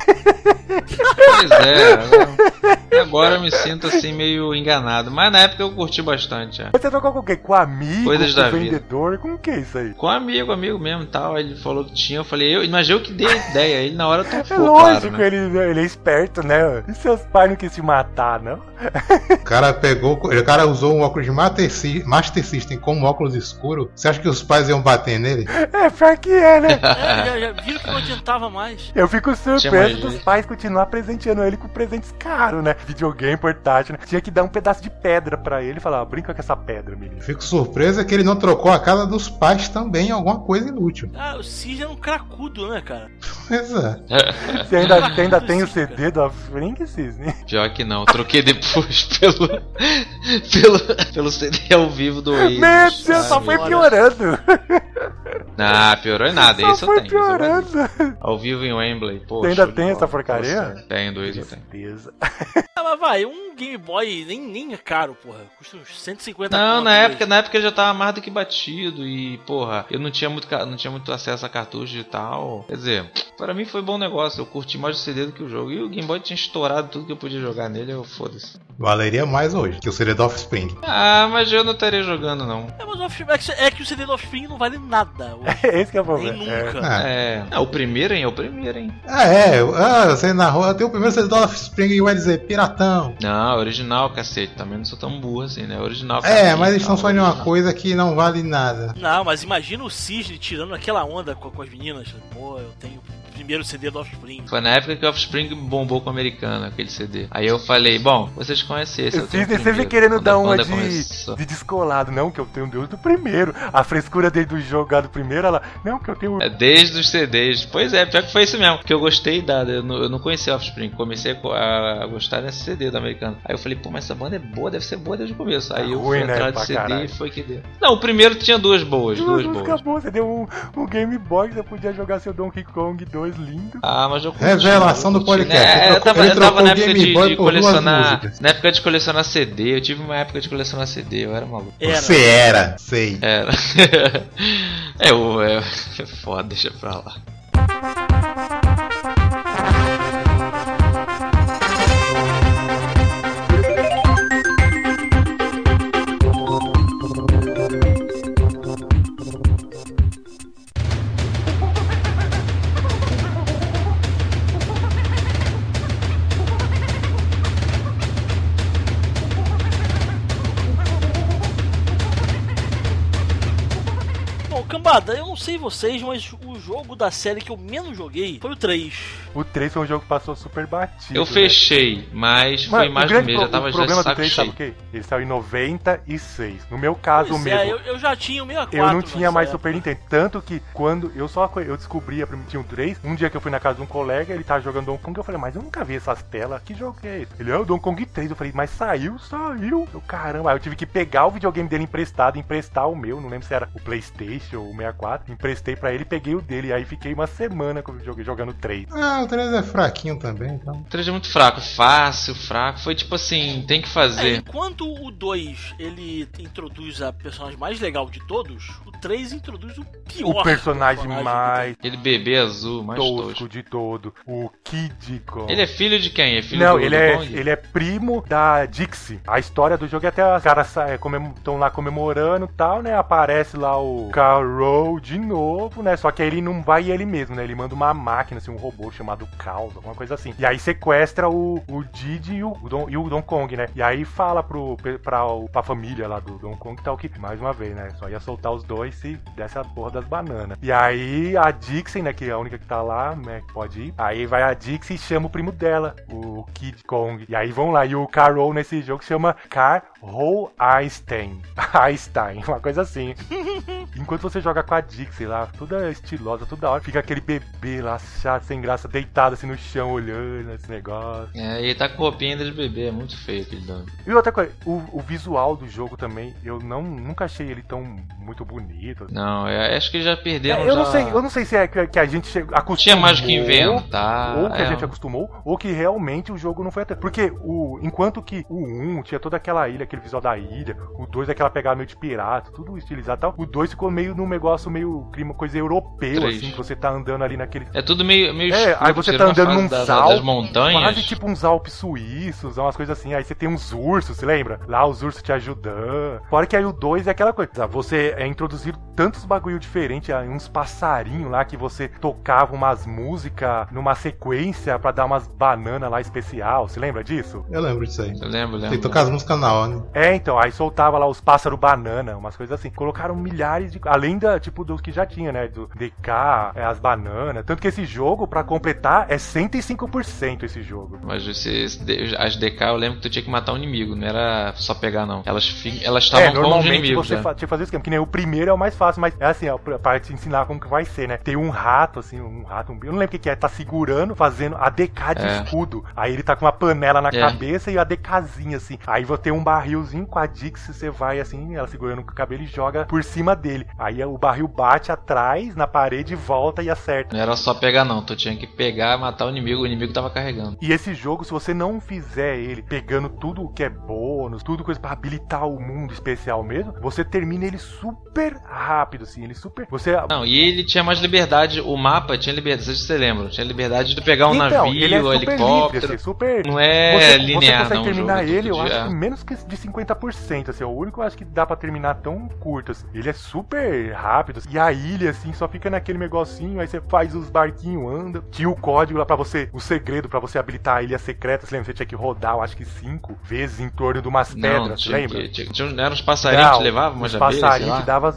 Pois é, agora, agora eu me sinto assim meio enganado. Mas na época eu curti bastante. É. Você trocou com o quê? Com amigo? Coisas com da o vendedor? Com o que isso aí? Com um amigo, amigo mesmo e tal. Aí ele falou que tinha, eu falei, eu, mas eu que dei a ideia. Ele na hora É topou, lógico, claro, né? ele, ele é esperto, né? E seus pais não quis te matar, não? O cara pegou, o cara usou um óculos de Master Sy- Master System como óculos escuro. Você acha que os pais iam bater nele? É, pior que é, né? É, já, já viram que não adiantava mais. Eu fico Tinha mais surpreso dos jeito. pais continuar presenteando ele com presentes caros, né? Videogame, portátil, né? Tinha que dar um pedaço de pedra pra ele e falar, brinca com essa pedra, menino. Fico surpreso que ele não trocou a casa dos pais também em alguma coisa inútil. Ah, o Cisne é um cracudo, né, cara? Pois é. Você ainda, você ainda tem o C D do Offspring, Cisne? Pior que não, troquei depois pelo, pelo, pelo C D ao vivo do Oasis. Meu Deus, só sabe? foi piorando. Ah, piorou em nada, Só esse eu foi tenho. esse eu piorando. tenho. Ao vivo em Wembley, pô. Você ainda show de tem bola. essa porcaria? Nossa, Tenho, dois eu tenho. Tristeza. Ah, mas vai, um Game Boy nem, nem é caro, porra. Custa uns cento e cinquenta Não, conto na hoje. época, na época já tava mais do que batido e, porra, eu não tinha muito, ca- não tinha muito acesso a cartucho e tal. Quer dizer, pra mim foi bom negócio, eu curti mais o C D do que o jogo. E o Game Boy tinha estourado tudo que eu podia jogar nele, eu foda-se. Valeria mais hoje que o C D do Offspring. Ah, mas eu não estaria jogando não. É, mas o Offspring, é que- é que o C D do Offspring não vale nada. hoje. Esse que é o Nem problema. nunca. Ah, É, é o primeiro, hein? É o primeiro, hein? ah, é. Ah, você narrou. Eu tenho o primeiro C D do Offspring e vai dizer piratão. Não, original, cacete. Também não sou tão burro assim, né? Original. É, capinha mas e eles estão tal, falando de uma original. coisa que não vale nada. Não, mas imagina o Cisne tirando aquela onda com, com as meninas. Pô, eu tenho primeiro C D do Offspring. Foi na época que o Offspring bombou com o americano, aquele C D. Aí eu falei, bom, vocês conhecem esse. Eu tenho Você vem querendo dar uma de, de descolado. Não, que eu tenho Deus do primeiro. A frescura dele do jogar do primeiro, ela... Não, que eu tenho... É desde os C Ds. Pois é, pior que foi isso mesmo. Que eu gostei da... Eu não, eu não conhecia o Offspring. Comecei a, a gostar desse C D do americano. Aí eu falei, pô, mas essa banda é boa, deve ser boa desde o começo. Aí é eu ruim, fui entrar né, de C D caralho. e foi que deu. Não, o primeiro tinha duas boas. Duas, duas boas. Boa. Você deu um, um Game Boy, você podia jogar seu Donkey Kong dois lindo. Ah, mas eu curti. Revelação do podcast. É, trocou, eu tava, eu tava na época de, de colecionar. músicas. Na época de colecionar C D, eu tive uma época de colecionar C D, eu era maluco. Era. Você era, sei. Era. é, o. É, é foda, deixa pra lá. Cambada, eu não sei vocês, mas o jogo da série que eu menos joguei foi o três. O três foi um jogo que passou super batido. Eu fechei, né? mas foi Mas mais do mesmo, já tava o já problema de saco do três, cheio. Sabe o quê? Ele saiu em noventa e seis. No meu caso Pois mesmo. É, eu, eu já tinha o sessenta e quatro. Eu não tinha mais época. Super Nintendo. Tanto que quando eu só eu descobri a prim- tinha um três, um dia que eu fui na casa de um colega, ele tava jogando Donkey Kong, eu falei, mas eu nunca vi essas telas, que jogo é esse? Ele, é o Donkey Kong três. Eu falei, mas saiu? Saiu. Eu, caramba. Aí eu tive que pegar o videogame dele emprestado, emprestar o meu, não lembro se era o PlayStation ou o sessenta e quatro. Emprestei pra ele, peguei o dele. E aí fiquei uma semana com o videogame jogando três. Ah, o três é fraquinho também, então. O três é muito fraco, fácil, fraco. Foi tipo assim, tem que É, fazer. enquanto o dois ele introduz a personagem mais legal de todos, o três introduz o pior. O personagem que mais Aquele bebê azul, mais tosco tosco. de todo. O Kid Kong. Ele é filho de quem? É filho Não, do, ele do é, Kong? ele é primo da Dixie. A história do jogo é até os caras estão lá comemorando e tal, né? Aparece lá o Carol de novo, né? Só que aí ele não vai ele mesmo, né? Ele manda uma máquina, assim, um robô chamado Caos, alguma coisa assim. E aí sequestra o, o Didi e o, o Don, e o Don Kong, né? E aí fala pro, pra, pra família lá do Don Kong tal, que, mais uma vez, né? Só ia soltar os dois se desse a porra das bananas. E aí a Dixie, né? Que é a única que tá lá, né? Que pode ir. Aí vai a Dixie e chama o primo dela, o Kid Kong. E aí vão lá. E o Carol nesse jogo se chama Carol Einstein. Einstein, uma coisa assim. Enquanto você joga com a Dixie lá, toda estilosa, toda hora, fica aquele bebê lá, chato, sem graça, deitado assim no chão, olhando esse negócio. É, ele tá com roupinha ainda de bebê, é muito feio aquele dono. E outra coisa, o, o visual do jogo também, eu não, nunca achei ele tão muito bonito. Não, eu acho que já perderam. É, eu, já... não sei, eu não sei se é que, que a gente chegou, acostumou. Tinha mais o que inventar. Ou que é. a gente acostumou, ou que realmente o jogo não foi até. Porque o, enquanto que o um tinha toda aquela ilha, aquele visual da ilha, o dois aquela pegada meio de pirata, tudo estilizado e tal, o dois ficou meio num negócio meio uma coisa europeu, Três. assim, que você tá andando ali naquele. É tudo meio, meio É, escuro, aí você tá tirando a andando fase num da- sal, das montanhas. quase tipo uns Alpes suíços, umas coisas assim. Aí você tem uns ursos, você lembra? Lá os ursos te ajudando. Fora que aí o dois é aquela coisa, você é introduzido tantos bagulho diferente, aí uns passarinhos lá que você tocava umas músicas numa sequência pra dar umas bananas lá especial. Você lembra disso? Eu lembro disso aí. Eu lembro, lembro. Tem que tocar as músicas na hora, né? É, então, aí soltava lá os pássaros banana, umas coisas assim. Colocaram milhares de. Além da, tipo, dos que já tinha, né? Do D K, é, as bananas. Tanto que esse jogo, pra completar, é cento e cinco por cento esse jogo. Mas esse, esse- as D K eu lembro que tu tinha que matar um inimigo, não era só pegar não. Elas fi- elas estavam É, com os normalmente inimigos. você né? fa- tinha que fazer o esquema, que nem o primeiro é o mais fácil, mas é assim, ó, pra, pra te ensinar como que vai ser, né? Tem um rato, assim, um rato, um eu não lembro o que que é, tá segurando, fazendo a D K de É. escudo. Aí ele tá com uma panela na É. cabeça e a DKzinha, assim. Aí você tem um barrilzinho com a Dixie, você vai assim, ela segurando com o cabelo e joga por cima dele. Aí o barril bate atrás, na parede, volta e acerta. Não era só pegar não, tu tinha que pegar, matar o inimigo, o inimigo tava carregando. E esse jogo, se você não fizer ele pegando tudo que é bônus, tudo coisa pra habilitar o mundo especial mesmo, você termina ele super rápido, assim, ele super... Você... Não, e ele tinha mais liberdade, o mapa tinha liberdade, não sei se você lembra, tinha liberdade de pegar um Então, navio, ele é um super helicóptero. livre, assim, super... Não é você, linear, você consegue não, terminar o jogo, ele, eu tudo acho dia. que menos que de cinquenta por cento, assim, é o único eu acho que dá pra terminar tão curto, assim. Ele é super rápido, assim, e a ilha, assim, só fica naquele negocinho, aí você faz os barquinhos, anda. Tinha o código lá pra você, o segredo pra você habilitar a ilha secreta, você lembra? Você tinha que rodar, eu acho que cinco vezes em torno de umas Não, pedras, você tinha lembra? que, tinha, tinha, eram os passarinhos que te levavam, os umas abelhas, sei passarinhos lá. te davam as, as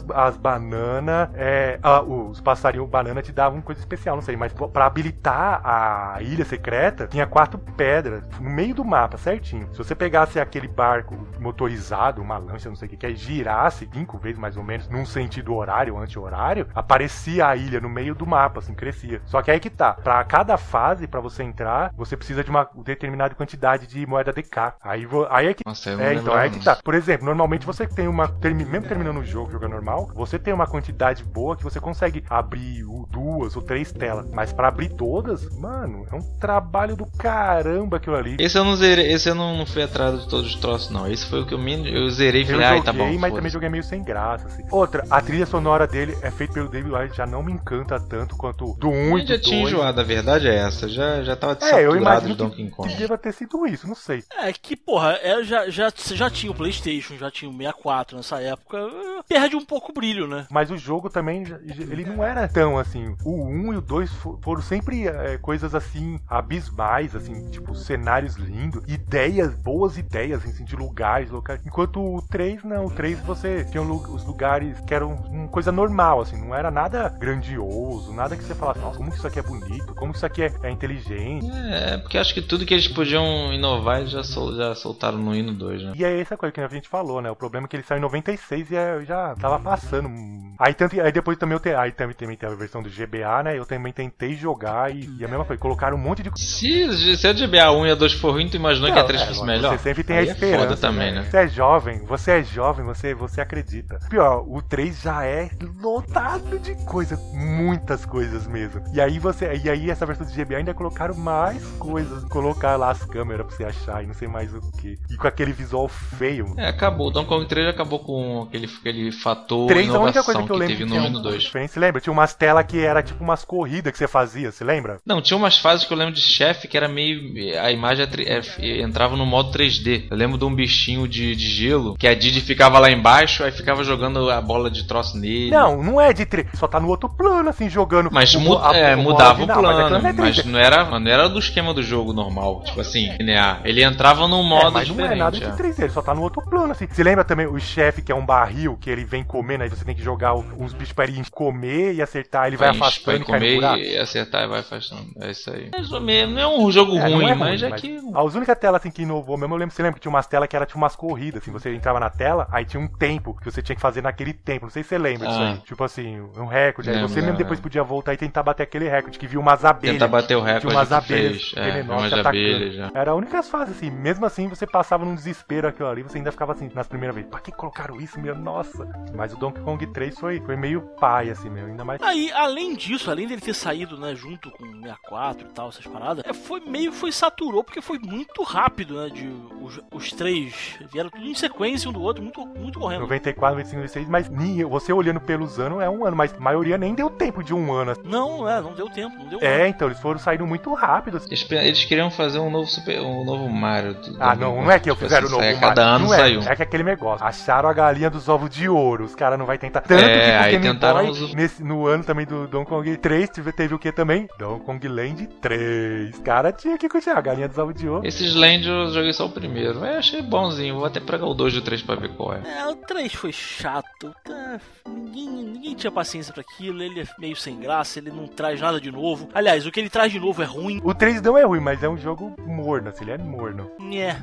banana, é, ah, os passarinhos banana te davam coisa especial, não sei, mas pra habilitar a ilha secreta, tinha quatro pedras no meio do mapa, certinho. Se você pegasse aquele barco motorizado, uma lancha, não sei o que, que aí girasse cinco vezes mais ou menos, num sentido horário, anti-horário, aparecia a ilha no meio do mapa, assim, crescia. Só que aí que tá, pra cada fase, pra você entrar, você precisa de uma determinada quantidade de moeda D K. Aí, aí é que... Nossa, eu é, não então, aí é que disso. tá. Por exemplo, normalmente você tem uma... Termi, mesmo terminando o jogo, jogando normal, você tem uma quantidade boa que você consegue abrir duas ou três telas. Mas pra abrir todas, mano, é um trabalho do caramba aquilo ali. Esse eu não zerei, esse eu não, não fui atrás de todos os troços, não. Esse foi o que eu menos. Eu zerei e Eu falei, ai, tá bom. joguei, mas foda-se. também joguei meio sem graça, assim. Outra, a trilha sonora dele é feita pelo David Wise, já não me encanta tanto quanto do um e Eu do já tinha dois. enjoado, a verdade é essa. Já, já tava É, eu saturado imagino de que, Donkey que Kong. deva ter sido isso, não sei. É que, porra, é, já, já, já tinha o PlayStation, já tinha o sessenta e quatro nessa época, perde um pouco o brilho, né? Mas o jogo também, já- ele não era tão assim. O um e o dois fo- foram sempre é, coisas assim, abismais, assim, tipo, cenários lindos, ideias, boas ideias, assim, de lugares, locais. Enquanto o três, não, o três você tinha lu- os lugares que eram uma coisa normal, assim, não era nada grandioso, nada que você falasse, nossa, como que isso aqui é bonito, como que isso aqui é, é inteligente. É, porque acho que tudo que eles podiam inovar eles já, sol, já soltaram no Hino dois, né? E é essa coisa que a gente falou, né? O problema é que ele saiu em noventa e seis e eu já tava passando. Aí, tanto, aí depois também eu te, aí também, também tem a versão do G B A, né? Eu também tentei jogar e, e a mesma coisa, colocaram um monte de Se, se a G B A um e a dois for ruim, tu imaginou que a três fosse lógico, melhor? Você sempre tem Aí a é esperança. foda também, né? Você é jovem, você é jovem, você, você acredita. Pior, o três já é lotado de coisa, muitas coisas mesmo. E aí você, e aí essa versão do G B A ainda colocaram mais coisas, colocar lá as câmeras pra você achar e não sei mais o que. E com aquele visual feio. É, acabou. O Donkey Kong três acabou com aquele, aquele fator três, a inovação única coisa que eu lembro teve que no tinha um e no dois. Você lembra? Tinha umas telas que era tipo umas corridas que você fazia, você lembra? Não, tinha umas fases que eu lembro de chefe que era meio... A imagem é tri- é- entrava no modo três D. Eu lembro de um bichinho de, de gelo, que a Didi ficava lá embaixo, aí ficava jogando a bola de troço nele. Não, não é de três, só tá no outro plano, assim, jogando. Mas o- mu- a- é, o mudava o modo- não, plano, mas aquilo não é mas três D. não era, mas não era do esquema do jogo normal. Tipo assim, linear. Ele entrava num modo É, mas não é nada diferente. de é. três D, ele só tá no outro plano, assim. Você lembra também o chefe, que é um barril, que ele vem comendo, aí você tem que jogar o- uns bichos pra ele comer e acertar, ele vai, Vai afastando e cai no comer buraco? e acertar e vai afastando. É isso aí. Mais ou menos. Não é um jogo É, não ruim, é mas ruim, é que... As únicas telas assim que inovou mesmo, eu lembro, você lembra que tinha umas telas que era tipo umas corridas, assim, você entrava na tela, aí tinha um tempo que você tinha que fazer naquele tempo, não sei se você lembra disso Ah. aí. Tipo assim, um recorde, aí Lembro, você mesmo lembro, depois lembro. podia voltar e tentar bater aquele recorde, que viu umas abelhas. Tentar bater o Tinha recorde umas que abelhas fez. É, venenosas umas atacando. abelhas já. Era a única fase, assim, mesmo assim você passava num desespero aquilo ali, você ainda ficava assim, nas primeiras vezes, pra que colocaram isso, meu, nossa. Mas o Donkey Kong três foi, foi meio pai, assim, meu, ainda mais... Aí, além disso, além dele ter saído, né, junto com o sessenta e quatro e tal, essas paradas, é, foi meio foi saturou, porque foi muito rápido, né, de os, os três vieram tudo em sequência um do outro, muito, muito correndo. noventa e quatro, noventa e cinco, noventa e seis, mas nem- você olhando pelos anos é um ano, mas a maioria nem deu tempo de um ano. Não, é, não deu tempo, não deu É, então, eles foram saindo muito rápido. assim. Eles, pe- eles queriam fazer um novo super, um novo Mario. do- Ah, do- não, não é que eu tipo fizeram o assim, novo sai a cada Mario. ano Não é, saiu. é que aquele negócio. Acharam a galinha dos ovos de ouro. Os caras não vai tentar. Tanto É, que no aí Game tentaram Boy, os- nesse, no ano também do Donkey Kong três, teve, teve o que também? Donkey Kong Land três. Os caras tinham que continuar. A galinha dos ovos de ouro. Esses Land eu joguei só o primeiro. Eu achei bonzinho. Vou até pegar o dois e o três pra ver qual é. É, o três foi chato, tá? ninguém, ninguém tinha paciência pra aquilo, ele é meio sem graça, ele não traz nada de novo. Aliás, o que ele traz de novo é ruim. O três não é ruim, mas é um jogo morno, assim, ele é morno. É.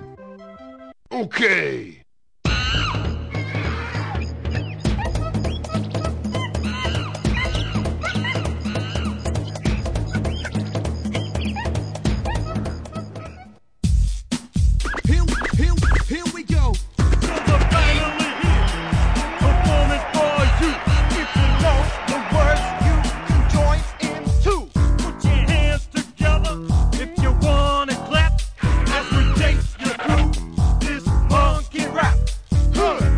Okay. Here, here, here we go. Huh.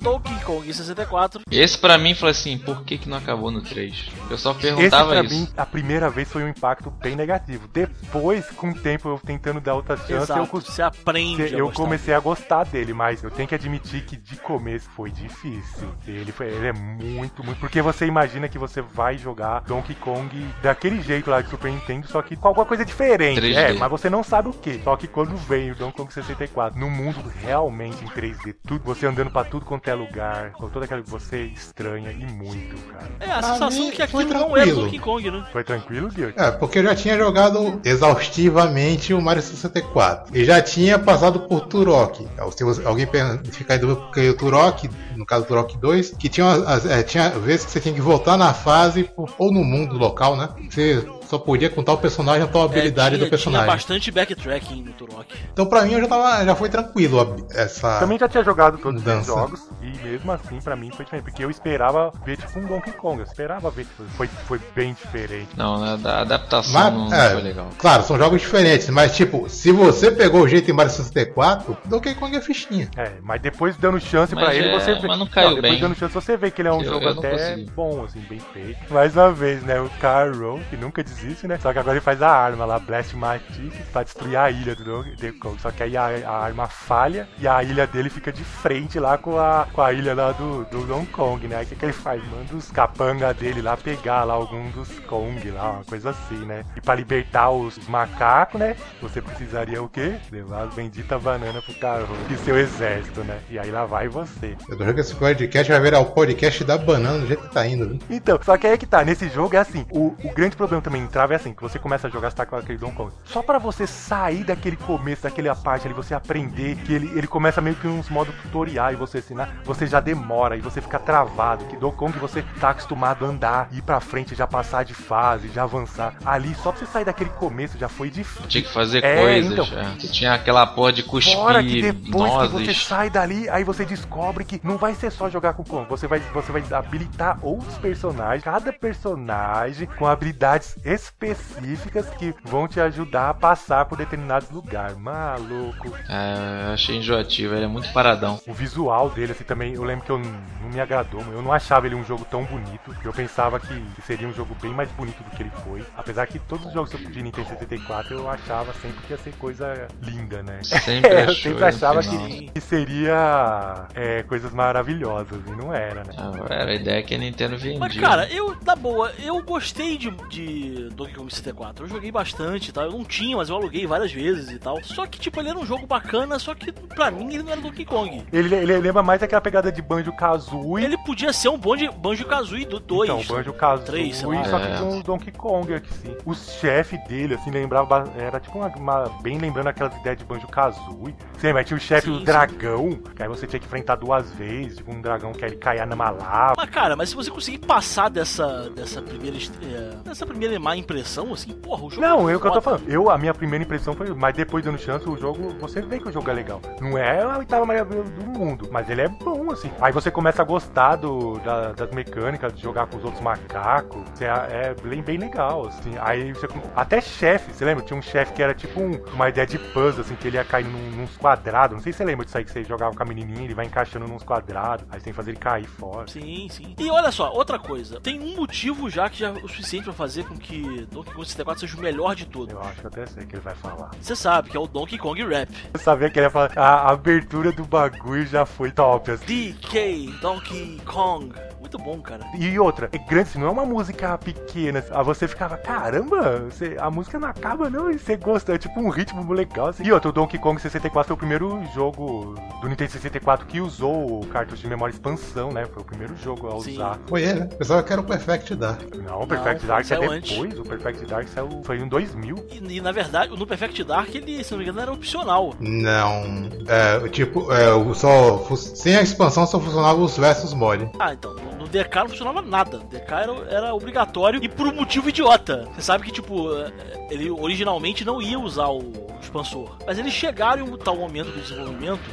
Donkey Kong sessenta e quatro. Esse pra mim, falei assim, por que que não acabou no três? Eu só Esse perguntava pra isso. mim, a primeira vez foi um impacto bem negativo. Depois, com o tempo, eu tentando dar outra chance, Exato, eu, cons- você aprende a eu gostar. comecei a gostar dele, mas eu tenho que admitir que de começo foi difícil. Ele, foi, ele é muito, muito... Porque você imagina que você vai jogar Donkey Kong daquele jeito lá de Super Nintendo, só que com alguma coisa diferente. três D. É, mas você não sabe o que. Só que quando vem o Donkey Kong sessenta e quatro, no mundo realmente em três D, tudo, você andando pra tudo quanto é lugar, com toda aquela que você estranha e muito, cara. É, a Pra sensação mim, é que foi aquilo não era tranquilo. Donkey Kong, né? Foi tranquilo, Guilherme? É, porque eu já tinha jogado exaustivamente o Mario sessenta e quatro. E já tinha passado por Turok. Se você- alguém per- ficar em dúvida porque o Turok, no caso do Turok dois, que tinha, as- é, tinha vezes que você tinha que voltar na fase por- ou no mundo local, né? Você só podia contar o personagem ou a habilidade É, tinha, do personagem. Tinha bastante backtracking no Turok. Então pra mim eu já, tava, já foi tranquilo a- essa. Também já tinha jogado todos os Mudança. jogos e mesmo assim pra mim foi diferente, porque eu esperava ver tipo um Donkey Kong, eu esperava ver, tipo, foi, foi bem diferente. Não, né, a adaptação Mas, não é, foi legal. Claro, são jogos diferentes, mas tipo, se você pegou o jeito em Mario sessenta e quatro, Donkey Kong é fichinha. É, mas depois dando chance Mas pra ele, é, você vê. mas não caiu depois bem. dando chance, você vê que ele é um Eu- jogo eu não até consegui. bom, assim, bem feito. Mais uma vez, né? O Carl, que nunca desiste, né? Só que agora ele faz a arma lá, Blast Matic, pra destruir a ilha do Donkey Kong. Só que aí a, a arma falha e a ilha dele fica de frente lá com a, com a ilha lá do, do Donkey Kong, né? Aí o que, que ele faz? Manda os capanga dele lá pegar lá algum dos Kong lá, uma coisa assim, né? E pra libertar os macacos, né? Você precisaria o quê? Levar as benditas bananas pro Carl e seu exército, né? E aí lá vai você. Eu tô achando que esse podcast vai virar o podcast da banana do jeito que tá indo, viu? Então, só que aí que tá, nesse jogo é assim, o, o grande problema também em trava é assim, que você começa a jogar, você tá com aquele Donkey Kong, só pra você sair daquele começo, daquela parte ali, você aprender, que ele, ele começa meio que uns modos tutorial e você ensinar, você já demora e você fica travado, que Donkey Kong você tá acostumado a andar, ir pra frente, já passar de fase, já avançar, ali só pra você sair daquele começo já foi difícil. Tinha que fazer É, coisas. então. é. Você tinha aquela porra de cuspir Fora que depois que você nozes. sai dali, aí você descobre que não vai ser só jogar com o Kong, você vai, você vai habilitar outros personagens, cada personagem com habilidades específicas que vão te ajudar a passar por determinado lugar. Maluco. É, eu achei enjoativo, ele é muito paradão. O visual dele, assim, também, eu lembro que eu n- não me agradou, eu não achava ele um jogo tão bonito, eu pensava que seria um jogo bem mais bonito do que ele foi, apesar que todos os jogos de Nintendo sessenta e quatro eu achava sempre que ia ser coisa linda, né? Sempre eu achou sempre no achava final. que, que seria é, coisas maravilhosas, e não era, né? Ah, era a ideia que a Nintendo vendia. Mas, cara, eu, na boa, eu gostei de, de Donkey Kong sessenta e quatro. Eu joguei bastante e tal. Eu não tinha, mas eu aluguei várias vezes e tal. Só que, tipo, ele era um jogo bacana, só que pra mim ele não era Donkey Kong. Ele, ele lembra mais aquela pegada de Banjo-Kazooie. Ele podia ser um bom de Banjo-Kazooie do dois. Então, Banjo-Kazooie, três, sei lá. só que É. com o Donkey Kong aqui, sim. O chefe dele, assim, lembrava, ba- era tipo uma, uma- bem lembrando aquelas ideias de Banjo-Kazooie. Sim, mas tinha o chefe, Sim, o sim. dragão, que aí você tinha que enfrentar duas vezes, tipo um dragão que ele caia numa lava. Mas, cara, mas se você conseguir passar dessa, dessa primeira est- é, dessa primeira má impressão, assim, porra, o jogo Não, é é o que eu tô foda. falando. Eu, a minha primeira impressão foi, mas depois dando chance, o jogo, você vê que o jogo é legal. Não é a oitava maravilha do mundo, mas ele é bom, assim. Aí você começa a gostar do, da- das mecânicas, de jogar com os outros macacos. Você- É, bem, bem legal, assim. Aí você. Até chefe, você lembra? Tinha um chefe que era tipo um- uma ideia de puzzle, assim, que ele ia cair num, nos quadrados. Não sei se você lembra disso aí, que você jogava com a menininha, ele vai encaixando nos quadrados. Aí você tem que fazer ele cair fora. Sim, sim. E olha só, outra coisa. Tem um motivo já que já é o suficiente pra fazer com que Donkey Kong sessenta e quatro seja o melhor de todos. Eu acho que até sei que ele vai falar. Você sabe, que é o Donkey Kong Rap. Eu sabia que ele ia falar. A abertura do bagulho já foi top, assim. D K Donkey Kong. Muito bom, cara. E outra, é grande, assim, não é uma música pequena. Assim, aí você ficava, caramba, você- a música não acaba não, e você gosta, é tipo um ritmo legal. Assim. E outro, o Donkey Kong sessenta e quatro foi o primeiro jogo do Nintendo sessenta e quatro que usou o cartucho de memória expansão, né? Foi o primeiro jogo a Sim. usar. Foi ele, né? Pensava que era o Perfect Dark. Não, o Perfect Não, Dark é saiu depois, antes. o Perfect Dark saiu, foi em dois mil. E, e, na verdade, no Perfect Dark, ele, se não me engano, era opcional. Não. É, tipo, é, o- só, fu- sem a expansão só funcionava os versus mod. Ah, então, no, no D K não funcionava nada. No D K era, era obrigatório e por um motivo idiota. Você sabe que, tipo, eh, ele originalmente não ia usar o expansor. Mas eles chegaram em um tal momento do desenvolvimento que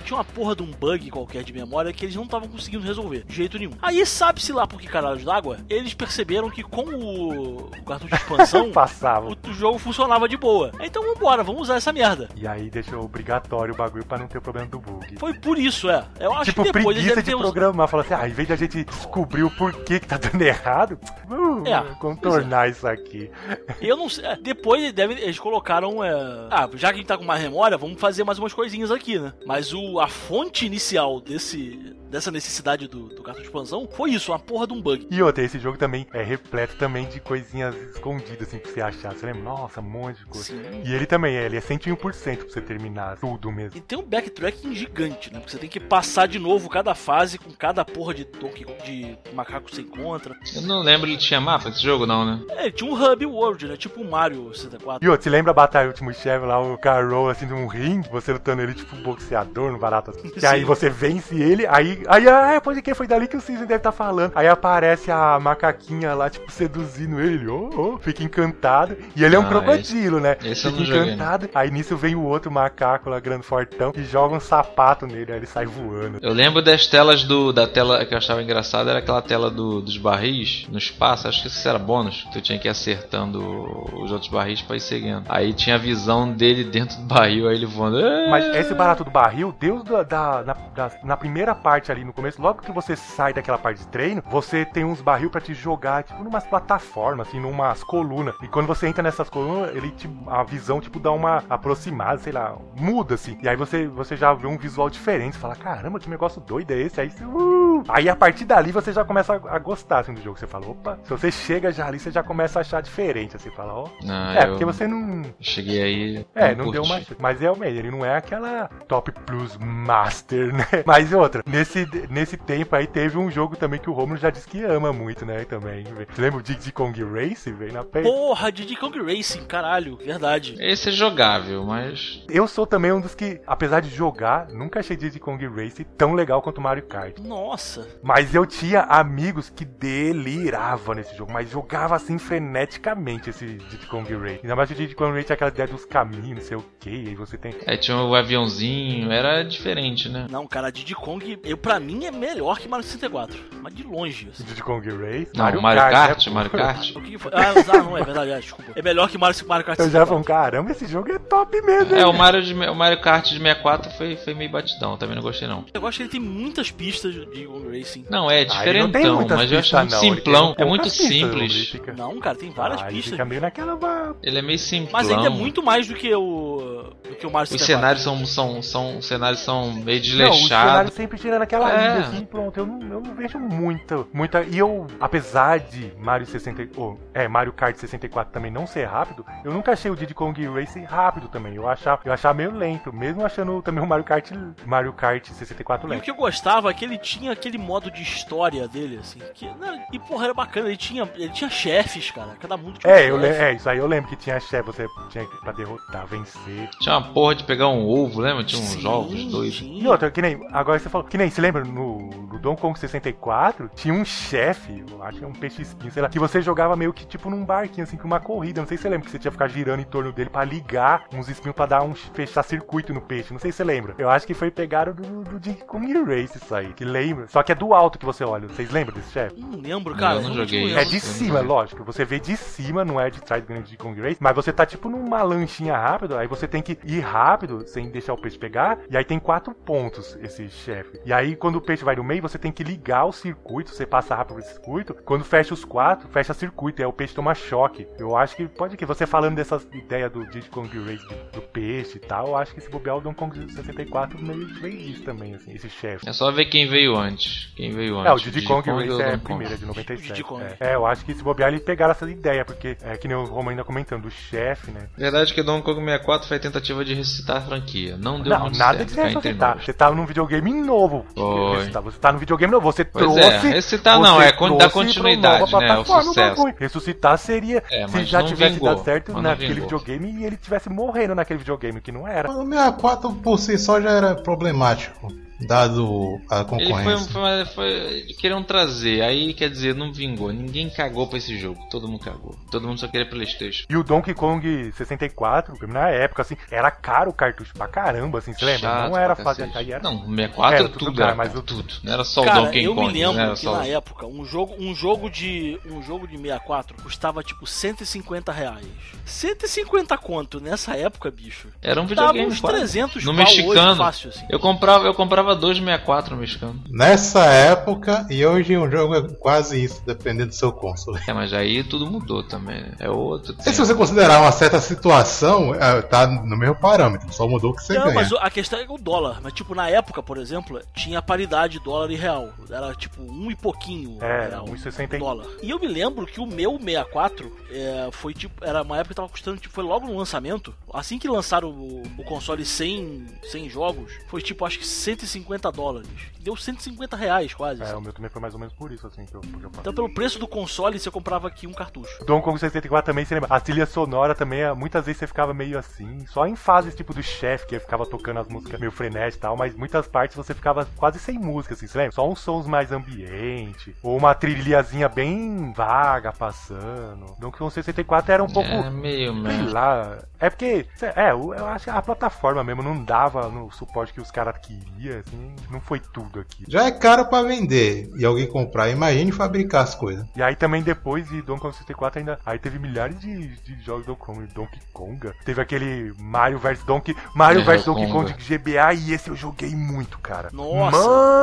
tinha uma porra de um bug qualquer de memória que eles não estavam conseguindo resolver, de jeito nenhum. Aí, sabe-se lá por que caralhos d'água, eles perceberam que com o, o cartucho de expansão, Passava. o, o jogo funcionava de boa. Então vambora, vamos usar essa merda. E aí deixou obrigatório o bagulho pra não ter o problema do bug. Foi por isso, é. Eu acho Tipo, que depois eles preguiça devem de ter... uns- programar. Fala assim, ah, em vez de a gente descobrir o porquê que tá dando errado, vamos É, contornar isso aqui. Eu não sei. é, Depois eles, devem, eles colocaram. É... Ah, já que a gente tá com mais memória, vamos fazer mais umas coisinhas aqui, né? Mas o, a fonte inicial desse, dessa necessidade do, do cartucho de expansão foi isso, uma porra de um bug. E outra, esse jogo também é repleto também de coisinhas escondidas, assim, pra você achar. Você lembra? Nossa, um monte de coisa. Sim. E ele também é, ele é cento e um por cento pra você terminar tudo mesmo. E tem um backtracking gigante, né? Porque você tem que passar de novo cada fase com cada porra de Donkey Kong, de macaco que você encontra. Eu não lembro, ele tinha mapa esse jogo não, né? É, tinha um Hub World, né? Tipo o Mario sessenta e quatro. E outra, você lembra a batalha do último chefe lá, o Carol, assim, num ringue, você lutando ele tipo um boxeador no barato assim. Que aí Sim. você vence ele, aí, aí, ah, pode que foi dali que o Cisne deve estar falando. Aí aparece a macaquinha lá, tipo, seduzindo ele, oh, oh, fica encantado. E ele é um Ah, crocodilo, né? esse eu Fica não joguei, encantado. Aí nisso vem o outro macaco lá, grande fortão, e joga um sapato nele, aí ele sai voando. Eu lembro das telas do. Da tela que eu achava engraçada, era aquela tela do, dos barris no espaço, acho que isso era bônus, que tu tinha que ir acertando os outros barris pra ir seguindo. Aí tinha a visão dele dentro do barril, aí ele voando. Mas esse barato do barril, Deus da, da- na, da- na primeira parte ali no começo, logo que você sai daquela parte de treino, você tem uns barril pra te jogar, tipo, numas plataformas, assim, numas colunas. E quando você entra nessas colunas, ele te, a visão, tipo, dá uma aproximada, sei lá, muda, assim. E aí você, você já vê um visual diferente, você fala, caramba, que negócio doido é esse? Aí você, uh! Aí a partir dali você já começa a, a gostar, assim, do jogo. Você fala, opa, se você chega já ali, você já começa a achar diferente, assim, fala, ó. Não, é, eu porque você não... cheguei aí. É, não curti. deu mais. Mas realmente, ele não é aquela Top Plus Master, né? Mas outra, nesse, nesse tempo aí teve um jogo também que o Romulo já disse que ama muito, né? Também. Você lembra o Diddy Kong Race? Veio na pele. Porra, Diddy Kong Racing, caralho, verdade. Esse é jogável, mas. Eu sou também um dos que, apesar de jogar, nunca achei Diddy Kong Race tão legal quanto Mario Kart. Nossa. Mas eu tinha amigos que deliravam nesse jogo, mas jogava assim freneticamente esse Diddy Kong Race. Ainda mais que o Diddy Kong Race é aquela ideia dos caminhos, não sei o que, aí você tem. É, tinha o aviãozinho, era diferente, né? Não, cara, Diddy Kong, eu, pra mim, é melhor que Mario sessenta e quatro. Mas de longe, assim. Diddy Kong Race. Não, Mario Kart, né? Mario Kart. O que que foi? Ah, ah, não, é verdade, ah, desculpa. É melhor que Mario, Mario Kart Eu já sessenta e falei, quatro. caramba, esse jogo é top mesmo. É, hein? o Mario, de, o Mario Kart de sessenta e quatro foi, foi meio batidão, também não gostei não. Eu acho que ele tem muitas pistas de Diddy Kong Racing. Não, é Ah, ele não tem diferentão, muitas mas eu acho pistas, muito não, ele simplão, tem é muito poucas pistas, simples. ele fica- Não, cara, tem várias Ah, ele pistas. fica meio naquela... Ele é meio simplão. Mas ainda é muito mais do que o, do que o Mario Os sessenta e quatro. cenários são, são, são, os cenários são meio Não, o desleixados. cenário sempre tirando aquela É. ilha assim, pronto. Eu não, eu não vejo muita, muita... E eu, apesar de Mario sessenta... e- oh, é, Mario Kart sessenta e quatro também não ser rápido, eu nunca achei o Diddy Kong Racing rápido também. Eu achava, eu achava meio lento, mesmo achando também o Mario Kart, Mario Kart sessenta e quatro E o lento. que eu gostava é que ele tinha aquele modo de história dele, assim. Que, né, e porra, era bacana. Ele tinha, ele tinha chefes, cara. Cada mundo tinha um É, eu le- chefe. é, isso aí eu lembro que tinha chefe, você tinha que pra derrotar, vencer. Tinha uma porra de pegar um ovo, lembra? Tinha uns Sim, ovos doidos. sim. E outra, que nem, agora você falou, que nem, se lembra, no, no Donkey Kong sessenta e quatro, tinha um chefe, eu acho que é um peixe espinho, sei lá, que você jogava meio que tipo num barquinho, assim, com uma corrida, não sei se você lembra, que você tinha que ficar girando em torno dele pra ligar uns espinhos pra dar um, fechar circuito no peixe, não sei se você lembra. Eu acho que foi pegaram do, do Diddy Kong Race isso aí, que lembra, só que é do alto que você olha, vocês lembram desse chefe? Não lembro, cara. Eu não realmente joguei. lembro. É de Eu cima, não vi. lógico. Você vê de cima, não é de trás do grande Diddy Kong Race, mas você tá tipo numa lanchinha rápido, aí você tem que ir rápido, sem deixar o peixe pegar, e aí tem quatro pontos esse chefe. E aí quando o peixe vai no meio, você tem que ligar o circuito, você passa rápido esse circuito, quando fecha os quatro, fecha circuito, e aí o peixe toma choque. Eu acho que pode que você falando dessas ideias do Diddy Kong Race, do, do peixe e tal, eu acho que esse bobear o Donkey Kong sessenta e quatro meio fez isso também, assim, esse chefe. É só ver quem veio antes. Quem veio antes. É, o Diddy Kong ou Race o é a Donkey Kong? primeira, de noventa e sete. Diddy Kong. É. É, eu acho que esse bobear eles pegaram essa ideia, porque é que nem o Romo ainda comentando, o chefe, né? Verdade que o Donkey Kong sessenta e quatro foi a tentativa de ressuscitar a franquia. Não deu Não, muito nada certo, de cá entre ressuscitar. nós. Você tá num videogame novo. Foi. Ressuscitar. Você tá num videogame novo. Você Pois trouxe. é, ressuscitar não, você é con- dar trouxe continuidade, pra nova né, o plataforma, sucesso. bagulho. Ressuscitar seria É, se mas já não tivesse vingou, dado certo mas não naquele vingou. videogame e ele tivesse morrendo naquele videogame, que não era. O sessenta e quatro por si só já era problemático. dado a Ele concorrência. foi, foi, foi queriam trazer, aí quer dizer, não vingou. Ninguém cagou pra esse jogo, todo mundo cagou. Todo mundo só queria PlayStation. E o Donkey Kong sessenta e quatro, na época, assim, era caro o cartucho pra caramba, assim, você lembra? Chato Não era pra fácil cacete. aí era. Não, sessenta e quatro Era tudo, tudo era caro, mas o- tudo. Não era só o Cara, Donkey eu Kong, me lembro não era que só... na época um jogo, um jogo de um jogo de sessenta e quatro custava tipo cento e cinquenta reais. cento e cinquenta conto nessa época, bicho. Era um Dava videogame uns quase. trezentos No pau mexicano. hoje, fácil, assim. Eu comprava, eu comprava dois sessenta e quatro no mexicano. Nessa época, e hoje um jogo é quase isso, dependendo do seu console. É, mas aí tudo mudou também, né? É outro. E se tempo. você considerar uma certa situação, é, tá no mesmo parâmetro, só mudou o que você Não, ganha. mas a questão é o dólar. Mas, tipo, na época, por exemplo, tinha paridade dólar e real. Era, tipo, um e pouquinho É, real, um e sessenta e- dólar. E eu me lembro que o meu sessenta e quatro é, foi, tipo, era uma época que tava custando, tipo, foi logo no lançamento. Assim que lançaram o, o console sem, sem jogos, foi, tipo, acho que cento e cinquenta dólares. Deu cento e cinquenta reais, quase. É, assim. o meu também foi mais ou menos por isso, assim, que eu, que eu faço. Então, pelo preço do console, você comprava aqui um cartucho. Donkey Kong sessenta e quatro também, você lembra? A trilha sonora também, é, muitas vezes você ficava meio assim, só em fases tipo do chefe, que ficava tocando as músicas meio frenéticas e tal, mas muitas partes você ficava quase sem música, assim, você lembra? Só uns sons mais ambiente, ou uma trilhazinha bem vaga passando. Donkey Kong sessenta e quatro era um pouco... É meio, Sei mesmo. lá, é porque, é, eu eu acho que a plataforma mesmo não dava no suporte que os caras queriam, assim, não foi tudo aqui. Já é caro pra vender e alguém comprar, imagine fabricar as coisas. E aí também depois de Donkey Kong sessenta e quatro ainda, aí teve milhares de, de jogos de Donkey Kong, Donkey Konga, teve aquele Mario versus Donkey, Mario É, versus Donkey Konga. Kong de G B A e esse eu joguei muito, cara. Nossa.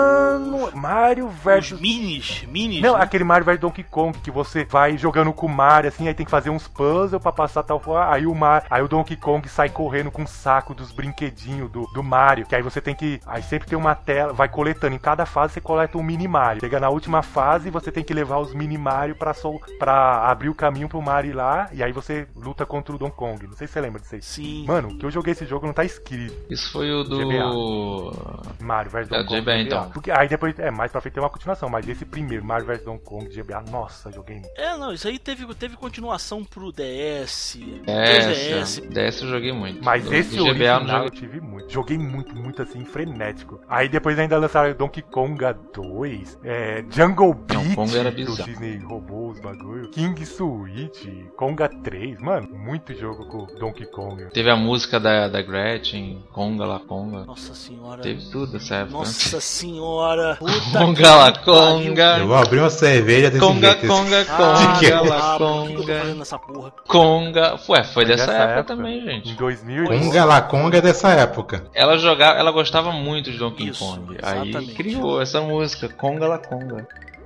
Mano, Mario Os versus minis, minis. Não, né? aquele Mario versus Donkey Kong que você vai jogando com o Mario assim, aí tem que fazer uns puzzles pra passar tal forma. Aí o Mario, aí o Donkey Kong sai correndo com um saco dos brinquedinhos do, do Mario, que aí você tem que, aí sempre tem uma tela, vai coletando, em cada fase você coleta um mini Mario. Chega na última fase, você tem que levar os mini Mario pra, sol, pra abrir o caminho pro Mario ir lá, e aí você luta contra o Donkey Kong. Não sei se você lembra disso aí. Sim. Mano, que eu joguei esse jogo não tá escrito. Isso foi o G B A. do... Mario versus É, Donkey Kong. G B A, G B A. então. Porque aí depois, é, mais pra frente tem uma continuação, mas esse primeiro, Mario versus Donkey Kong de G B A, nossa, joguei muito. É, não, isso aí teve, teve continuação pro D S, É, três D S. D S eu joguei muito. Mas Do- esse do G B A eu original não eu joguei. tive muito. Joguei muito, muito assim, frenético. Aí depois ainda lançaram Donkey Konga dois, é, Jungle Não, Beat, Konga era que o bizarro. Disney roubou os bagulho, King Switch, Konga três, mano, muito jogo com Donkey Kong. Teve a música da, da Gretchen, Conga La Conga. Nossa senhora. Teve tudo essa época. Nossa senhora. Puta Conga La que pariu. Conga. Eu vou abrir uma cerveja desse Conga, jeito. Conga, Ah, que- Conga, La diabo, o que que eu tô Conga. fazendo nessa porra? Conga. Ué, foi dessa Dessa época, época. também, Em gente. dois mil e Conga La Conga é dessa época. Ela jogava, ela gostava muito de Donkey Isso, Kong. Aí exatamente. criou essa música, Conga La Conga.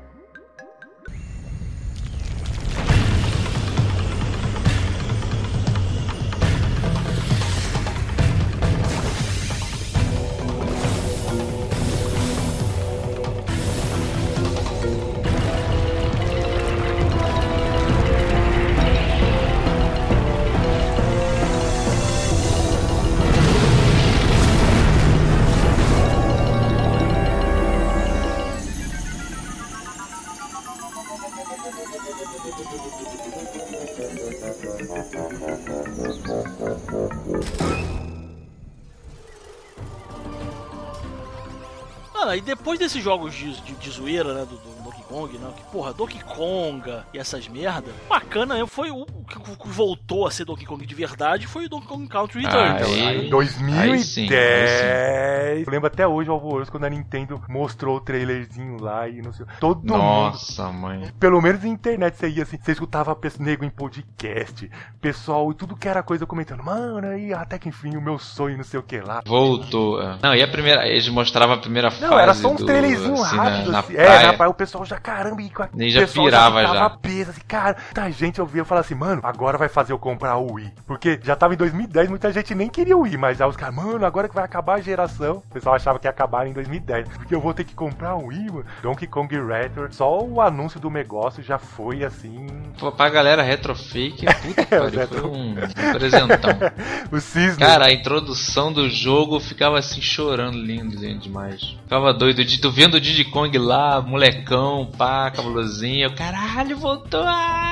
Mano, aí depois desses jogos de, de, de zoeira, né, do, do Donkey Kong, né, que porra, Donkey Konga e essas merda, bacana, né, foi o o que voltou a ser Donkey Kong de verdade, foi o Donkey Kong Country Returns. Aí- né? Em dois mil Aí e sim, dez. Eu lembro até hoje o alvoroço quando a Nintendo mostrou o trailerzinho lá e não sei. Todo mundo. Nossa, mãe. Pelo menos na internet você ia assim, você escutava pe- nego em podcast, pessoal e tudo que era coisa comentando, mano, aí até que enfim o meu sonho, não sei o que lá. Voltou. é. Não, e a primeira. Eles mostravam a primeira fase. Não, era só uns do, trailerzinhos assim, rápidos. Na, na assim. praia. É, na praia o pessoal já, caramba, e com a- Nem o já pessoal pirava ficava já. peso, assim, cara, tá, gente, eu vi, eu falava assim, mano, agora vai fazer eu comprar o Wii. Porque já tava em dois mil e dez, muita gente nem queria o Wii, mas aí os caras, mano, agora que vai acabar a geração. O pessoal achava que ia acabar em dois mil e dez, porque eu vou ter que comprar o Wii, mano. Donkey Kong Retro, só o anúncio do negócio já foi assim. Pô, pra galera retrofake, puta que É, pariu, retro- foi um, um presentão. O Cisne. Cara, a introdução do jogo eu ficava assim chorando, lindo, lindo demais. Ficava doido, de- tu vendo o Diddy Kong lá, molecão, pá, cabulosinho, eu, caralho, voltou, ah,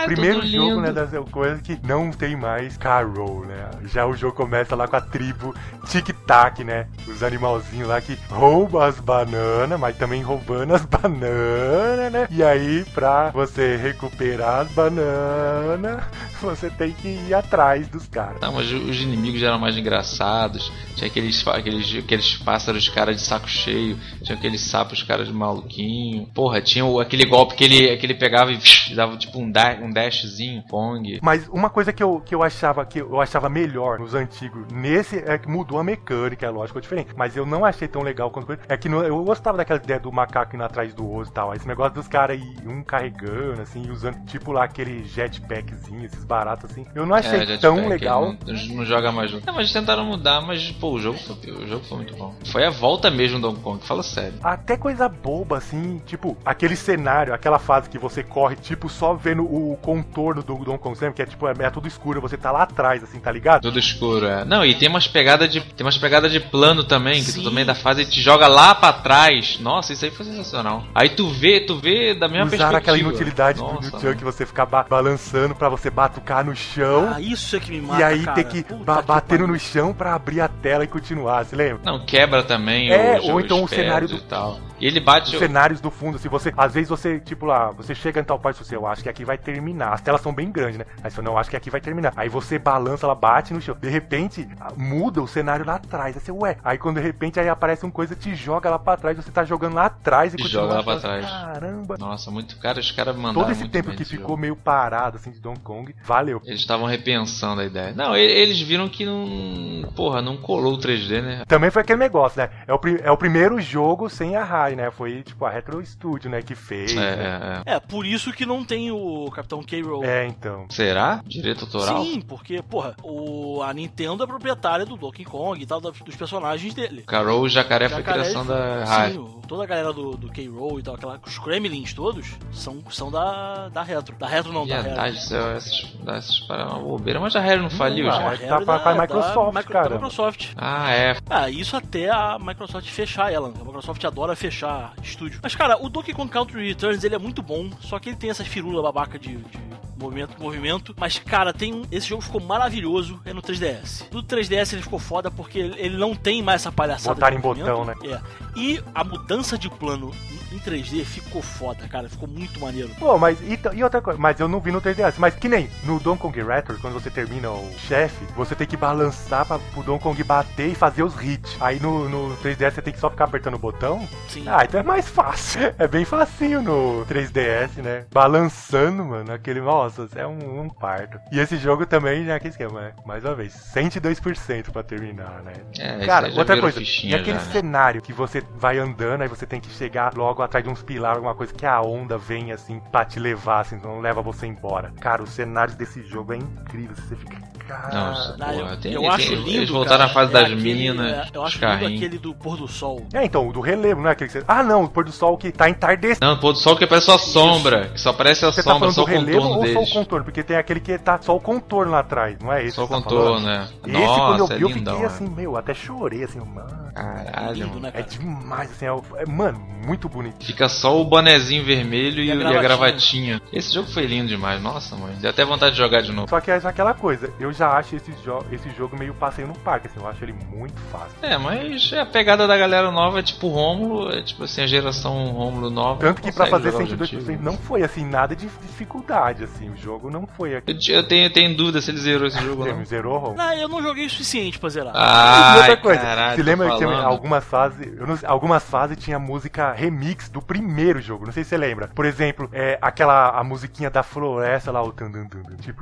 primeiro tudo jogo, lindo. né, das coisas que não tem mais Carol, né? Já o jogo começa lá com a tribo Tic-Tac, né? Os animalzinhos lá que roubam as bananas, mas também roubando as bananas, né? E aí, pra você recuperar as bananas, você tem que ir atrás dos caras. Não, mas os inimigos já eram mais engraçados. Tinha aqueles, aqueles, aqueles pássaros cara de saco cheio. Tinha aqueles sapos cara de maluquinho. Porra, tinha o, aquele golpe que ele, que ele pegava e psh, dava tipo um, da, um dashzinho, Pong. Mas uma coisa que eu, que eu achava que eu achava melhor nos antigos, nesse é que mudou a mecânica, é lógico, é diferente. Mas eu não achei tão legal quanto é que no, eu gostava daquela ideia do macaco indo atrás do osso e tal. Esse negócio dos caras aí, um carregando, assim, usando tipo lá aquele jetpackzinho, esses baratos assim. Eu não achei É, tão Jetpack, legal. Não, não joga mais junto. É, mas tentaram mudar, mas pô, o jogo foi, o jogo foi muito bom. Foi a volta mesmo do Donkey Kong, fala sério. Até coisa boba, assim, tipo, aquele cenário, aquela fase que você corre, tipo, só vendo o contorno do Donkey Kong, que é tipo, é, é tudo escuro, você tá lá atrás, assim, tá ligado? Tudo escuro, é. Não, e tem umas pegadas de tem umas pegadas de plano também, que Sim. tu também da fase te joga lá pra trás. Nossa, isso aí foi sensacional. Aí tu vê, tu vê da mesma Usaram perspectiva. aquela inutilidade do, Nossa, do Chuck, você ficar ba balançando pra você batucar no chão. Ah, isso é que me mata, E aí cara. ter que Puta ba que batendo pariu. no chão pra abrir a tela e continuar, você lembra? Não, quebra também É, os, ou então os o cenário pads do- e tal. E ele bate... Os cenários do fundo, se você. Às vezes você, tipo lá, você chega em tal parte, você, eu acho que aqui vai terminar. As telas são bem grandes, né? Aí você não acho que aqui vai terminar. Aí você balança, ela bate no chão. De repente, ah, muda o cenário lá atrás. Aí você, ué. Aí quando de repente aí aparece uma coisa, te joga lá pra trás, você tá jogando lá atrás e Te continua joga lá pra achando, trás. Caramba. Nossa, muito... Cara, os caras mandaram Todo esse muito tempo bem que nesse ficou jogo. meio parado, assim, de Donkey Kong, valeu. Eles estavam repensando a ideia. Não, e- eles viram que não... Porra, não colou o três D, né? Também foi aquele negócio, né? É o, pri- é o primeiro jogo sem a Rai, né? Foi, tipo, a Retro Studio, né? Que fez, É, né? é, é. É, por isso que não tem o Capitão K-Rool. É, então. Será? Direito autoral? Sim, porque, porra, o, a Nintendo é proprietária do Donkey Kong e tal, da- dos personagens dele. Carol o Jacaré foi Jacaré, criação da Rai. Sim, o- toda a galera do, do K-Rool e tal, aquela, os Kremlins todos, são, são da, da Retro. Da Retro não, da Viadagem, Retro. céu, essas, essas paradas uma bobeira. Mas a Rare não faliu Ah, já? é. Retro tá pra- pra da- Microsoft, da, micro- cara. da Microsoft. Ah, é. Ah, isso até a Microsoft fechar ela. A Microsoft adora fechar estúdio. Mas, cara, o Donkey Kong Country Returns, ele é muito bom, só que ele tem essas firulas babaca de, de movimento, movimento. Mas, cara, tem um, esse jogo ficou maravilhoso é no três D S. No três D S ele ficou foda porque ele, ele não tem mais essa palhaçada Botaram de em botão, movimento. É. E a mudança de plano em três D ficou foda, cara. Ficou muito maneiro. Pô, mas e, t- e outra coisa, mas eu não vi no três D S, mas que nem no Donkey Kong Returns, quando você termina o chefe, você tem que balançar pra, pro Donkey Kong bater e fazer os hits. Aí no, no três D S você tem que só ficar apertando o botão. Sim. Ah, então é mais fácil. É bem facinho no três D S, né? Balançando, mano, aquele, nossa, é um, um parto. E esse jogo também, né, que esquema, né? Mais uma vez, cento e dois por cento pra terminar, né? É, Cara, esse aí já outra virou coisa, fichinha e aquele já, né? cenário que você vai andando, aí você tem que chegar logo atrás de uns pilares, alguma coisa que a onda vem assim pra te levar, assim, não leva você embora. Cara, os cenários desse jogo é incrível, você fica, cara... Nossa, Ah, eu, porra, tem, eu tem- acho lindo, eles voltaram cara. na fase É das aquele- minas, é, eu os acho lindo carrinhos. aquele do pôr do sol. É, então, o do relevo, não é aquele que você... Ah, não, o pôr do sol que tá entardecendo. Não, pôr do sol que parece só sombra, que só parece a Você tá sombra, falando só do o relevo contorno ou só o deles. contorno? Porque tem aquele que tá só o contorno lá atrás, não é esse Só o que você tá contorno, falando? né? Esse, Nossa, quando eu é vi, eu lindão, fiquei né? assim, meu, até chorei, assim, mano. Caralho, Lindo, mano. né, É cara? demais, assim, é, o- é, mano, muito bonito. Fica só o bonezinho vermelho e, E a o- e a gravatinha. gravatinha. Esse jogo foi lindo demais, nossa, mãe. Deu até vontade de jogar de novo. Só que é aquela coisa, eu já acho esse, jo esse jogo meio passeio no parque, assim, eu acho ele muito fácil. É, mas a pegada da galera nova é tipo Rômulo, é tipo assim, a geração Rômulo nova. Tanto que pra consegue fazer jogar os cento e dois por cento antigos. não foi, assim, nada de dificuldade, assim, o jogo não foi Eu, aquele... te- eu tenho, eu tenho dúvida se ele zerou esse jogo ou não. Zerou, Rom? Não, eu não joguei o suficiente pra zerar. Ah, E outra coisa, caralho, se tô lembra que tinha falando. algumas fases, eu não sei, algumas fases tinha música remix do primeiro jogo, não sei se você lembra. Por exemplo, é, aquela a musiquinha da floresta lá, o tan, tan, tan, tan, tipo...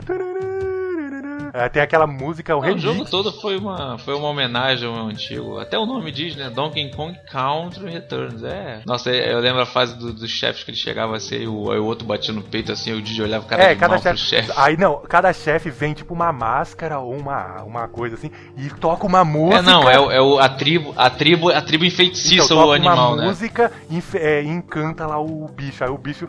É, tem aquela música, o Não, o remix. jogo todo foi uma, foi uma homenagem ao antigo. Até o nome diz, né? Donkey Kong Country Returns. É. Nossa, eu lembro a fase do- dos chefes que ele chegava assim, e o, aí o outro batia no peito assim, o Didi olhava o cara É, de cada mal pro chefe. chefe. Aí não, cada chefe vem tipo uma máscara ou uma, uma coisa assim e toca uma música. É, não, é, o- é o, a tribo, a tribo, a tribo enfeitiça então, o toca animal, uma né? música e enfe- é, encanta lá o bicho. Aí o bicho, bicho, bicho, bicho, bicho, bicho, bicho, bicho, bicho, bicho, bicho, bicho, bicho, bicho, bicho, vira um chefe pra te atacar. Aí quando você termina de matar o chefe, a, o-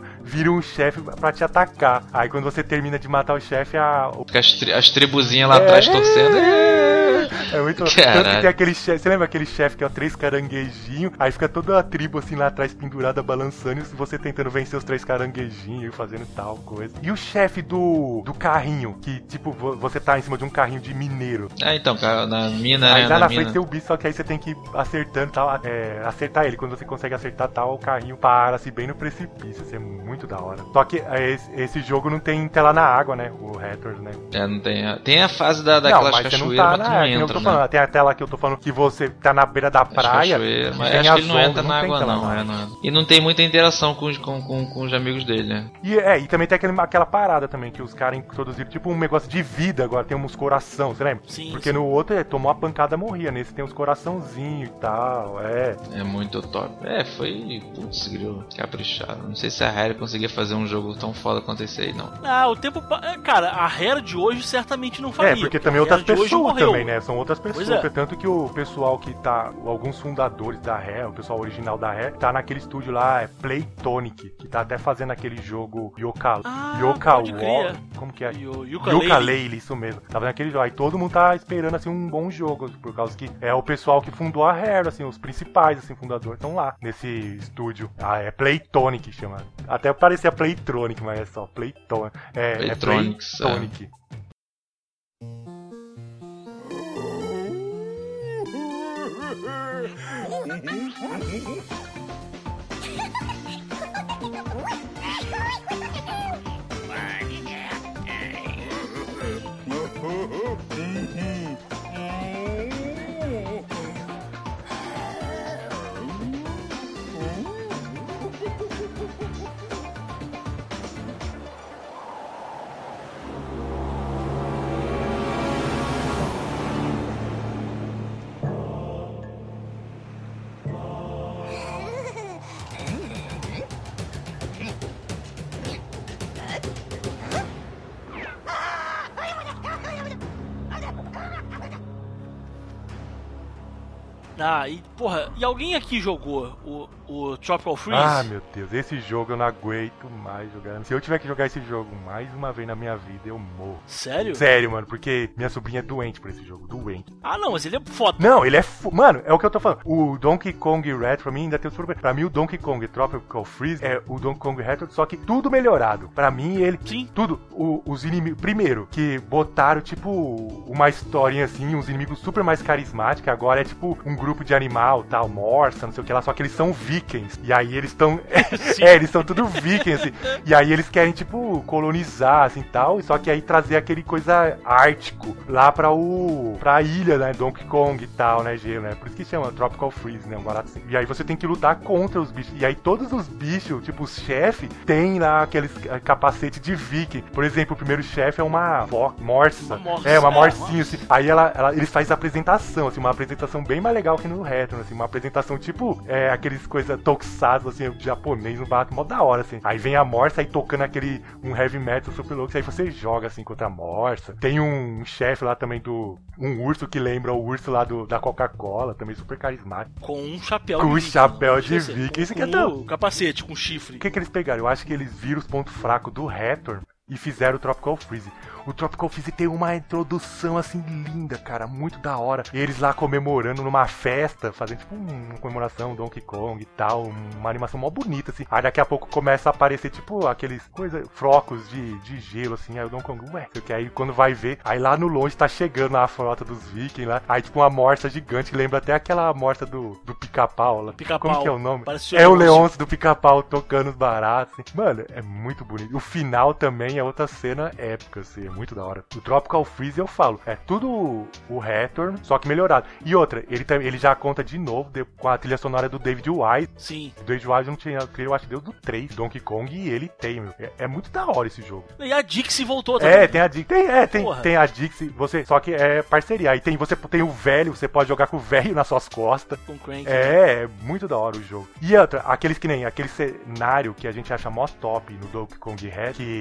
Porque as, tri- as tribos tribuzinha lá atrás torcendo. É muito bom. Caralho. Tanto que tem aquele chefe. Você lembra aquele chefe que é o três caranguejinhos? Aí fica toda a tribo assim lá atrás pendurada, balançando, e você tentando vencer os três caranguejinhos, fazendo tal coisa. E o chefe do, do carrinho, que tipo, vo- você tá em cima de um carrinho de mineiro. Ah, então, cara, na mina, Aí né? lá Na na mina. frente tem o bicho, só que aí você tem que ir acertando tal, é, acertar ele. Quando você consegue acertar tal, o carrinho para-se bem no precipício. Isso é muito da hora. Só que é, esse, esse jogo não tem tela na água, né? O Return, né? É, não tem a... Tem a fase da, Não, daquelas mas você não cachoeiras, tá mas tu na não água, que nem eu entra, tô né? falando. Tem a tela que eu tô falando que você tá na beira da As praia. cachoeiras, e mas tem acho que as ele não entra ondas, na tem água tela não, na é, água. não é. E não tem muita interação com, os- com, com, com os amigos dele, né? E, é, e também tem aquele, aquela parada também, que os caras introduziram, tipo um negócio de vida agora, tem uns coração, você lembra? Sim, Porque sim. no outro, é, tomou a pancada, morria, nesse tem uns coraçãozinhos e tal, é. É muito top. É, foi. Putz, grilo, caprichado. Não sei se a Rare conseguia fazer um jogo tão foda quanto esse aí, não. Ah, o tempo. pa- é, Cara, a Rare de hoje certamente não faria. É, porque também a outras Rare de hoje pessoas morreu. também, né? São outras pessoas. Pois é. Tanto que o pessoal que tá. Alguns fundadores da Rare, o pessoal original da Rare, tá naquele estúdio lá, é Playtonic, que tá até fazendo aquele jogo Yoka. Ah, Yoka pode crer. War. Como que é? E o Yooka-Laylee. Yooka-Laylee, isso mesmo. Tá vendo aquele jogo. Aí todo mundo tá esperando, assim, um bom jogo. Por causa que é o pessoal que fundou a Rare, assim, os principais, assim, fundadores estão lá, nesse estúdio. Ah, é Playtonic que chama. Até parecia Playtronic, mas é só Playtonic. É, Playtronics, é Playtonic. Ah, e porra, e alguém aqui jogou o, o Tropical Freeze? Ah, meu Deus, esse jogo eu não aguento mais jogar. Se eu tiver que jogar esse jogo mais uma vez na minha vida, eu morro. Sério? Sério, mano, porque minha sobrinha é doente por esse jogo, doente. Ah, não, mas ele é foda. Não, ele é. Fu... Mano, é o que eu tô falando. O Donkey Kong Retro, pra mim, ainda tem o super. Pra mim, o Donkey Kong Tropical Freeze é o Donkey Kong Retro, só que tudo melhorado. Pra mim, ele. Sim. Tudo. O- os inimigos. Primeiro, que botaram, tipo, uma historinha assim, uns inimigos super mais carismáticos. Agora é tipo um grupo de animal, tal, morsa, não sei o que lá. Só que eles são vikings. E aí eles estão. é, eles são tudo vikings, assim. E aí eles querem, tipo, colonizar, assim tal. Só que aí trazer aquele coisa ártico lá pra o. pra ilha, né? Donkey Kong e tal, né? Gelo, né? Por isso que chama Tropical Freeze, né? Um barato assim. E aí você tem que lutar contra os bichos. E aí todos os bichos, tipo, os chefes, tem lá aqueles eh, capacete de viking. Por exemplo, o primeiro chefe é uma vo- morsa. Uma morsa, É, uma é, morsinha, assim. Aí ela, ela, eles fazem apresentação, assim, uma apresentação bem mais legal que no Retro, assim. Uma apresentação tipo, é, aqueles coisas tokusatsu, assim, japonês, no barato, mó da hora, assim. Aí vem a morsa aí tocando aquele, um heavy metal super louco. Aí você joga, assim, contra a morsa. Tem um chefe lá também do... um urso que lembra o urso lá do, da Coca-Cola, também super carismático. Com um chapéu Com de o viking. chapéu de Esse- viking. Isso com aqui é tão- o capacete, com chifre. O que, que eles pegaram? Eu acho que eles viram os pontos fracos do Return e fizeram o Tropical Freeze. O Tropical Freeze tem uma introdução assim linda, cara, muito da hora. Eles lá comemorando numa festa, fazendo tipo uma comemoração Donkey Kong e tal, uma animação mó bonita assim. Aí daqui a pouco começa a aparecer tipo aqueles coisa, frocos de, de gelo assim. Aí o Donkey Kong, ué, que aí quando vai ver, aí lá no longe tá chegando a frota dos vikings lá. Aí tipo uma morsa gigante que lembra até aquela morsa do, do pica-pau lá. Pica-pau. Como que é o nome? Parece É o Leôncio. Leôncio do pica-pau tocando os baratos. Assim. Mano, é muito bonito. O final também é outra cena épica, assim, é muito da hora. O Tropical Freeze, eu falo, é tudo o Return, só que melhorado. E outra, ele, tam- ele já conta de novo de- com a trilha sonora do David Wise. Sim. O David Wise não tinha trilha, eu acho que deu do três, Donkey Kong, e ele tem, meu. É, é muito da hora esse jogo. E a Dixie voltou também. É, tem a Dixie. Tem, é, tem, Porra. tem a Dixie, você, só que é parceria. Aí tem, você tem o velho, você pode jogar com o velho nas suas costas. Com o Crank. É, é muito da hora o jogo. E outra, aqueles que nem aquele cenário que a gente acha mó top no Donkey Kong Red, que lá no,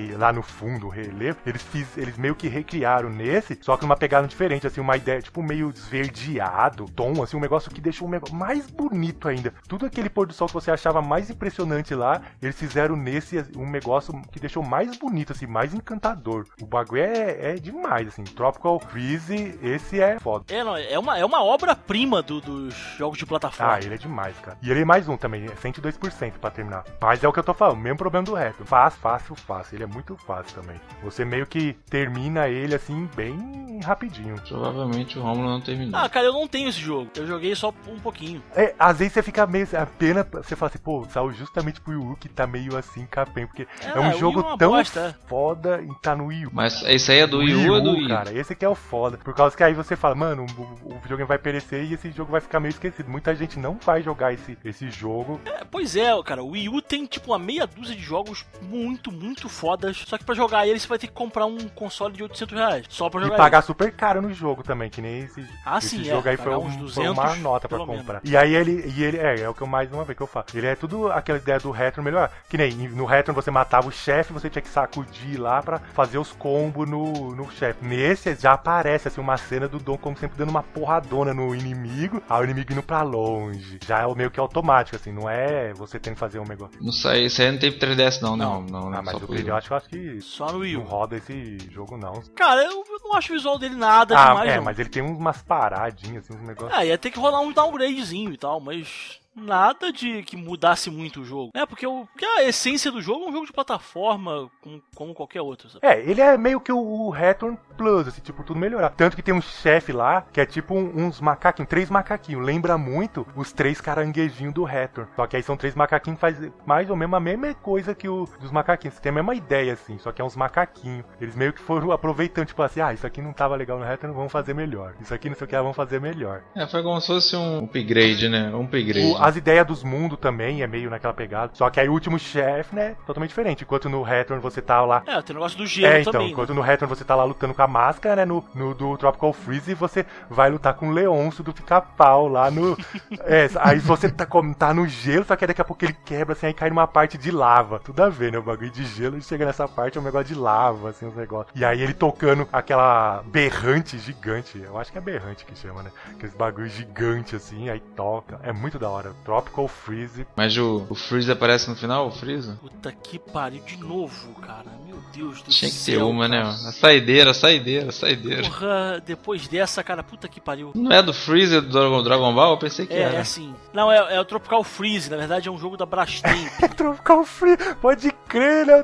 fundo, o relevo, eles, fiz, eles meio que recriaram nesse, só que numa pegada diferente, assim, uma ideia, tipo, meio esverdeado, tom, assim, um negócio que deixou um negócio mais bonito ainda. Tudo aquele pôr do sol que você achava mais impressionante lá, eles fizeram nesse um negócio que deixou mais bonito, assim, mais encantador. O bagulho é, é demais, assim. Tropical Freeze, esse é foda. É, não, é uma, é uma obra-prima do, dos jogos de plataforma. Ah, ele é demais, cara. E ele é mais um também, é cento e dois por cento pra terminar. Mas é o que eu tô falando, mesmo problema do reto. Fácil, fácil, fácil. Ele é muito fácil também. Você meio que termina ele, assim, bem rapidinho. Provavelmente o Romulo não terminou. Ah, cara, eu não tenho esse jogo. Eu joguei só um pouquinho. É, às vezes você fica meio... A pena, você fala assim, pô, saiu justamente pro Wii U que tá meio assim, capenga. Porque é, É, um o jogo Wii U é uma tão bosta. foda e tá no Wii U. Mas esse aí é do Wii U ou do Wii? cara, esse aqui é o foda. Por causa que aí você fala, mano, o, o videogame vai perecer e esse jogo vai ficar meio esquecido. Muita gente não vai jogar esse, esse jogo. É, pois é, cara, o Wii U tem tipo uma meia dúzia de jogos muito, muito fodas. Só que pra jogar ele você vai ter que comprar um console de oitocentos reais. Só pra E jogar pagar ele. super caro no jogo também, que nem esse, Ah, esse sim, jogo é, aí foi, pagar um, uns foi duzentos, uma nota pra pelo comprar. menos. E aí ele, e ele é, é o que eu mais uma vez que eu falo. Ele é tudo aquela ideia do Retro melhor. Que nem no Retro você matava o chefe, você tinha que sacudir lá pra fazer os combos no, no chefe. Nesse já aparece assim uma cena do Donkey Kong sempre dando uma porradona no inimigo, aí o inimigo indo pra longe. Já é meio que automático, assim, não é você tendo que fazer um negócio. Não sei, esse aí não teve três D S não, Não. não. não, não Ah, mas só o pro três D Wii eu U. acho, eu acho que Só no Wii não U. roda esse jogo não. Cara, eu não acho o visual dele nada Ah, demais, é, não. mas ele tem umas paradinhas, assim, uns negócios. Ah, ia ter que rolar um downgradezinho e tal, mas nada de que mudasse muito o jogo. É, porque, o, porque a essência do jogo é um jogo de plataforma como, como qualquer outro, sabe? É, ele é meio que o, o Return Plus, assim, tipo, tudo melhorar. Tanto que tem um chefe lá, que é tipo um- uns macaquinhos, três macaquinhos. Lembra muito os três caranguejinhos do Return. Só que aí são três macaquinhos que faz mais ou menos a mesma coisa que o dos macaquinhos. Tem a mesma ideia, assim, só que é uns macaquinhos. Eles meio que foram aproveitando, tipo assim, ah, isso aqui não tava legal no Return, vamos fazer melhor. Isso aqui não sei o que, vamos fazer melhor. É, foi como se fosse um upgrade, né? Um upgrade. O- as ideias dos mundos também é meio naquela pegada. Só que aí o último chefe, né, totalmente diferente. Enquanto no Return você tá lá. É, tem o negócio do gelo É, então, também. enquanto né? no Return você tá lá lutando com a máscara, né, no, no do Tropical Freeze você vai lutar com o Leôncio do Pica-Pau lá no... é, aí você tá, como, tá no gelo, só que aí daqui a pouco ele quebra, assim, aí cai numa parte de lava. Tudo a ver, né, o bagulho de gelo, e chega nessa parte é um negócio de lava, assim, uns negócios. E aí ele tocando aquela berrante gigante, eu acho que é berrante que chama, né, aqueles bagulho gigante, assim, aí toca. É muito da hora. Tropical Freeze. Mas o, o Freeze aparece no final, o Freeza? Puta que pariu de novo, cara. Meu Deus do Tinha que céu. ter uma, né? cara. A saideira, a saideira, a saideira. Porra, depois dessa, cara, puta que pariu. Não é do Freeza do Dragon, Dragon Ball? Eu pensei que É, é era. assim. Não, é, é o Tropical Freeze, na verdade é um jogo da Brastemp. Tropical Freeze, pode crer, né?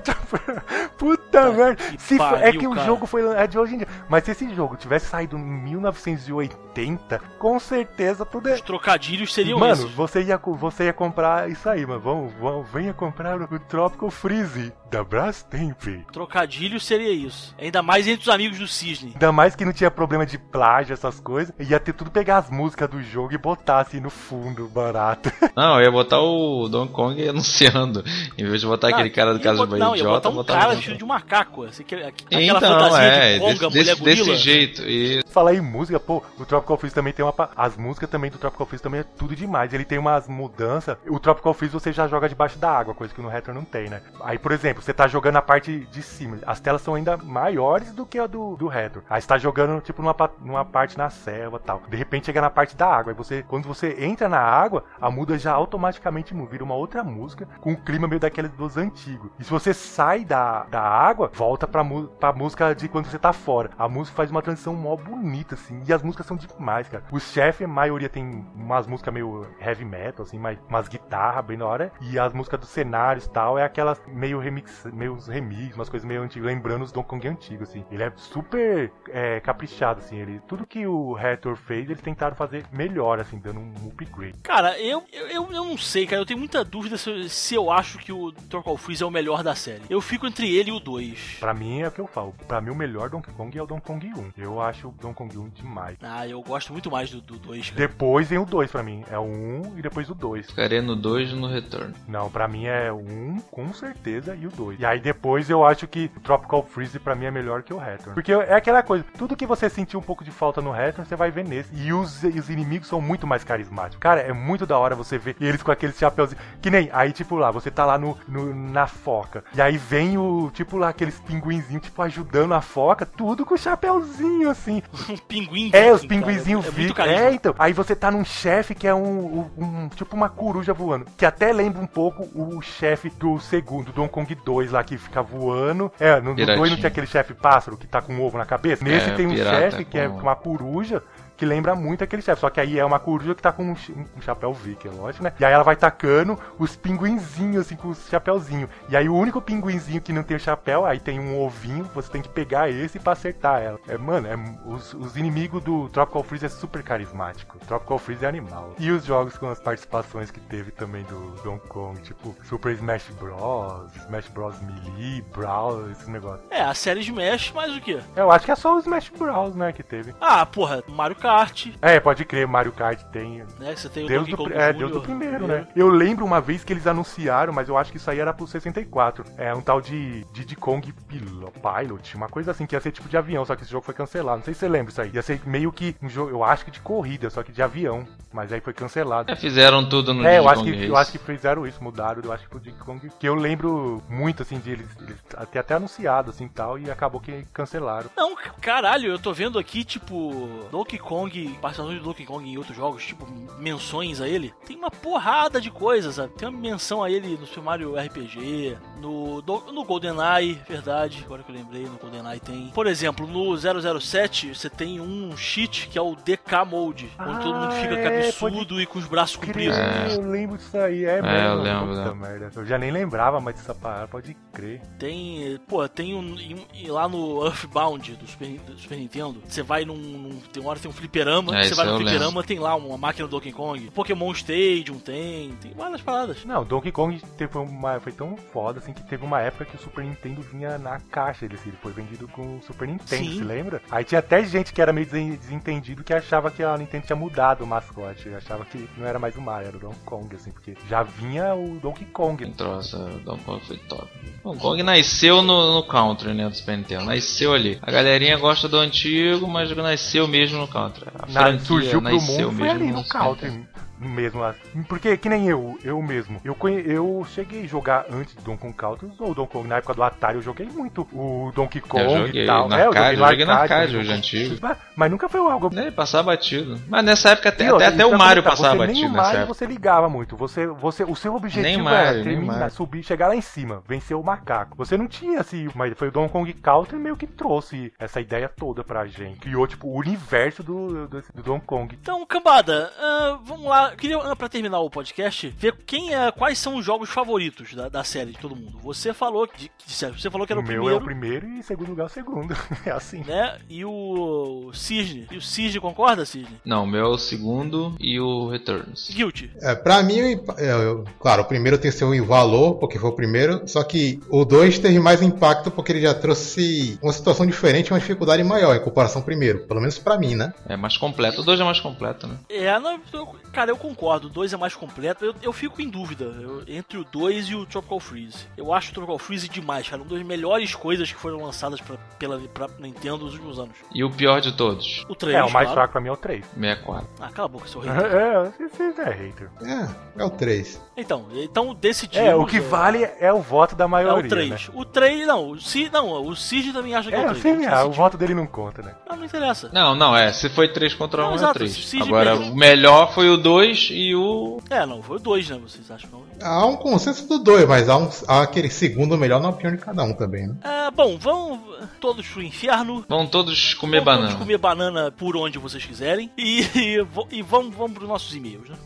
Puta merda. que Se for- é pariu, que o cara. jogo foi é de hoje em dia. Mas se esse jogo tivesse saído em mil novecentos e oitenta, com certeza tudo é. Os trocadilhos seriam Mano, esses. você ia, co- você ia comprar isso aí, mano. Vamos, vamos, venha comprar o Tropical Freeze da Brastemp. Trocadilhos seria isso. Ainda mais entre os amigos do Cisne. Ainda mais que não tinha problema de plágio, essas coisas. Ia ter tudo pegar as músicas do jogo e botar assim no fundo, barato. Não, eu ia botar o Donkey Kong anunciando. Em vez de botar aquele Ah, cara do ia Casa bot- do Bahia Não, ia idiota, botar um botava cara o vestido Donkey de macaco. Assim, que- aquela Kong. Então, fantasia é, de conga, desse, mulher desse, gorila. desse jeito. E Falar em música, pô, o Tropical Freeze também tem uma. pa- As músicas também do Tropical Freeze também é tudo demais. Ele tem umas mudanças. O Tropical Freeze você já joga debaixo da água, coisa que no Return não tem, né? Aí, por exemplo, você tá jogando a parte de cima. As telas são ainda maiores do que a do, do Return. Aí você tá jogando, tipo, numa, pa- numa parte na selva e tal. De repente chega na parte da água. Aí você, quando você entra na água, a muda já automaticamente muda, vira uma outra música com um clima meio daqueles dos antigos. E se você sai da, da água, volta pra, mu- pra música de quando você tá fora. A música faz uma transição mó bonita, assim. E as músicas são demais, cara. Os chefes, a maioria tem umas músicas meio heavy metal, assim, mais, umas guitarras bem na hora. E as músicas dos cenários e tal, é aquelas meio remix, meio remix, umas coisas meio antigas, lembrando os Donkey Kong antigos, assim. Ele é super é, caprichado, assim. Ele, tudo que o Retor fez, eles tentaram fazer melhor, assim, dando um upgrade. Cara, eu, eu, eu eu não sei, cara. Eu tenho muita dúvida se, se eu acho que o Tropical Freeze é o melhor da série. Eu fico entre ele e o dois. Pra mim é o que eu falo. Pra mim o melhor Donkey Kong é o Donkey Kong um. Eu acho o Donkey Donkey Kong um demais. Ah, eu gosto muito mais do dois, cara. Depois vem o dois pra mim. É o um e depois o dois. Ficaria no dois e no Return. Não, pra mim é o um, com certeza, e o dois. E aí depois eu acho que o Tropical Freeze pra mim é melhor que o Return. Porque é aquela coisa, tudo que você sentiu um pouco de falta no Return, você vai ver nesse. E os, os inimigos são muito mais carismáticos. Cara, é muito da hora você ver eles com aquele chapéuzinho. Que nem, aí tipo lá, você tá lá no, no, na foca. E aí vem o, tipo lá, aqueles pinguinzinhos, tipo, ajudando a foca, tudo com o chapéuzinho, assim. Um pinguim. É, os cara. pinguinzinhos É vivos. muito carisma. É, então. Aí você tá num chefe que é um, um, um- tipo uma coruja voando. Que até lembra um pouco o chefe do segundo, do Donkey Kong dois lá, que fica voando. É, no dois Piratinho. não tinha aquele chefe pássaro que tá com um ovo na cabeça? Nesse É, tem um pirata chefe que é com- uma coruja. Que lembra muito aquele chefe, só que aí é uma coruja que tá com um, ch- um chapéu viking, é lógico, né? E aí ela vai tacando os pinguinzinhos, assim, com os chapéuzinhos. E aí o único pinguinzinho que não tem o chapéu, aí tem um ovinho, você tem que pegar esse pra acertar ela. É, mano, é, os, os inimigos do Tropical Freeze é super carismático. Tropical Freeze é animal. E os jogos com as participações que teve também do Donkey Kong, tipo Super Smash Bros, Smash Bros Melee, Brawl, esses negócios. É, a série Smash, mas o quê? Eu acho que é só o Smash Bros, né, que teve. Ah, porra, Mario Kart, É, pode crer, Mario Kart tem. né? Você tem o Deus Donkey do, Kong pri- é, Júnior, Deus do primeiro, né? Eu lembro uma vez que eles anunciaram, mas eu acho que isso aí era pro sessenta e quatro. É um tal de Diddy Kong Pil- Pilot, uma coisa assim, que ia ser tipo de avião, só que esse jogo foi cancelado. Não sei se você lembra isso aí. Ia ser meio que um jogo, eu acho que de corrida, só que de avião. Mas aí foi cancelado. É, fizeram tudo no É, eu Diddy acho, que, Kong eu Race. acho que fizeram isso, mudaram, eu acho que pro Diddy Kong. Que eu lembro muito, assim, de eles, eles até, até anunciado, assim, tal, e acabou que cancelaram. Não, caralho, eu tô vendo aqui, tipo, Donkey Kong, participação de Donkey Kong em outros jogos, tipo, menções a ele. Tem uma porrada de coisas, sabe? Tem uma menção a ele no Super Mario R P G, no, do- no GoldenEye, verdade, agora que eu lembrei, no GoldenEye tem. Por exemplo, no zero zero sete, você tem um cheat que é o D K Mode, onde todo mundo Ah, fica é, cabeçudo e com os braços compridos. Crer, eu lembro disso aí, é, mesmo. eu lembro, Puta lembro. merda. Eu já nem lembrava mais dessa parada, pode crer. Tem, pô, tem um, em- em- lá no Earthbound do Super, do Super Nintendo, você vai num, num- tem uma hora que tem um fliperama, É, você isso vai no eu fliperama, tem lá uma máquina do Donkey Kong, Pokémon Stadium tem, tem várias paradas. Não, Donkey Kong teve uma, foi tão foda assim que teve uma época que o Super Nintendo vinha na caixa, ele, ele foi vendido com o Super Nintendo, Sim. se lembra? Aí tinha até gente que era meio desen- desentendido que achava que a Nintendo tinha mudado o mascote, achava que não era mais o Mario, era o Donkey Kong, assim, porque já vinha o Donkey Kong. Troça, Donkey Kong foi top. O Kong nasceu no, no country, né, do Super Nintendo. Nasceu ali. A galerinha gosta do antigo, mas nasceu mesmo no country. A Na, franquia surgiu pro nasceu mundo foi mesmo ali no Super Nintendo. Country mesmo lá. Porque que nem eu, eu mesmo. Eu, conhe, eu cheguei a jogar antes do Donkey Kong Country, ou Donkey Kong na época do Atari, eu joguei muito o Donkey Kong Eu joguei e tal. no É, eu arcade, no eu joguei no arcade, arcade, também, hoje antigo. Mas, mas nunca foi algo. Ele passava batido. Mas nessa época até, E até, outra, até isso o pra Mario comentar, passava você, batido nem o nessa Mario época. você ligava muito. Você, você, o seu objetivo Nem era Mario, nem terminar, Mario. subir, chegar lá em cima, vencer o macaco. Você não tinha assim, mas foi o Donkey Kong Country meio que trouxe essa ideia toda pra gente. Criou tipo o universo do, do, do Donkey Kong. Então, cambada, ah, vamos lá, eu queria, ah, pra terminar o podcast, ver quem é, quais são os jogos favoritos da, da série de todo mundo. Você falou, de, de sério, você falou que era O o meu primeiro, é o primeiro e em segundo lugar o segundo. É assim. né, e o Cisne, e o Cisne concorda, Cisne? Não, o meu é o segundo e o Returns. Guilty. É, pra mim, o impa- é, eu- claro, o primeiro tem seu valor, porque foi o primeiro, só que o dois teve mais impacto porque ele já trouxe uma situação diferente, uma dificuldade maior em comparação ao primeiro, pelo menos pra mim, né? É mais completo. O dois é mais completo, né? É, não, eu- cara, eu concordo, o dois é mais completo, eu, eu fico em dúvida eu- entre o dois e o Tropical Freeze. Eu acho o Tropical Freeze demais, cara, uma das melhores coisas que foram lançadas pra, pela pra Nintendo nos últimos anos. E o pior de todos, O três, É, o mais claro. fraco pra mim é o três. sessenta e quatro. Ah, cala a boca, seu rei. É, você é hater. É, é o três. Então, então decidimos... É, o que vale é o voto da é maioria. o três. Né? O três, não, o Cid, não, o Cid também acha que é, É, o eu três. sei, A gente ah, o decidiu. voto dele não conta, né? Não, não interessa. Não, não, é. Se foi três contra Não, um, é exato, três. se Agora, perdeu. o melhor foi o dois e o... É, não, foi o dois, né, vocês acham? Não? Há um consenso do dois, mas há, um, há aquele segundo melhor na opinião de cada um também, né? É, bom, vão todos pro inferno. Vão todos comer Vão banana. todos comer banana por onde vocês quiserem. E, e, vo- e vamos, vamos pros nossos e-mails, né?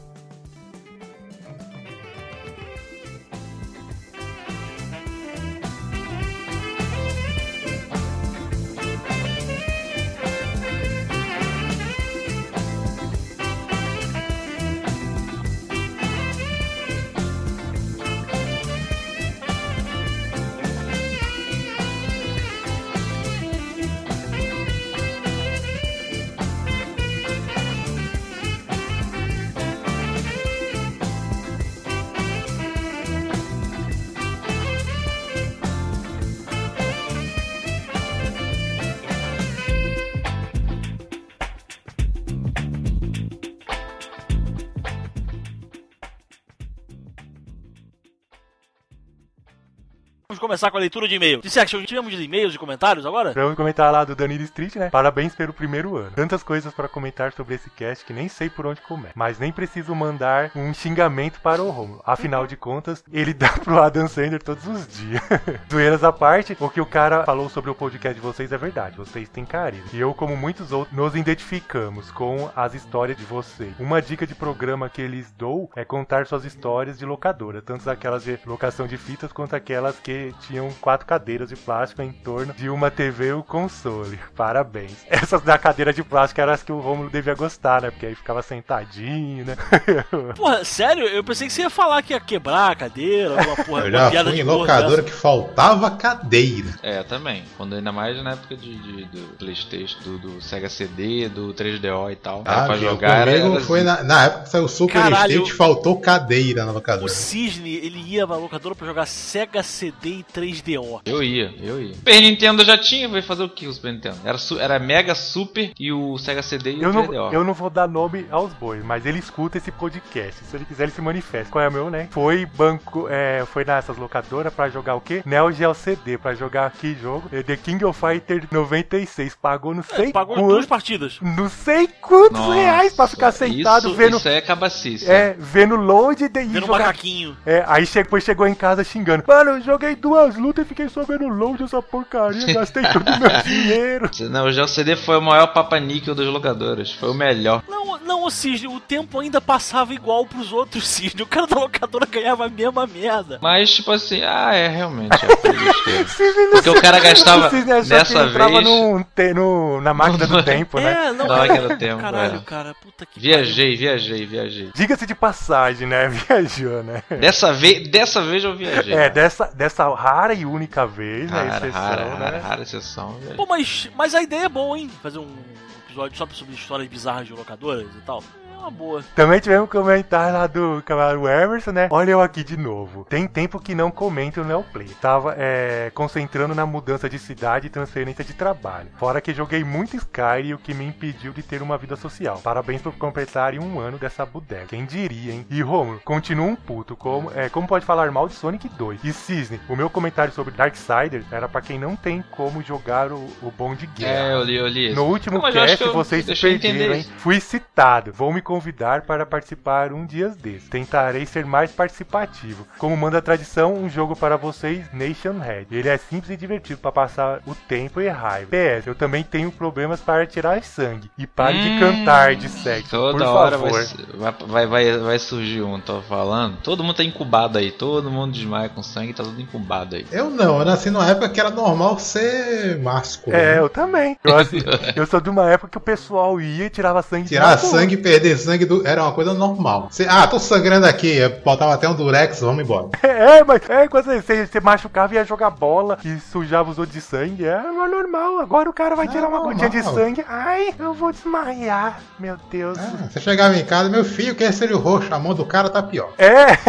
Vamos começar com a leitura de e-mail. Disse Action, tivemos de e-mails e comentários agora? Vamos comentar lá do Danilo Street, né? Parabéns pelo primeiro ano. Tantas coisas pra comentar sobre esse cast que nem sei por onde começa. Mas nem preciso mandar um xingamento para o Romulo. Afinal de contas, ele dá pro Adam Sandler todos os dias. Zoeiras à parte, o que o cara falou sobre o podcast de vocês é verdade. Vocês têm carisma. E eu, como muitos outros, nos identificamos com as histórias de vocês. Uma dica de programa que eles dou é contar suas histórias de locadora. Tanto aquelas de locação de fitas, quanto aquelas que tinham quatro cadeiras de plástico em torno de uma T V ou console. Parabéns. Essas da cadeira de plástico eram as que o Romulo devia gostar, né? Porque aí ficava sentadinho, né? Porra, sério? Eu pensei que você ia falar que ia quebrar a cadeira, alguma porra. Eu já fui em locadora que faltava cadeira. É, também. Quando ainda mais na época de, de- do PlayStation, do, do Sega C D, do três D O e tal. Era Ah, pra meu, jogar, era, comigo era foi na, na época que saiu o Super Caralho. Street, faltou cadeira na O locadora. Cisne, ele ia pra locadora pra jogar Sega C D e três D O. Eu ia, eu ia. Super Nintendo já tinha, vai fazer o que o Super Nintendo? Era, su- era Mega Super e o Sega C D e Eu o não, três D O. eu não vou dar nome aos bois, mas ele escuta esse podcast. Se ele quiser, ele se manifesta. Qual é o meu, né? Foi banco, é, foi nessas locadoras pra jogar o quê? Neo Geo C D, pra jogar que jogo? É The King of Fighter noventa e seis. Pagou não sei É, pagou quantos, duas partidas. não sei quantos Nossa, reais pra ficar sentado isso, vendo, Isso é cabacice. é, vendo load e Vendo jogar. macaquinho. É, aí che- depois chegou em casa xingando. Mano, eu joguei duas lutas e fiquei só vendo load essa porcaria, gastei todo o meu dinheiro. Não, o Geo C D foi o maior papa-níquel das locadoras. Foi o melhor. Não, não, ô Cisne, o tempo ainda passava igual pros outros, Cisne. O cara da locadora ganhava a mesma merda. Mas, tipo assim, ah, é, realmente. É, foi besteira. Cisne não Porque o cara gastava Cisne achou que dessa ele entrava vez- num te- no, na máquina do tempo, né? É, não, Não, é. aquele tempo, Caralho, é. cara, puta que Viajei, viajei, viajei. Diga-se de passagem, né? Viajou, né? Dessa vez, dessa vez eu viajei. É, dessa, dessa rara e única vez, né? Rara, Exceção, rara, né? rara, rara exceção, velho. Pô, mas, mas a ideia é boa, hein? Fazer um episódio só sobre histórias bizarras de locadoras e tal. É uma boa. Também tivemos um comentário lá do camarada Emerson, né? Olha eu aqui de novo. Tem tempo que não comento no Neoplay. Tava é, concentrando na mudança de cidade e transferência de trabalho. Fora que joguei muito Skyrim, o que me impediu de ter uma vida social. Parabéns por completarem um ano dessa bodega. Quem diria, hein? E Romulo, continua um puto. Como, é, como pode falar mal de Sonic dois? E Cisne, o meu comentário sobre Darksiders era pra quem não tem como jogar o, o bom de guerra. É, eu li, eu li. No último Não, mas eu acho cast que eu vocês se deixei perderam, entender hein? isso. Fui citado. Vou me convidar para participar um dia desses. Tentarei ser mais participativo. Como manda a tradição, um jogo para vocês, Nation Head. Ele é simples e divertido para passar o tempo e raiva. P S, eu também tenho problemas para tirar sangue. E pare de Hum, cantar de sexo, Toda por hora favor. vai, vai, vai, vai surgir um, tô falando. Todo mundo tá incubado aí. Todo mundo desmaia com sangue, tá tudo incubado aí. Eu não, eu nasci numa época que era normal ser másculo. É, né? eu também. Eu, assim, eu sou de uma época que o pessoal ia e tirava sangue. Tirar na rua. sangue e perder sangue do- era uma coisa normal. Cê- ah, tô sangrando aqui, eu botava até um durex, vamos embora. É, mas é, quando você, você, você machucava e ia jogar bola e sujava os outros de sangue, é normal. Agora o cara vai É tirar uma gotinha de normal. sangue. Ai, eu vou desmaiar. Meu Deus. Ah, você chegava em casa, meu filho, quer ser o roxo, a mão do cara tá pior. É.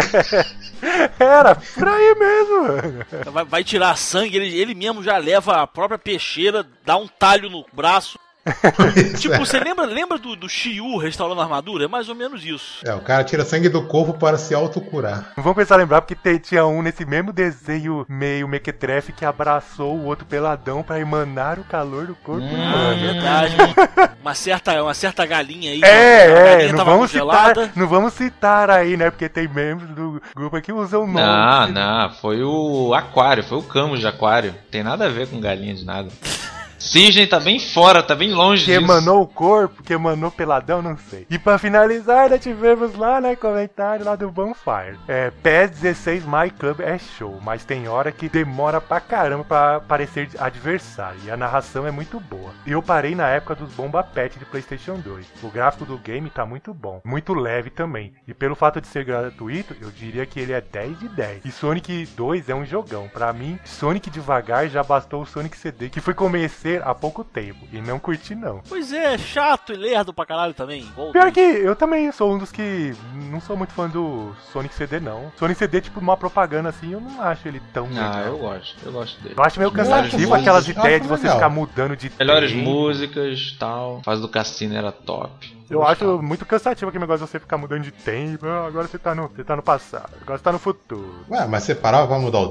Era por aí mesmo. Vai, vai tirar sangue, ele, ele mesmo já leva a própria peixeira, dá um talho no braço. Tipo, você lembra, lembra do, do Shiryu restaurando a armadura? É mais ou menos isso. É, o cara tira sangue do corpo para se autocurar. Não vamos pensar lembrar porque te- tinha um nesse mesmo desenho meio mequetrefe que abraçou o outro peladão pra emanar o calor do corpo Ah, humano. verdade. Uma certa, uma certa galinha aí. a É, é, galinha não tava vamos, congelada. citar, não vamos citar aí, né? Porque tem membros do grupo aqui que usam o nome. Não, não, foi o aquário, foi o Camus de aquário. Tem nada a ver com galinha de nada. Cisne tá bem fora, tá bem longe Que disso. emanou o corpo, que emanou peladão, não sei. E pra finalizar, né, tivemos lá, né, comentário lá do Bonfire. É, P E S dezesseis My Club é show, mas tem hora que demora pra caramba pra parecer adversário. E a narração é muito boa. E eu parei na época dos Bomba Pet de PlayStation dois. O gráfico do game tá muito bom, muito leve também. E pelo fato de ser gratuito, eu diria que ele é dez de dez. E Sonic dois é um jogão. Pra mim, Sonic devagar já bastou o Sonic C D, que foi conhecer há pouco tempo. E não curti não. Pois é, chato e lerdo pra caralho também. Igual Pior tudo. que eu também sou um dos que não sou muito fã do Sonic C D, não. Sonic C D, tipo, uma propaganda assim, eu não acho ele tão Ah, legal. eu gosto, eu gosto dele. Eu acho meio Melhores cansativo músicas. aquelas eu ideias acho de você legal. ficar mudando de Melhores tempo. músicas tal. Fase do cassino era top. Eu acho muito cansativo aquele negócio de você ficar mudando de tempo. Ah, agora você tá no, você tá no passado, agora você tá no futuro. Ué, mas você parava pra mudar o tempo?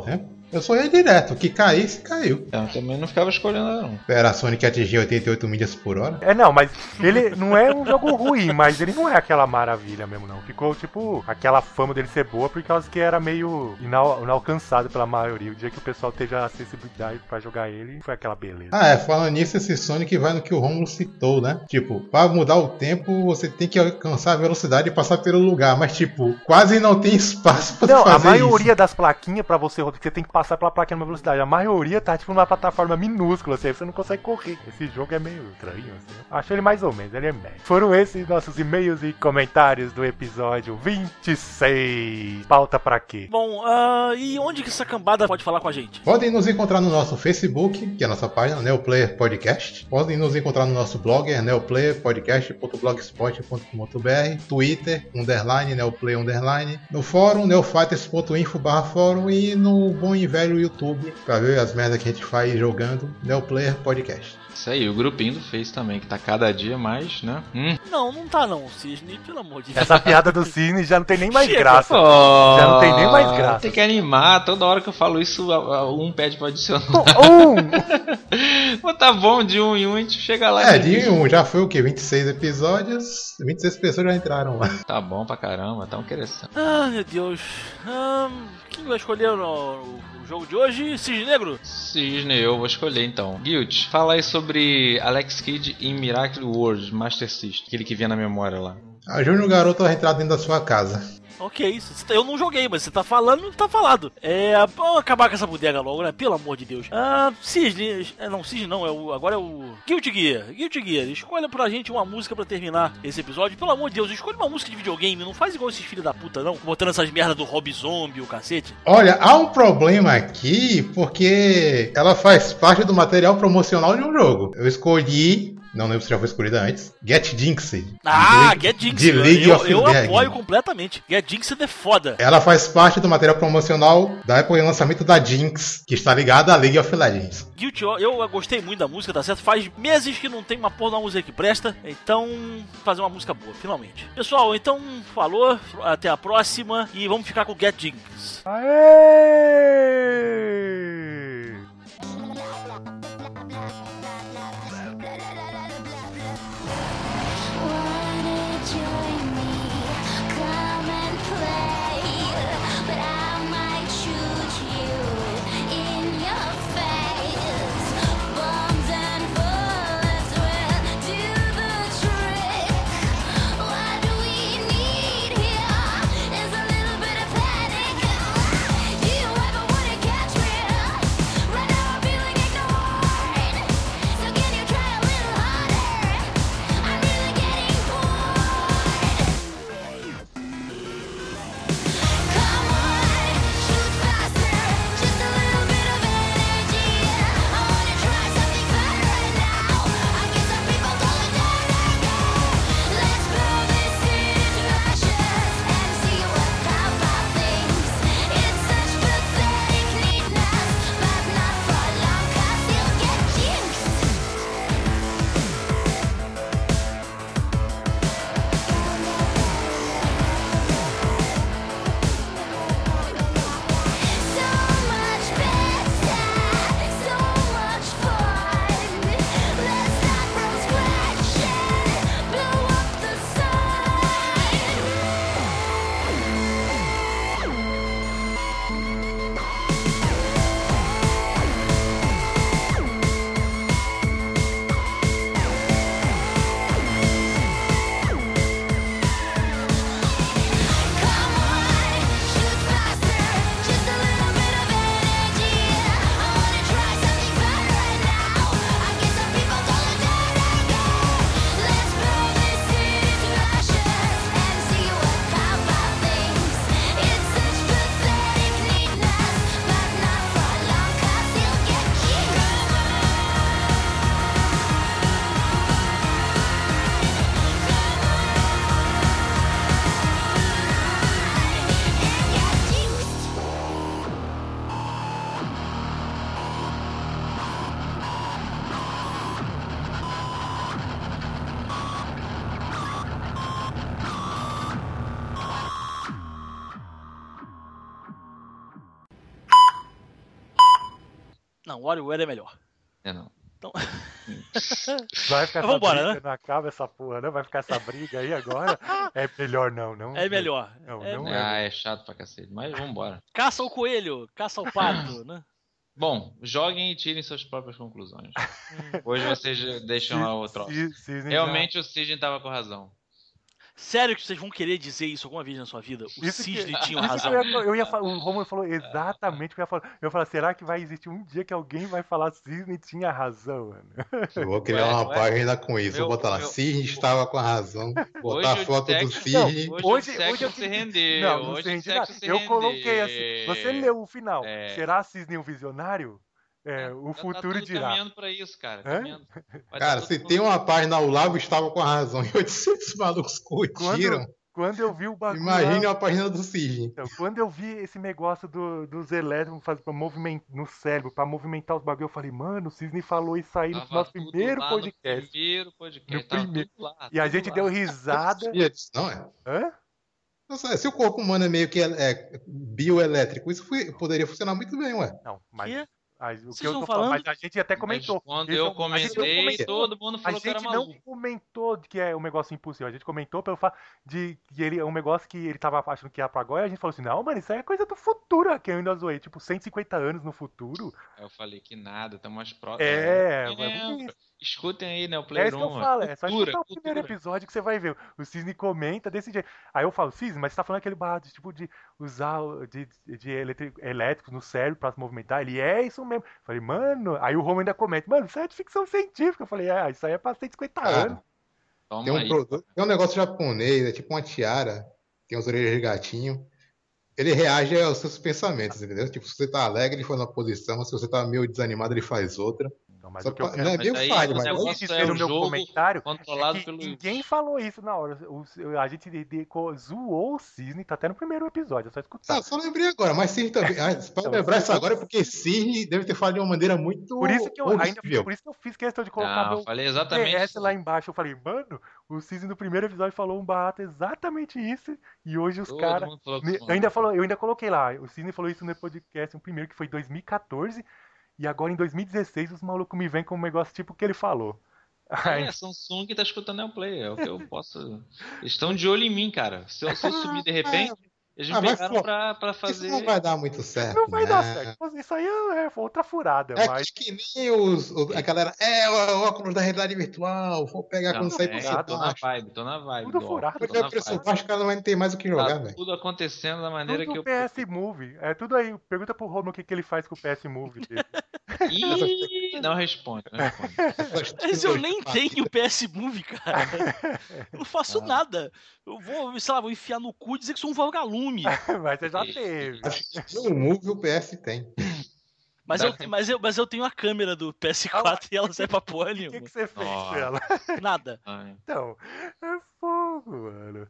Eu só ia direto, o que caísse, caiu. Eu também não ficava escolhendo, não. Era a Sonic atingir oitenta e oito milhas por hora. É, não, mas ele não é um jogo ruim, mas ele não é aquela maravilha mesmo, não. Ficou, tipo, aquela fama dele ser boa por causa que era meio inal- inalcançado pela maioria. O dia que o pessoal teve a acessibilidade pra jogar ele, foi aquela beleza. Ah, é, falando nisso, esse Sonic vai no que o Romulo citou, né? Tipo, pra mudar o tempo, você tem que alcançar a velocidade e passar pelo lugar, mas, tipo, quase não tem espaço pra Não, fazer a isso. maioria das plaquinhas pra você rodar, você tem que passar pela plaquinha na velocidade. A maioria tá, tipo, numa plataforma minúscula, assim, você não consegue correr. Esse jogo é meio estranho, assim. Acho ele mais ou menos, ele é médio. Foram esses nossos e-mails e comentários do episódio vinte e seis. Pauta pra quê? Bom, ah, e onde que essa cambada pode falar com a gente? Podem nos encontrar no nosso Facebook, que é a nossa página, Neoplayer Podcast. Podem nos encontrar no nosso blog, é neoplayer podcast ponto blogspot ponto com ponto b r. Twitter, underline, neoplayer, underline. No fórum, neofighters ponto info barra fórum. E no bom e velho YouTube, pra ver as merdas que a gente faz jogando, Neoplayer Podcast. Isso aí, o grupinho do Face também, que tá cada dia mais, né? Hum. Não, não tá não, Cisne, pelo amor de Deus. Essa piada do Cisne já não tem nem mais Chega. graça. Oh, Já não tem nem mais graça. Tem que animar, toda hora que eu falo isso, a- a- um pede pra adicionar. Um! Mas tá bom, de um em um a gente chega lá. É, e- de um, já foi o quê? vinte e seis episódios, vinte e seis pessoas já entraram lá. Tá bom pra caramba, tá interessante. Ah, meu Deus. Ah, quem vai escolher o, o jogo de hoje? Cisne Negro? Cisne, eu vou escolher então. Guild, fala aí sobre Alex Kidd em Miracle World Master System, aquele que vinha na memória lá. Ajude o garoto a entrar dentro da sua casa. Ok, isso. Eu não joguei, mas você tá falando, tá falado. É. Vamos acabar com essa bodega logo, né? Pelo amor de Deus. Ah, Cisne. É, não, Cisne não, é o, agora é o. Guilty Gear. Guilty Gear. Escolha pra gente uma música pra terminar esse episódio. Pelo amor de Deus, escolha uma música de videogame. Não faz igual esses filhos da puta, não. Botando essas merdas do Rob Zombie, o cacete. Olha, há um problema aqui, porque ela faz parte do material promocional de um jogo. Eu escolhi, não lembro se já foi escolhida antes, Get Jinxed. Ah, de, Get Jinxed. de League eu of eu Legends. apoio completamente. Get Jinxed é foda. Ela faz parte do material promocional da época de lançamento da Jinx, que está ligada à League of Legends. Guilty, eu gostei muito da música, tá certo? Faz meses que não tem uma porra de uma música que presta, então fazer uma música boa, finalmente. Pessoal, então falou, até a próxima e vamos ficar com o Get Jinx. Aê! Wanna join me? Come and play, but I might shoot you in your face. Bombs and bullets will do the trick. What we need here is a little bit of panic. You ever wanna catch me Não, WarioWare é melhor. É não. Então, Vai ficar Mas essa vambora, briga, né? não acaba essa porra, não? Vai ficar essa briga aí agora? É melhor não, não. é melhor. Não, É- não Ah, é. é chato pra cacete. Mas vambora. Caça o coelho, caça o pato, né? Bom, joguem e tirem suas próprias conclusões. Hoje vocês deixam lá o troço. Cis- Cisne Realmente o Sidney tava com razão. Sério que vocês vão querer dizer isso alguma vez na sua vida? O Isso que- Cisne tinha Isso razão. que eu ia, eu ia falar, o Romulo falou exatamente o que eu ia falar. Eu ia falar, será que vai existir um dia que alguém vai falar Cisne tinha razão, mano? Eu vou criar Ué, uma ué. página com isso. Meu- vou botar lá, meu- Cisne estava com a razão. Botar Hoje a o foto do Detection- Cisne. Hoje, Hoje- o sexo hoje eu se te- rendeu. Não, não hoje sei o de sexo nada. se Eu rendeu. coloquei assim. Você leu o final. É. Será Cisne um visionário? É, o Já futuro tá tudo dirá. caminhando pra isso, cara. Hã? Caminhando. Vai Cara, tá se tudo- tem uma página, o Lavo estava com a razão e oitocentos malucos curtiram. Quando, quando eu vi o bagulho. Imagine lá- uma página do Cisne. Então, quando eu vi esse negócio do, dos elétrons faz, pra moviment, no cérebro, pra movimentar os bagulhos, eu falei, mano, o Cisne falou isso aí no Tava nosso tudo primeiro lá podcast. No primeiro podcast. No tava primeiro. tudo lá, E a tudo gente lá. deu risada. Sabia disso, não é? Hã? Não sei, se o corpo humano é meio que é, é bioelétrico, isso foi- poderia funcionar muito bem, ué. Não, mas. Que? Ah, o Vocês que eu estão tô falando, falando? mas a gente até comentou. Mas quando Esse é eu um- a gente não comentei, comentou. todo mundo A falou que era gente não maluco. comentou de que é um negócio impossível. A gente comentou pelo fato de que ele é um negócio que ele tava achando que ia pra agora. E a gente falou assim: não, mano, isso aí é coisa do futuro. Que eu ainda zoei. Tipo, cento e cinquenta anos no futuro. Aí eu falei que nada, tá mais próximo. É, É, é isso. Escutem aí, né? O É Player isso que eu um, falo, é só cultura, escutar o primeiro cultura. episódio que você vai ver. O Cisne comenta desse jeito. Aí eu falo, Cisne, mas você tá falando aquele barato, tipo, de usar o- de, de eletri- elétricos no cérebro pra se movimentar? Ele é isso mesmo. Eu falei, mano. Aí o Romo ainda comenta, mano, isso é de ficção científica. Eu falei, é, isso aí é pra cento e cinquenta anos. Cara, Toma tem um, aí. produto, tem um negócio japonês, é tipo uma tiara, tem as orelhas de gatinho. Ele reage aos seus pensamentos, entendeu? Tipo, se você tá alegre, ele faz uma posição, se você tá meio desanimado, ele faz outra. Não, mas Só o que eu pra- quero não é Mas meio aí falho, o mas negócio dizer é no o meu jogo comentário controlado é que pelo... ninguém falou isso na hora. O- a gente de- de- co- zoou o Cisne, tá até no primeiro episódio, é só escutar. Ah, só lembrei agora, mas Cisne também. Ah, pra lembrar isso agora é porque Cisne deve ter falado de uma maneira muito. Por isso que eu ainda horrível. por isso que eu fiz questão de colocar Não, meu eu falei exatamente P S isso. lá embaixo. Eu falei, mano, o Cisne no primeiro episódio falou um barato exatamente isso. E hoje os Todo caras. mundo falou que Me- isso Eu ainda, falou, eu ainda coloquei lá, o Cisne falou isso no podcast, o primeiro que foi em dois mil e quatorze, e agora em dois mil e dezesseis os malucos me vêm com um negócio tipo que ele falou. Aí, É, Samsung tá escutando o Play, é o que eu posso. Eles estão de olho em mim, cara. Se eu, se eu sumir de repente, eles me Ah, vai pegaram fo- pra, pra Isso fazer. não vai dar muito certo. não vai dar né? certo. Isso aí é, é outra furada, É mas. que nem os, os- a galera. É, o óculos da realidade virtual, vou pegar com Não, cem por é, cento tô na baixo. vibe, tô na vibe. Tudo do furado, óculos, Depois tô de na preço vibe. baixo, o cara não vai ter mais o que jogar, Tá velho. tudo acontecendo da maneira Tudo que eu. P S Move. É tudo aí. Pergunta pro Romulo o que, que ele faz com o P S Move dele. Ih, não responde, não responde. Mas eu nem tenho P S Move, cara. Eu não faço Ah. nada. Eu vou, sei lá, vou enfiar no cu e dizer que sou um vagalume. Mas você já teve. Acho que o Move o P S tem. Mas eu, mas, eu, mas eu tenho a câmera do P S quatro e ela serve pra porra O que, nenhuma. que você fez Nossa. com ela? Nada. Ai, Então, é fogo, mano.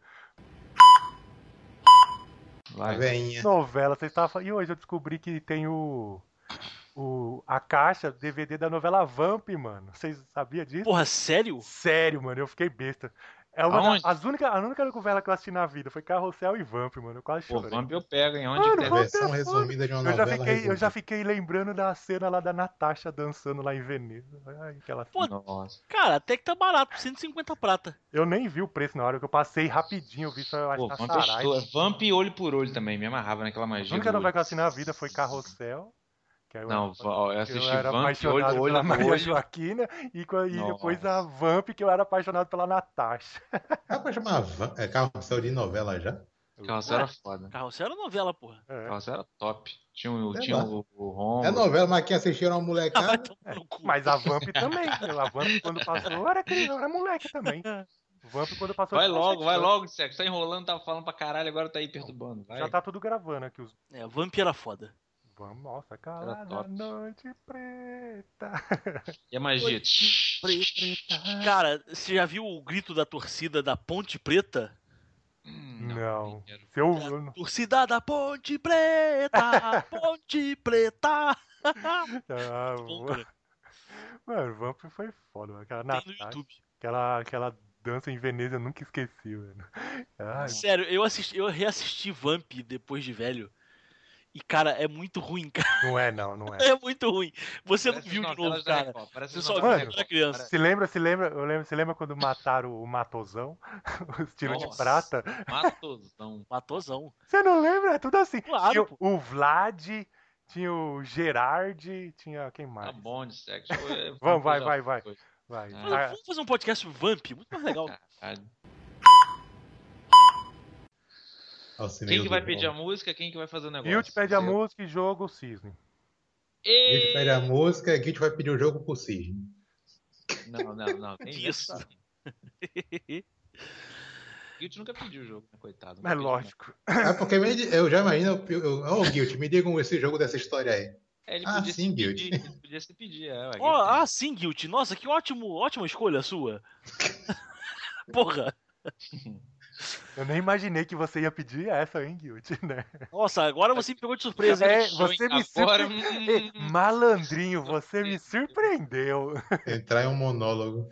A vai. veinha. Novela, você estava falando. E hoje eu descobri que tem o. o a caixa D V D da novela Vamp, mano. Vocês sabiam disso? Porra, sério? Sério, mano, eu fiquei besta. É uma Aonde? das única, a única novela que eu assisti na vida foi Carrossel e Vamp, mano. Eu quase Pô, chorei. Vamp eu pego, hein? Onde Mano, que tem? Vamp- Versão resumida de uma Eu já, novela. fiquei, eu já resumida. fiquei lembrando da cena lá da Natasha dançando lá em Veneza. Ai, aquela Pô, cena. Nossa. Cara, até que tá barato, cento e cinquenta prata. Eu nem vi o preço na hora, que eu passei rapidinho, eu vi só eu acho Pô, na Vamp, Sarai. estou- Vamp olho por olho também, me amarrava naquela magia. A única do novela que eu olho. assisti na vida foi Carrossel. Que eu Não, era- ó, eu eu assisti era Vamp, apaixonado olho, olho pela no Maria olho. Joaquina e, co- e depois Nossa. a Vamp, que eu era apaixonado pela Natasha. Dá pra chamar van- é, carrossel de novela já? Carrossel era foda. Carrossel era novela, porra. É. Carrossel era top. Tinha, o- É tinha lá. o, o Rom. É novela, mas quem assistiu era uma Ah, vai molecada. tomar no cu. Mas a Vamp também. A Vamp, quando passou, eu era, criança, eu era moleque também. Vamp, quando passou. Vai eu tinha logo, sete vai anos. logo, Seco. Tá enrolando, tava falando pra caralho, agora tá aí perturbando. Vai. Já tá tudo gravando aqui. Os... É, Vamp era foda. Vamos, nossa, calada top. noite preta. E a magia? Tsh, Cara, você já viu o grito da torcida da Ponte Preta? hum, Não. nem quero. Se eu, eu não- Torcida da Ponte Preta! Ponte Preta! Ah, Bom, mano, cara. mano, Vamp foi foda, mano. Aquela Tem no Natasha, YouTube. aquela, aquela dança em Veneza eu nunca esqueci, mano. Ai, Sério, eu, assisti, eu reassisti Vamp depois de velho. E, cara, é muito ruim, cara. Não é, não, não é. É muito ruim. Você Parece não viu as de novelas novo, da cara. Record, parece Você as só novelas viu da quando Record. era criança. Se lembra, se lembra, eu lembro, se lembra quando mataram o Matosão? O estilo de Nossa, prata? Matosão. Matosão. Você não lembra? É tudo assim. Claro, Tinha pô. o Vlad, tinha o Gerard, tinha quem Tá mais? bom de sexo. É, Vamos, vai, já vai, vai. foi. Vai. Ah. Mas Ah, vamos fazer um podcast Vamp, muito mais legal. Caralho. Alcimei Quem que do vai bom. pedir a música? Quem que vai fazer o negócio? Guild pede a Você- música e joga o Cisne. Guild pede a E... música, Guild vai pedir o jogo pro Cisne. Não, não, não. Tem Isso. isso. Guild nunca pediu o jogo, né, coitado. Mas Nunca pediu, lógico. É porque me- eu já imagino. eu- eu- Ô, Guild, me digam esse jogo dessa história aí. não. É, ele Ah, podia sim, se Guild. pedir. Ele podia se pedir, é. ué, Ó, Guild ah, sim, Guilt. Nossa, que ótimo, ótima escolha sua. Porra. Eu nem imaginei que você ia pedir essa, hein, Guild, né? Nossa, agora você me pegou de surpresa, hein? É, você me Agora, surpreendeu. hum, Malandrinho, você me surpreendeu. Entrar em um monólogo.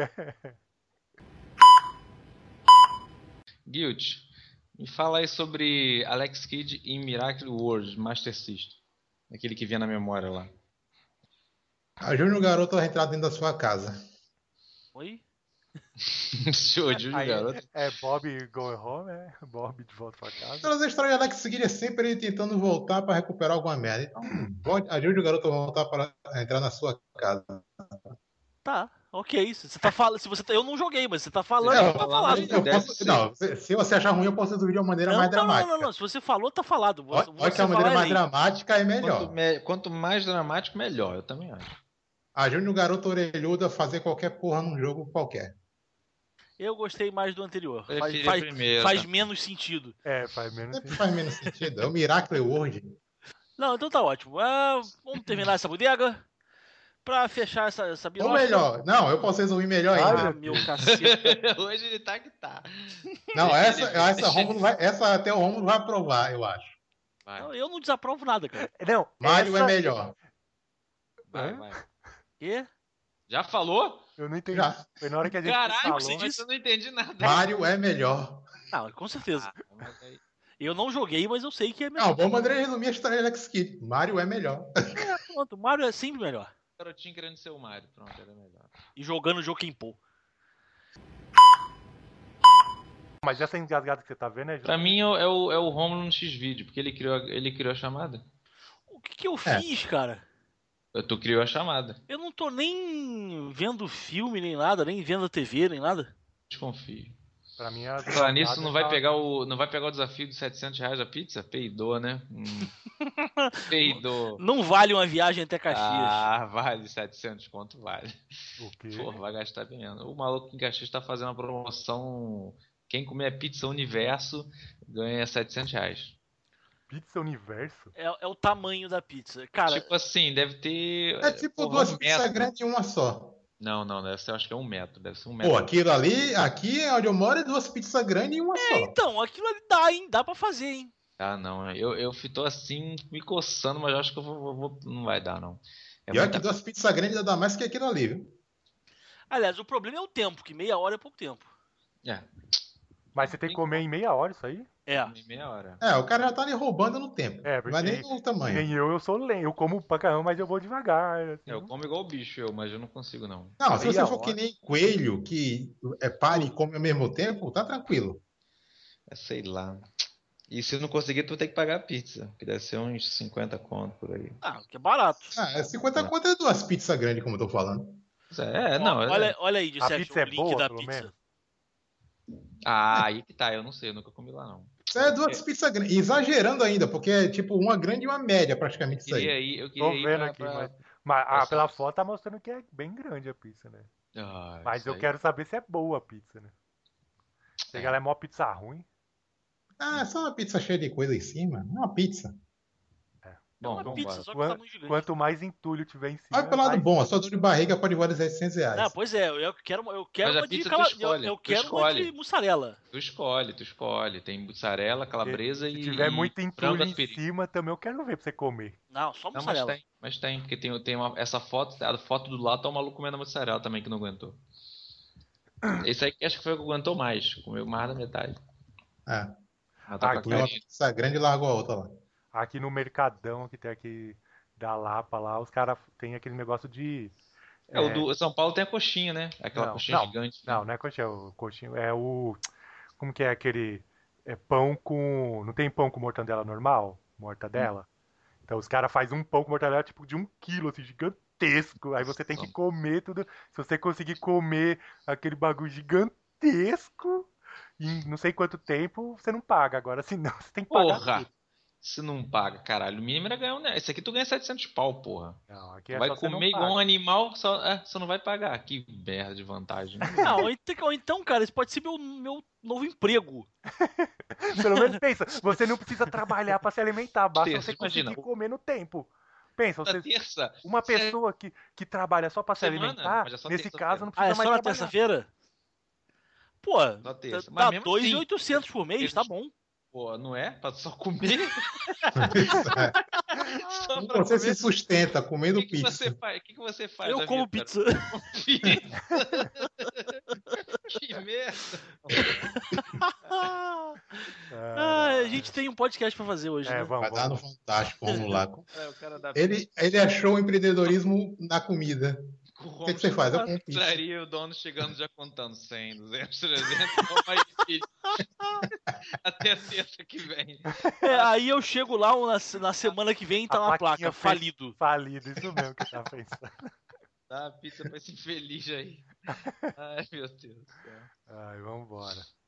Guild, me fala aí sobre Alex Kidd em Miracle World Master System. Aquele que vinha na memória lá. Ajude o garoto a entrar dentro da sua casa. Oi? Júlio, Aí, garoto. é Bob going home, é? Bob de volta pra casa. Pelas histórias de Alex Kidd é sempre ele tentando voltar para recuperar alguma merda. Então, pode, ajude o garoto a voltar para entrar na sua casa. Tá, ok. Se você tá falando. Se você tá... Eu não joguei, mas você tá falando, Não, tá falando falado. aí. Eu Deve posso- ser. não, se se você achar ruim, eu posso resolver de uma maneira Não, mais não, não, dramática. não, não. Se você falou, tá falado. Você, Olha olha que a você maneira fala mais aí. dramática é melhor. Quanto, me- quanto mais dramático, melhor. Eu também acho. Ajude o garoto orelhudo a fazer qualquer porra num jogo qualquer. Eu gostei mais do anterior. Faz, Preferi faz, a primeira, faz tá? menos sentido. É, faz menos Sempre sentido. faz menos sentido. É o Miracle World. Não, então tá ótimo. Ah, vamos terminar essa bodega. Pra fechar essa, essa Ou birosca. melhor. Não, eu posso resolver melhor Ai, ainda. Ah, meu cacete. Hoje ele tá que tá. Não, essa, essa, Rômulo vai, essa até o Romulo vai aprovar, eu acho. Vai, Não, eu não desaprovo nada, cara. Não, Mario essa... é melhor. vai, Hã? vai. E? Já falou? Eu não entendi. Já. Foi na hora que a gente Caralho, falou. você mas disse? eu não entendi nada. Mario é melhor. Não, com certeza. Ah, mas aí- Eu não joguei, mas eu sei que é melhor. Não, vamos André resumir a história de Alex Kidd. Mario é melhor. É, pronto, Mario é sempre melhor. Garotinho querendo ser o Mario. Pronto, era melhor. E jogando o jogo Pô. Mas essa engasgada que você tá vendo é... Pra mim é o, é o, é o Romulo no X-Vídeo, porque ele criou, a- ele criou a chamada. O que, que eu É. fiz, cara? Eu- Tu criou a chamada. Eu não tô nem vendo filme, nem nada, nem vendo a T V, nem nada. Desconfio. Pra mim, a Falar nisso, não vai tá- pegar o, não vai pegar o desafio de setecentos reais a pizza? Peidou, né? Hum. Peidou. Não vale uma viagem até Caxias. Ah, vale setecentos conto, vale. O quê? Porra, vai gastar bem menos. O maluco em Caxias tá fazendo uma promoção. Quem comer a pizza Universo ganha setecentos reais. Pizza Universo? É, é o tamanho da pizza. Cara, Tipo assim, deve ter. É tipo porra, duas um pizzas metro. grandes em uma só. Não, não, deve ser, acho que é um metro. Deve ser um metro. Pô, aquilo ali, aqui é onde eu moro, é duas pizzas grandes em uma só. então, aquilo ali dá, hein? Dá pra fazer, hein? Ah, não. Eu, eu tô assim, me coçando, mas eu acho que eu vou, vou- vou- não vai dar, não. É E olha muita- que duas pizzas grandes dá mais que aquilo ali, viu? Aliás, o problema é o tempo, que meia hora é pouco tempo. É, Mas você tem que comer em meia hora isso aí? É. meia hora. É, o cara já tá ali roubando no tempo. É, porque- Mas nem no tamanho. Nem eu, eu sou lento. Eu como pra caramba, mas eu vou devagar. assim. Eu como igual bicho, eu, mas eu não consigo, não. Não, se você Meia for hora. que nem coelho, que é para e come ao mesmo tempo, tá tranquilo. É, sei lá. E se eu não conseguir, tu vai ter que pagar a pizza, que deve ser uns cinquenta conto por aí. Ah, que é barato. Ah, é cinquenta conto é duas pizzas grandes, como eu tô falando. É, não. é- olha, olha aí, A Dissect, pizza é o link boa, da pelo pizza. menos? Ah, aí que tá, eu não sei, eu nunca comi lá, não. Isso é duas pizzas grandes. Exagerando ainda, porque é tipo uma grande e uma média, praticamente isso Queria aí. ir, eu queria Tô ir vendo pra- aqui, pra- mas... Mas ah, Essa- pela foto tá mostrando que é bem grande a pizza, né? Ah, Mas isso eu aí. quero saber se é boa a pizza, né? Se É. ela é mó pizza ruim. Ah, é só uma pizza cheia de coisa em cima. É uma pizza. É Bom, uma vamos pizza, embora. só que Quan- tamanho gigante. Quanto mais entulho tiver em cima. Olha pelo lado mais- bom, a sua dor de barriga pode valer seiscentos reais. Ah, pois é, eu quero, eu quero Mas a uma de pizza tu cala... eu, escolhe, eu tu quero uma de escolhe. mussarela. Tu escolhe, tu escolhe. Tem mussarela, calabresa Se e. tiver muito frango entulho em catupiry. cima, também eu quero ver pra você comer. Não, só Não, mas mussarela. tem, mas tem, porque tem, tem uma, essa foto, a foto do lado tá o maluco comendo a mussarela também que não aguentou. Esse aí que acho que foi o que aguentou mais, comeu mais da metade. É. Ela tá Ah, com Comeu a uma carinha. pizza grande e largou a outra lá. Aqui no Mercadão, que tem aqui da Lapa lá, os caras tem aquele negócio de... É, o do São Paulo tem a coxinha, né? Aquela Não, coxinha não, gigante. Não, né? não é coxinha, o coxinho é o... Como que é aquele... É pão com... Não tem pão com mortadela normal? Mortadela? Então os caras fazem um pão com mortadela tipo de um quilo, assim, gigantesco. Aí você tem que Nossa. comer tudo. Se você conseguir comer aquele bagulho gigantesco em não sei quanto tempo, você não paga. Agora, senão, você tem que pagar Porra! tudo. Se não paga, caralho. O mínimo era ganhar um. Esse aqui tu ganha setecentos pau, porra. Não, aqui Tu é vai só você não comer igual paga. um animal, só, é, só não vai pagar. Que merda de vantagem. Ah, ou então, ou então, cara, isso pode ser meu, meu novo emprego. Pelo menos pensa, você não precisa trabalhar pra se alimentar, basta Terça, você conseguir imagina. comer no tempo. Pensa, Na você, terça. uma cê- pessoa que, que trabalha só pra se Semana, alimentar, mas é só nesse terça-feira. caso não Ah, precisa é mais só na trabalhar. terça-feira? Pô, Só terça. Mas dá mesmo dois mil e assim, oitocentos por mês, eles- tá bom. Pô, não é? Pra só comer? Só Como pra você comer. se sustenta O comendo que, que você pizza? faz? O que, que você faz? Eu da como vida? pizza. Pizza. Que merda. Ah, a gente tem um podcast pra fazer hoje, É, né? vamos, Vai dar no vamos. Fantástico, vamos lá. É, o cara da Ele, ele achou o empreendedorismo na comida. O que, que você faz? Eu como pizza. Estaria o dono chegando já contando cem, duzentos, trezentos, vamos aí, filho. Até a terça que vem. É, aí eu chego lá na, na semana que vem e tá A na plaquinha placa, fez- falido. Falido, isso mesmo que eu tava pensando. Dá a pizza pra esse infeliz aí. Ai, meu Deus do céu. Ai, vambora.